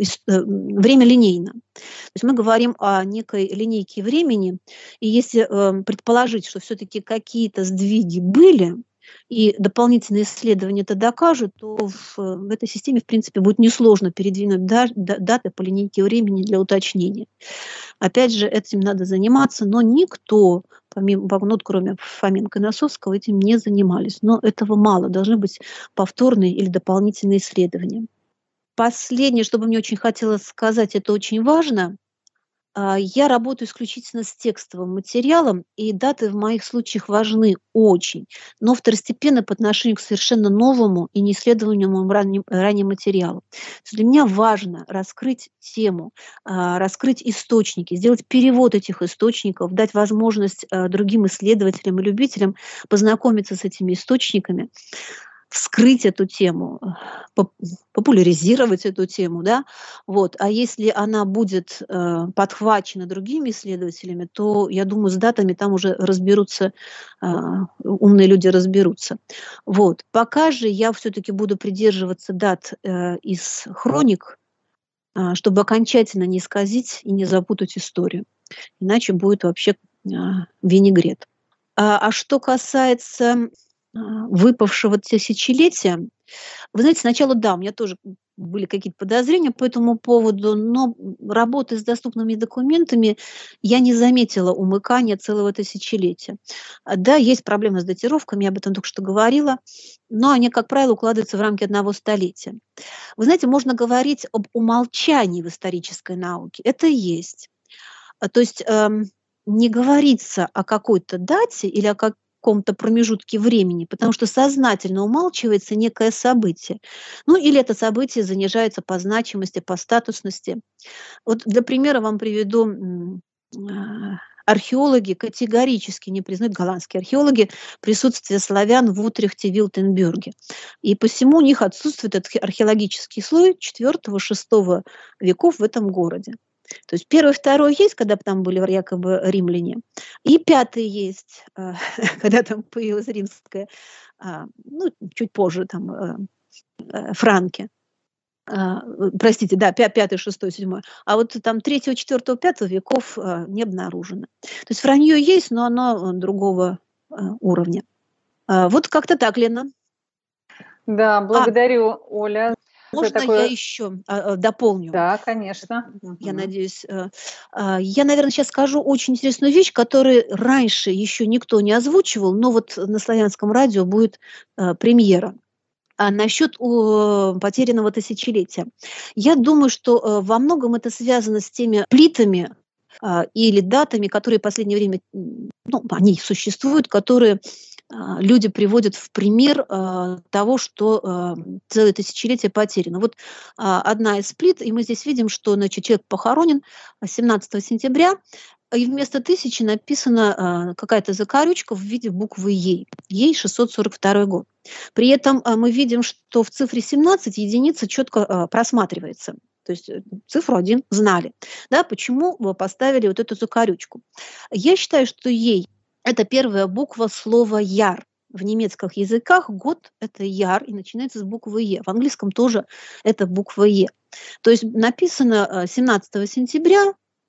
время линейно. То есть мы говорим о некой линейке времени, и если предположить, что все-таки какие-то сдвиги были, и дополнительные исследования это докажут, то в, в этой системе, в принципе, будет несложно передвинуть да, да, даты по линейке времени для уточнения. Опять же, этим надо заниматься, но никто, помимо, ну, кроме Фоменко и Носовского, этим не занимались. Но этого мало, должны быть повторные или дополнительные исследования. Последнее, что бы мне очень хотелось сказать, это очень важно. Я работаю исключительно с текстовым материалом, и даты в моих случаях важны очень, но второстепенно по отношению к совершенно новому и неисследованному ранее, ранее материалу. Для меня важно раскрыть тему, раскрыть источники, сделать перевод этих источников, дать возможность другим исследователям и любителям познакомиться с этими источниками, вскрыть эту тему, популяризировать эту тему, да, вот. А если она будет э, подхвачена другими исследователями, то, я думаю, с датами там уже разберутся, э, умные люди разберутся. Вот. Пока же я все-таки буду придерживаться дат э, из хроник, э, чтобы окончательно не исказить и не запутать историю. Иначе будет вообще э, винегрет. А, а что касается выпавшего тысячелетия, вы знаете, сначала, да, у меня тоже были какие-то подозрения по этому поводу, но работая с доступными документами, я не заметила умыкания целого тысячелетия. Да, есть проблемы с датировками, я об этом только что говорила, но они, как правило, укладываются в рамки одного столетия. Вы знаете, можно говорить об умолчании в исторической науке. Это есть. То есть эм, не говорится о какой-то дате или о какой каком-то промежутке времени, потому что сознательно умалчивается некое событие. Ну или это событие занижается по значимости, по статусности. Вот для примера вам приведу, археологи категорически не признают, голландские археологи, присутствие славян в Утрехте, Вилтенберге. И посему у них отсутствует этот археологический слой четвёртого-шестого веков в этом городе. То есть первый, второй есть, когда там были якобы римляне, и пятый есть, когда там появилась римская, ну, чуть позже там франки. Простите, да, пятый, шестой, седьмой. А вот там третьего, четвертого, пятого веков не обнаружено. То есть вранье есть, но оно другого уровня. Вот как-то так, Лена. Да, благодарю, а, Оля. Можно такое... я еще а, дополню? Да, конечно. Я угу. надеюсь. А, а, я, наверное, сейчас скажу очень интересную вещь, которую раньше еще никто не озвучивал, но вот на Славянском радио будет а, премьера. А насчет о, потерянного тысячелетия. Я думаю, что а, во многом это связано с теми плитами а, или датами, которые в последнее время, ну, они существуют, которые а, люди приводят в пример а, того, что а, целое тысячелетие потеряно. Вот а, одна из плит, и мы здесь видим, что, значит, человек похоронен семнадцатого сентября, и вместо тысячи написана а, какая-то закорючка в виде буквы Е. Ей шестьсот сорок второй год. При этом а, мы видим, что в цифре семнадцать единица четко а, просматривается. То есть цифру один знали. Да, почему вы поставили вот эту закорючку? Я считаю, что Ей – это первая буква слова «яр». В немецких языках год – это «яр» и начинается с буквы «е». В английском тоже это буква «е». То есть написано семнадцатого сентября,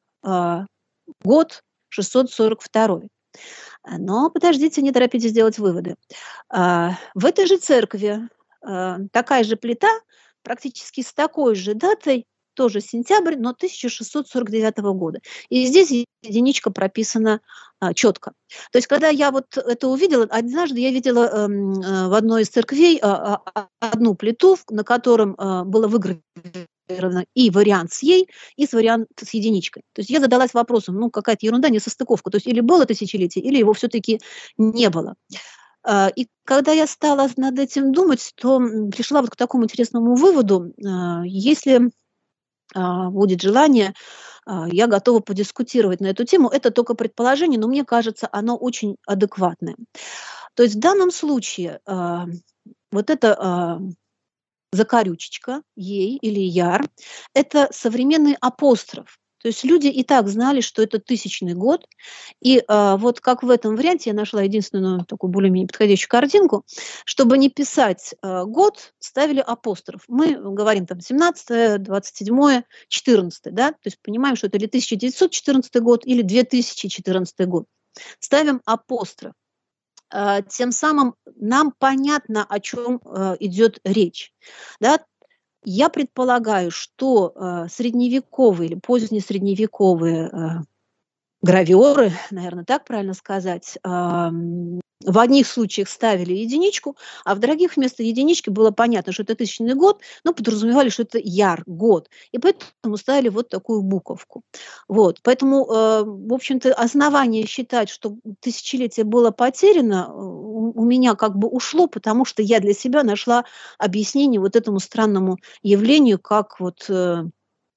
год шестьсот сорок второй. Но подождите, не торопитесь делать выводы. В этой же церкви такая же плита, практически с такой же датой, тоже сентябрь, но тысяча шестьсот сорок девятого года. И здесь единичка прописана а, четко. То есть, когда я вот это увидела, однажды я видела э, э, в одной из церквей э, э, одну плиту, на котором э, было выгравировано и вариант с Ей, и с вариант с единичкой. То есть я задалась вопросом, ну какая-то ерунда, несостыковка. То есть или было тысячелетие, или его все-таки не было. И когда я стала над этим думать, то пришла вот к такому интересному выводу. Если будет желание, я готова подискутировать на эту тему. Это только предположение, но мне кажется, оно очень адекватное. То есть в данном случае вот эта закорючечка, Ей или Яр, это современный апостроф. То есть люди и так знали, что это тысячный год. И а, вот как в этом варианте я нашла единственную такую более-менее подходящую картинку, чтобы не писать а, год, ставили апостроф. Мы говорим там семнадцатое, двадцать седьмое, четырнадцатое, да? То есть понимаем, что это или тысяча девятьсот четырнадцатый год, или две тысячи четырнадцатый год. Ставим апостроф. А, тем самым нам понятно, о чем а, идет речь, да? Я предполагаю, что э, средневековые или позднесредневековые э, граверы, наверное, так правильно сказать, э, в одних случаях ставили единичку, а в других вместо единички было понятно, что это тысячный год, но подразумевали, что это Яр, год. И поэтому ставили вот такую буковку. Вот. Поэтому, э, в общем-то, основание считать, что тысячелетие было потеряно, у, у меня как бы ушло, потому что я для себя нашла объяснение вот этому странному явлению, как вот... Э,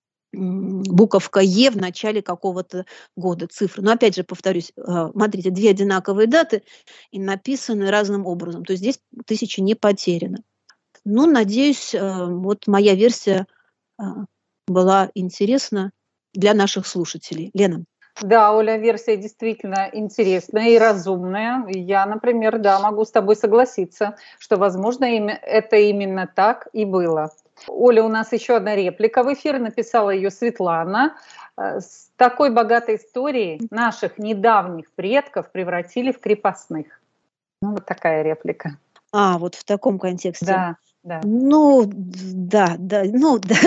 буковка Е в начале какого-то года, цифры. Но опять же, повторюсь, смотрите, две одинаковые даты и написаны разным образом. То есть здесь тысяча не потеряна. Ну, надеюсь, вот моя версия была интересна для наших слушателей. Лена. Да, Оля, версия действительно интересная и разумная. Я, например, да, могу с тобой согласиться, что, возможно, это именно так и было. Оля, у нас еще одна реплика в эфир, написала ее Светлана. С такой богатой историей наших недавних предков превратили в крепостных. Ну, вот такая реплика. А, вот в таком контексте. Да, да. Ну, да, да, ну, да.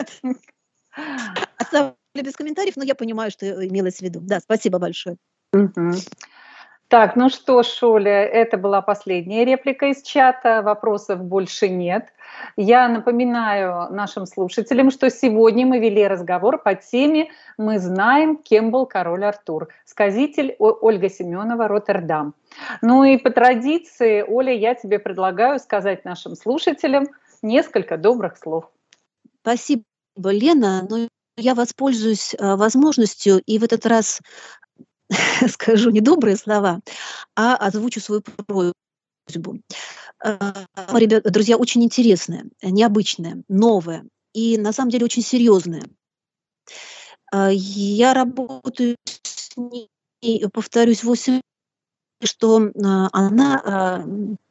Оставлю без комментариев, но я понимаю, что имелось в виду. Да, спасибо большое. Угу. Так, ну что ж, Оля, это была последняя реплика из чата, вопросов больше нет. Я напоминаю нашим слушателям, что сегодня мы вели разговор по теме «Мы знаем, кем был король Артур», сказитель Ольга Семенова, Роттердам. Ну и по традиции, Оля, я тебе предлагаю сказать нашим слушателям несколько добрых слов. Спасибо, Лена, но я воспользуюсь возможностью и в этот раз скажу не добрые слова, а озвучу свою просьбу. Ребята, друзья, очень интересное, необычное, новое и на самом деле очень серьезное. Я работаю с ней, повторюсь, восемь лет, что она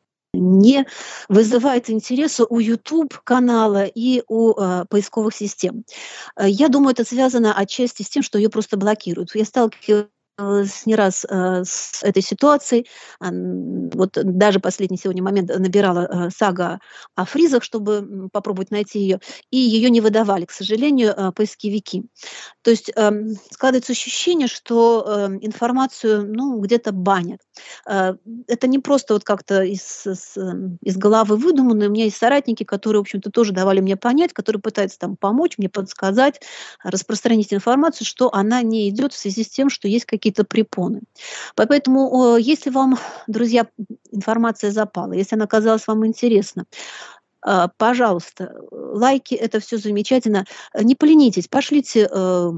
не вызывает интереса у YouTube-канала и у э, поисковых систем. Я думаю, это связано отчасти с тем, что ее просто блокируют. Я сталкивалась не раз э, с этой ситуацией. Вот даже последний сегодня момент набирала э, сага о фризах, чтобы попробовать найти ее, и ее не выдавали, к сожалению, э, поисковики. То есть э, складывается ощущение, что э, информацию ну, где-то банят. Э, это не просто вот как-то из, из, из головы выдуманное. У меня есть соратники, которые, в общем-то, тоже давали мне понять, которые пытаются там помочь, мне подсказать, распространить информацию, что она не идет в связи с тем, что есть какие-то какие-то препоны. Поэтому, если вам, друзья, информация запала, если она оказалась вам интересна, пожалуйста, лайки, это все замечательно. Не поленитесь, пошлите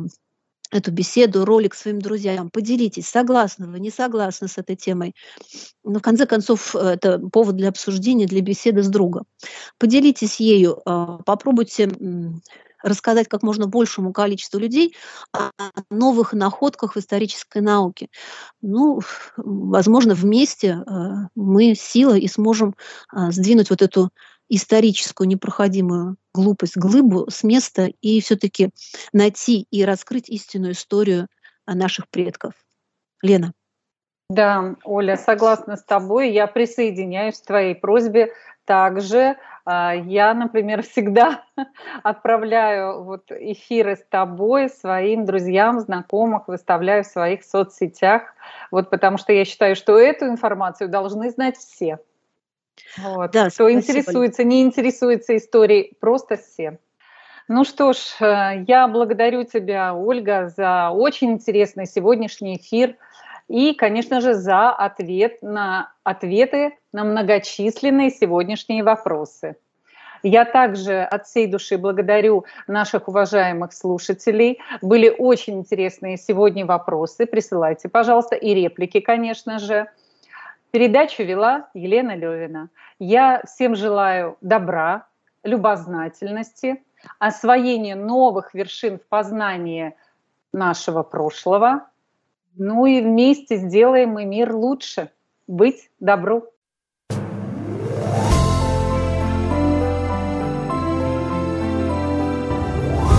эту беседу, ролик своим друзьям, поделитесь, согласны вы, не согласны с этой темой. Но в конце концов, это повод для обсуждения, для беседы с другом. Поделитесь ею, попробуйте рассказать как можно большему количеству людей о новых находках в исторической науке. Ну, возможно, вместе мы силой и сможем сдвинуть вот эту историческую непроходимую глупость, глыбу с места и все-таки найти и раскрыть истинную историю наших предков. Лена. Да, Оля, согласна с тобой. Я присоединяюсь к твоей просьбе также. Я, например, всегда отправляю вот эфиры с тобой своим друзьям, знакомым, выставляю в своих соцсетях, вот потому что я считаю, что эту информацию должны знать все. Вот. Да, кто интересуется, не интересуется историей, просто все. Ну что ж, я благодарю тебя, Ольга, за очень интересный сегодняшний эфир. И, конечно же, за ответ на, ответы на многочисленные сегодняшние вопросы. Я также от всей души благодарю наших уважаемых слушателей. Были очень интересные сегодня вопросы. Присылайте, пожалуйста, и реплики, конечно же. Передачу вела Елена Левина. Я всем желаю добра, любознательности, освоения новых вершин в познании нашего прошлого. Ну и вместе сделаем мы мир лучше. Быть добру.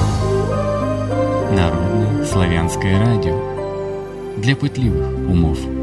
Народное славянское радио для пытливых умов.